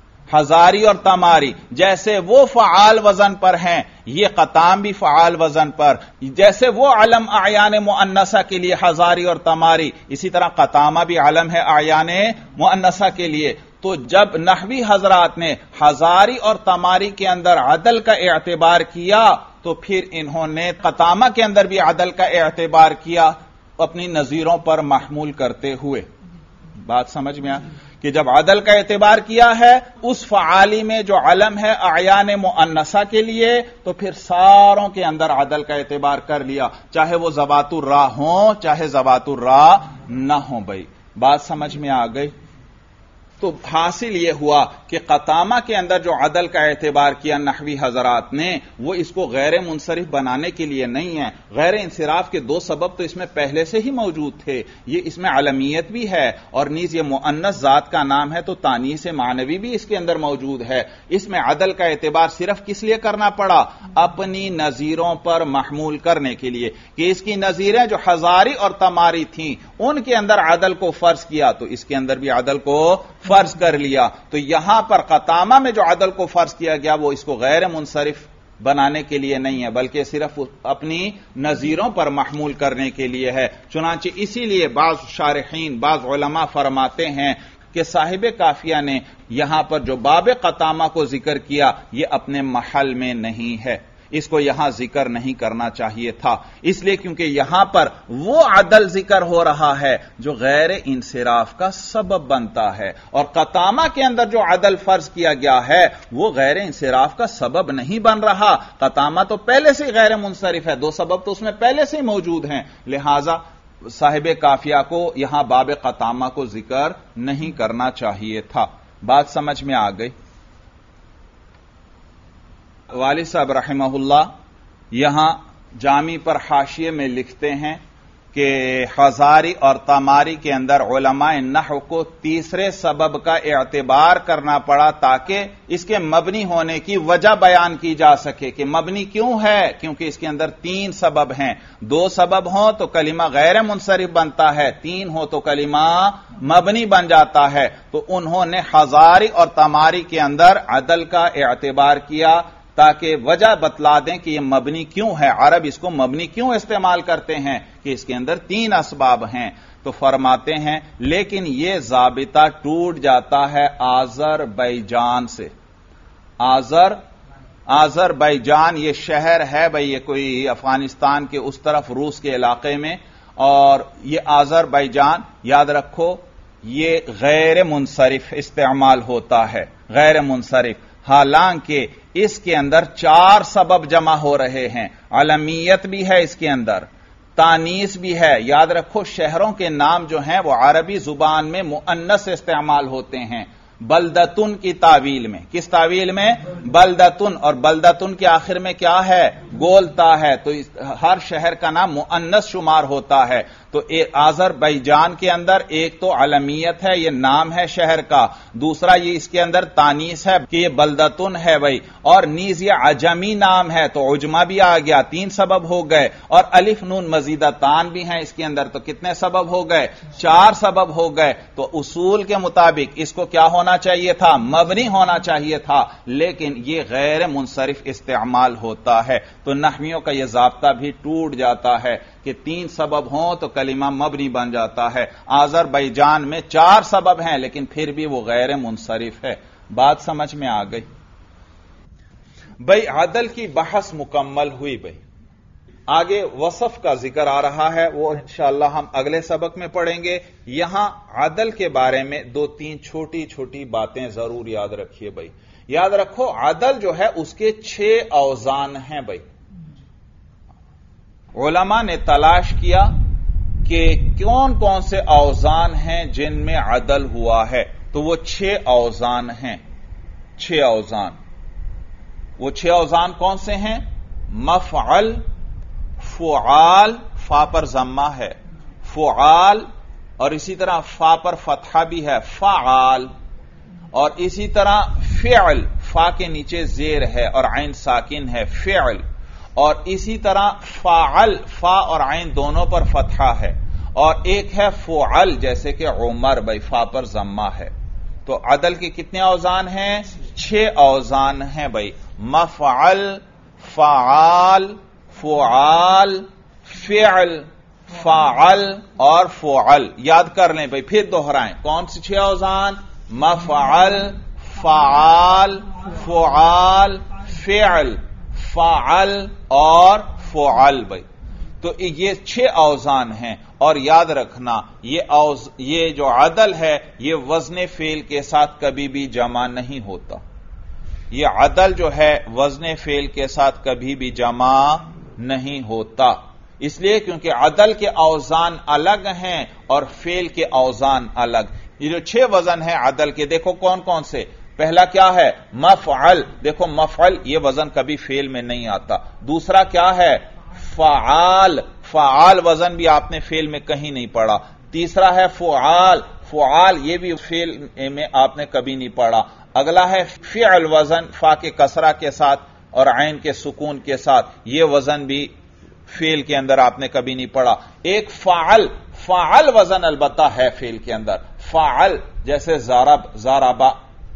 حضاری اور تماری۔ جیسے وہ فعال وزن پر ہیں، یہ قطام بھی فعال وزن پر۔ جیسے وہ علم اعیان مؤنثہ کے لیے حضاری اور تماری، اسی طرح قطامہ بھی علم ہے اعیان مؤنثہ کے لیے۔ تو جب نحوی حضرات نے حضاری اور تماری کے اندر عدل کا اعتبار کیا، تو پھر انہوں نے قطامہ کے اندر بھی عدل کا اعتبار کیا، اپنی نظیروں پر محمول کرتے ہوئے. بات سمجھ میں کہ جب عدل کا اعتبار کیا ہے اس فعالی میں جو علم ہے اعیان مؤنثہ کے لیے، تو پھر ساروں کے اندر عدل کا اعتبار کر لیا، چاہے وہ ذوات الراء ہوں چاہے ذوات الراء نہ ہوں. بھائی بات سمجھ میں آ گئی؟ تو حاصل یہ ہوا کہ قطامہ کے اندر جو عدل کا اعتبار کیا نحوی حضرات نے، وہ اس کو غیر منصرف بنانے کے لیے نہیں ہے. غیر انصراف کے دو سبب تو اس میں پہلے سے ہی موجود تھے. یہ اس میں علمیت بھی ہے اور نیز یہ مؤنث ذات کا نام ہے تو تانیث معنوی بھی اس کے اندر موجود ہے. اس میں عدل کا اعتبار صرف کس لیے کرنا پڑا؟ اپنی نظیروں پر محمول کرنے کے لیے، کہ اس کی نظیریں جو ہزاری اور تماری تھیں ان کے اندر عدل کو فرض کیا تو اس کے اندر بھی عدل کو فرض کر لیا. تو یہاں پر قطامہ میں جو عدل کو فرض کیا گیا وہ اس کو غیر منصرف بنانے کے لیے نہیں ہے بلکہ صرف اپنی نظیروں پر محمول کرنے کے لیے ہے. چنانچہ اسی لیے بعض شارحین، بعض علماء فرماتے ہیں کہ صاحب کافیہ نے یہاں پر جو باب قطامہ کو ذکر کیا یہ اپنے محل میں نہیں ہے، اس کو یہاں ذکر نہیں کرنا چاہیے تھا، اس لیے کیونکہ یہاں پر وہ عدل ذکر ہو رہا ہے جو غیر انصراف کا سبب بنتا ہے، اور قطامہ کے اندر جو عدل فرض کیا گیا ہے وہ غیر انصراف کا سبب نہیں بن رہا. قطامہ تو پہلے سے غیر منصرف ہے، دو سبب تو اس میں پہلے سے موجود ہیں، لہذا صاحب کافیہ کو یہاں باب قطامہ کو ذکر نہیں کرنا چاہیے تھا. بات سمجھ میں آ گئی؟ والد صاحب رحمہ اللہ یہاں جامی پر حاشیے میں لکھتے ہیں کہ ہزاری اور تماری کے اندر علماء نحو کو تیسرے سبب کا اعتبار کرنا پڑا تاکہ اس کے مبنی ہونے کی وجہ بیان کی جا سکے کہ مبنی کیوں ہے، کیونکہ اس کے اندر تین سبب ہیں. دو سبب ہوں تو کلمہ غیر منصرف بنتا ہے، تین ہو تو کلمہ مبنی بن جاتا ہے. تو انہوں نے ہزاری اور تماری کے اندر عدل کا اعتبار کیا تاکہ وجہ بتلا دیں کہ یہ مبنی کیوں ہے، عرب اس کو مبنی کیوں استعمال کرتے ہیں، کہ اس کے اندر تین اسباب ہیں. تو فرماتے ہیں لیکن یہ ضابطہ ٹوٹ جاتا ہے آذربائیجان سے. آذربائیجان یہ شہر ہے بھئی، یہ کوئی افغانستان کے اس طرف روس کے علاقے میں، اور یہ آذربائیجان یاد رکھو یہ غیر منصرف استعمال ہوتا ہے، غیر منصرف، حالانکہ اس کے اندر چار سبب جمع ہو رہے ہیں. علمیت بھی ہے اس کے اندر، تانیث بھی ہے. یاد رکھو شہروں کے نام جو ہیں وہ عربی زبان میں مؤنث استعمال ہوتے ہیں. بلدتن کی تعویل میں، کس تعویل میں؟ بلدتن، اور بلدتن کے آخر میں کیا ہے؟ گولتا ہے. تو ہر شہر کا نام مؤنث شمار ہوتا ہے. تو آذربائیجان کے اندر ایک تو علمیت ہے، یہ نام ہے شہر کا، دوسرا یہ اس کے اندر تانیث ہے کہ یہ بلدتن ہے بھائی، اور نیز یہ عجمی نام ہے تو عجمہ بھی آ گیا، تین سبب ہو گئے، اور الف نون مزیدہ تان بھی ہیں اس کے اندر، تو کتنے سبب ہو گئے؟ چار سبب ہو گئے. تو اصول کے مطابق اس کو کیا ہونا چاہیے تھا؟ مبنی ہونا چاہیے تھا، لیکن یہ غیر منصرف استعمال ہوتا ہے. تو نحویوں کا یہ ضابطہ بھی ٹوٹ جاتا ہے کہ تین سبب ہوں تو کلمہ مبنی بن جاتا ہے. آذربائیجان میں چار سبب ہیں لیکن پھر بھی وہ غیر منصرف ہے. بات سمجھ میں آ گئی؟ بھئی عدل کی بحث مکمل ہوئی. بھئی آگے وصف کا ذکر آ رہا ہے، وہ انشاءاللہ ہم اگلے سبق میں پڑھیں گے. یہاں عدل کے بارے میں دو تین چھوٹی چھوٹی باتیں ضرور یاد رکھیے. بھئی یاد رکھو عدل جو ہے اس کے 6 اوزان ہیں. بھئی علماء نے تلاش کیا کہ کون کون سے اوزان ہیں جن میں عدل ہوا ہے، تو وہ 6 اوزان ہیں. 6 اوزان، وہ 6 اوزان کون سے ہیں؟ مفعل، فعال، فا پر ضمہ ہے، فعال، اور اسی طرح فا پر فتحہ بھی ہے، فعال، اور اسی طرح فعل، فا کے نیچے زیر ہے اور عین ساکن ہے، فعل، اور اسی طرح فاعل، فا اور عین دونوں پر فتحہ ہے، اور ایک ہے فعل جیسے کہ عمر، بھائی فا پر ضمہ ہے. تو عدل کے کتنے اوزان ہیں؟ 6 اوزان ہیں. بھائی مفعل، فعال، فعال، فعل، فاعل اور فعل. یاد کر لیں بھائی، پھر دوہرائیں. کون سی 6 اوزان؟ مفعل، فعال، فعال، فعل، فعل اور فعل. بھائی تو یہ 6 اوزان ہیں، اور یاد رکھنا یہ جو عدل ہے یہ وزن فعل کے ساتھ کبھی بھی جمع نہیں ہوتا. یہ عدل جو ہے وزن فعل کے ساتھ کبھی بھی جمع نہیں ہوتا، اس لیے کیونکہ عدل کے اوزان الگ ہیں اور فعل کے اوزان الگ. یہ جو 6 وزن ہیں عدل کے، دیکھو کون کون سے. پہلا کیا ہے؟ مفعل. دیکھو مفعل یہ وزن کبھی فعل میں نہیں آتا. دوسرا کیا ہے؟ فعال. فعال وزن بھی آپ نے فعل میں کہیں نہیں پڑھا. تیسرا ہے فعال. فعال یہ بھی فعل میں آپ نے کبھی نہیں پڑھا. اگلا ہے فعل وزن، فا کے کسرہ کے ساتھ اور عین کے سکون کے ساتھ، یہ وزن بھی فعل کے اندر آپ نے کبھی نہیں پڑھا. ایک فعل. فعل وزن البتہ ہے فعل کے اندر. فعل جیسے ضرب، ضربا،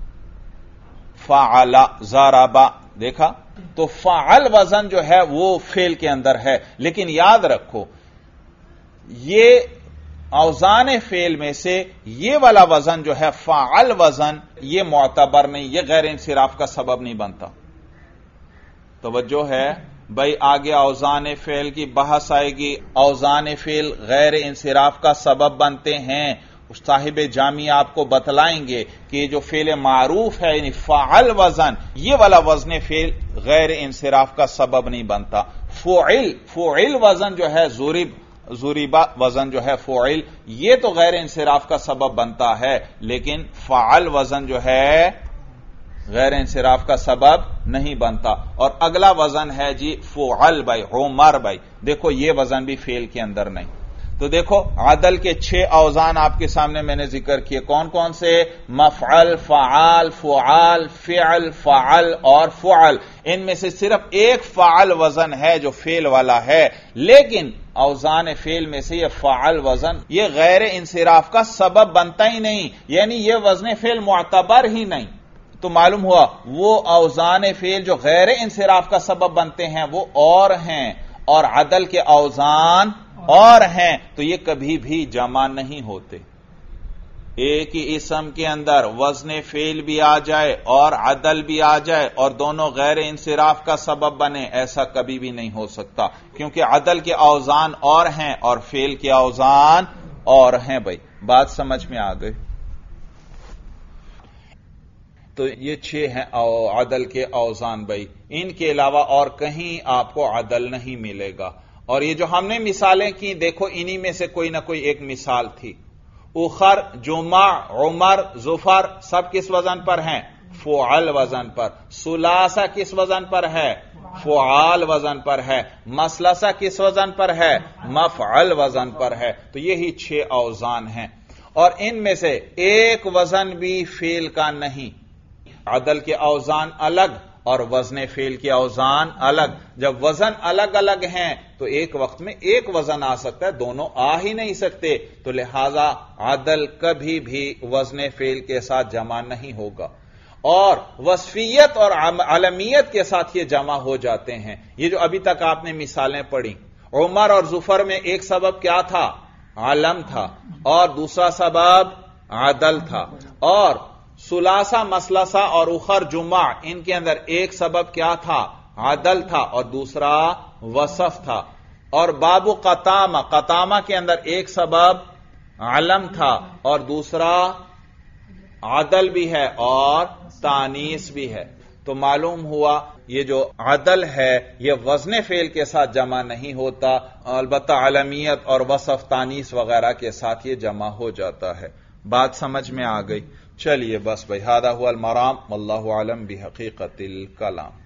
فعل، ضربا، دیکھا تو فعل وزن جو ہے وہ فعل کے اندر ہے. لیکن یاد رکھو یہ اوزان فعل میں سے یہ والا وزن جو ہے فعل وزن، یہ معتبر نہیں، یہ غیر انصراف کا سبب نہیں بنتا. توجہ ہے بھائی، آگے اوزان فعل کی بحث آئے گی. اوزان فعل غیر انصراف کا سبب بنتے ہیں. صاحب جامی آپ کو بتلائیں گے کہ یہ جو فعل معروف ہے یعنی فعل وزن، یہ والا وزن فعل غیر انصراف کا سبب نہیں بنتا. فعل وزن جو ہے ضریبہ وزن جو ہے فعل، یہ تو غیر انصراف کا سبب بنتا ہے، لیکن فعل وزن جو ہے غیر انصراف کا سبب نہیں بنتا. اور اگلا وزن ہے جی فعل بھائی، عمر بھائی، دیکھو یہ وزن بھی فعل کے اندر نہیں. تو دیکھو عدل کے 6 اوزان آپ کے سامنے میں نے ذکر کیے. کون کون سے؟ مفعل، فعال، فعال، فعل، فعل اور فعل. ان میں سے صرف ایک فعل وزن ہے جو فعل والا ہے، لیکن اوزان فعل میں سے یہ فعل وزن یہ غیر انصراف کا سبب بنتا ہی نہیں، یعنی یہ وزن فعل معتبر ہی نہیں. تو معلوم ہوا وہ اوزان فعل جو غیر انصراف کا سبب بنتے ہیں وہ اور ہیں، اور عدل کے اوزان اور ہیں، تو یہ کبھی بھی جمع نہیں ہوتے. ایک ہی اسم کے اندر وزن فعل بھی آ جائے اور عدل بھی آ جائے اور دونوں غیر انصراف کا سبب بنے، ایسا کبھی بھی نہیں ہو سکتا، کیونکہ عدل کے اوزان اور ہیں اور فعل کے اوزان اور ہیں. بھائی بات سمجھ میں آ گئی؟ تو یہ 6 ہیں عدل کے اوزان. بھائی ان کے علاوہ اور کہیں آپ کو عدل نہیں ملے گا. اور یہ جو ہم نے مثالیں کی، دیکھو انہی میں سے کوئی نہ کوئی ایک مثال تھی. اخر، جمع، عمر، ظفر سب کس وزن پر ہیں؟ فعل وزن پر. ثلاثہ کس وزن پر ہے؟ فعال وزن پر ہے. مثلثہ کس وزن پر ہے؟ مفعل وزن پر ہے. تو یہی 6 اوزان ہیں، اور ان میں سے ایک وزن بھی فعل کا نہیں. عدل کے اوزان الگ اور وزن فعل کے اوزان الگ. جب وزن الگ الگ ہیں تو ایک وقت میں ایک وزن آ سکتا ہے، دونوں آ ہی نہیں سکتے. تو لہذا عدل کبھی بھی وزن فعل کے ساتھ جمع نہیں ہوگا، اور وصفیت اور علمیت کے ساتھ یہ جمع ہو جاتے ہیں. یہ جو ابھی تک آپ نے مثالیں پڑھی، عمر اور ظفر میں ایک سبب کیا تھا؟ علم تھا، اور دوسرا سبب عدل تھا. اور ثلاثہ، مثلثہ اور اخر، جمع، ان کے اندر ایک سبب کیا تھا؟ عدل تھا، اور دوسرا وصف تھا. اور باب قطامہ، قطامہ کے اندر ایک سبب علم تھا اور دوسرا عدل بھی ہے اور تانیث بھی ہے. تو معلوم ہوا یہ جو عدل ہے یہ وزن فعل کے ساتھ جمع نہیں ہوتا، البتہ علمیت اور وصف، تانیث وغیرہ کے ساتھ یہ جمع ہو جاتا ہے. بات سمجھ میں آ گئی؟ چلیے بس بھائی، ھذا ھو المرام واللہ اعلم بحقیقت الکلام.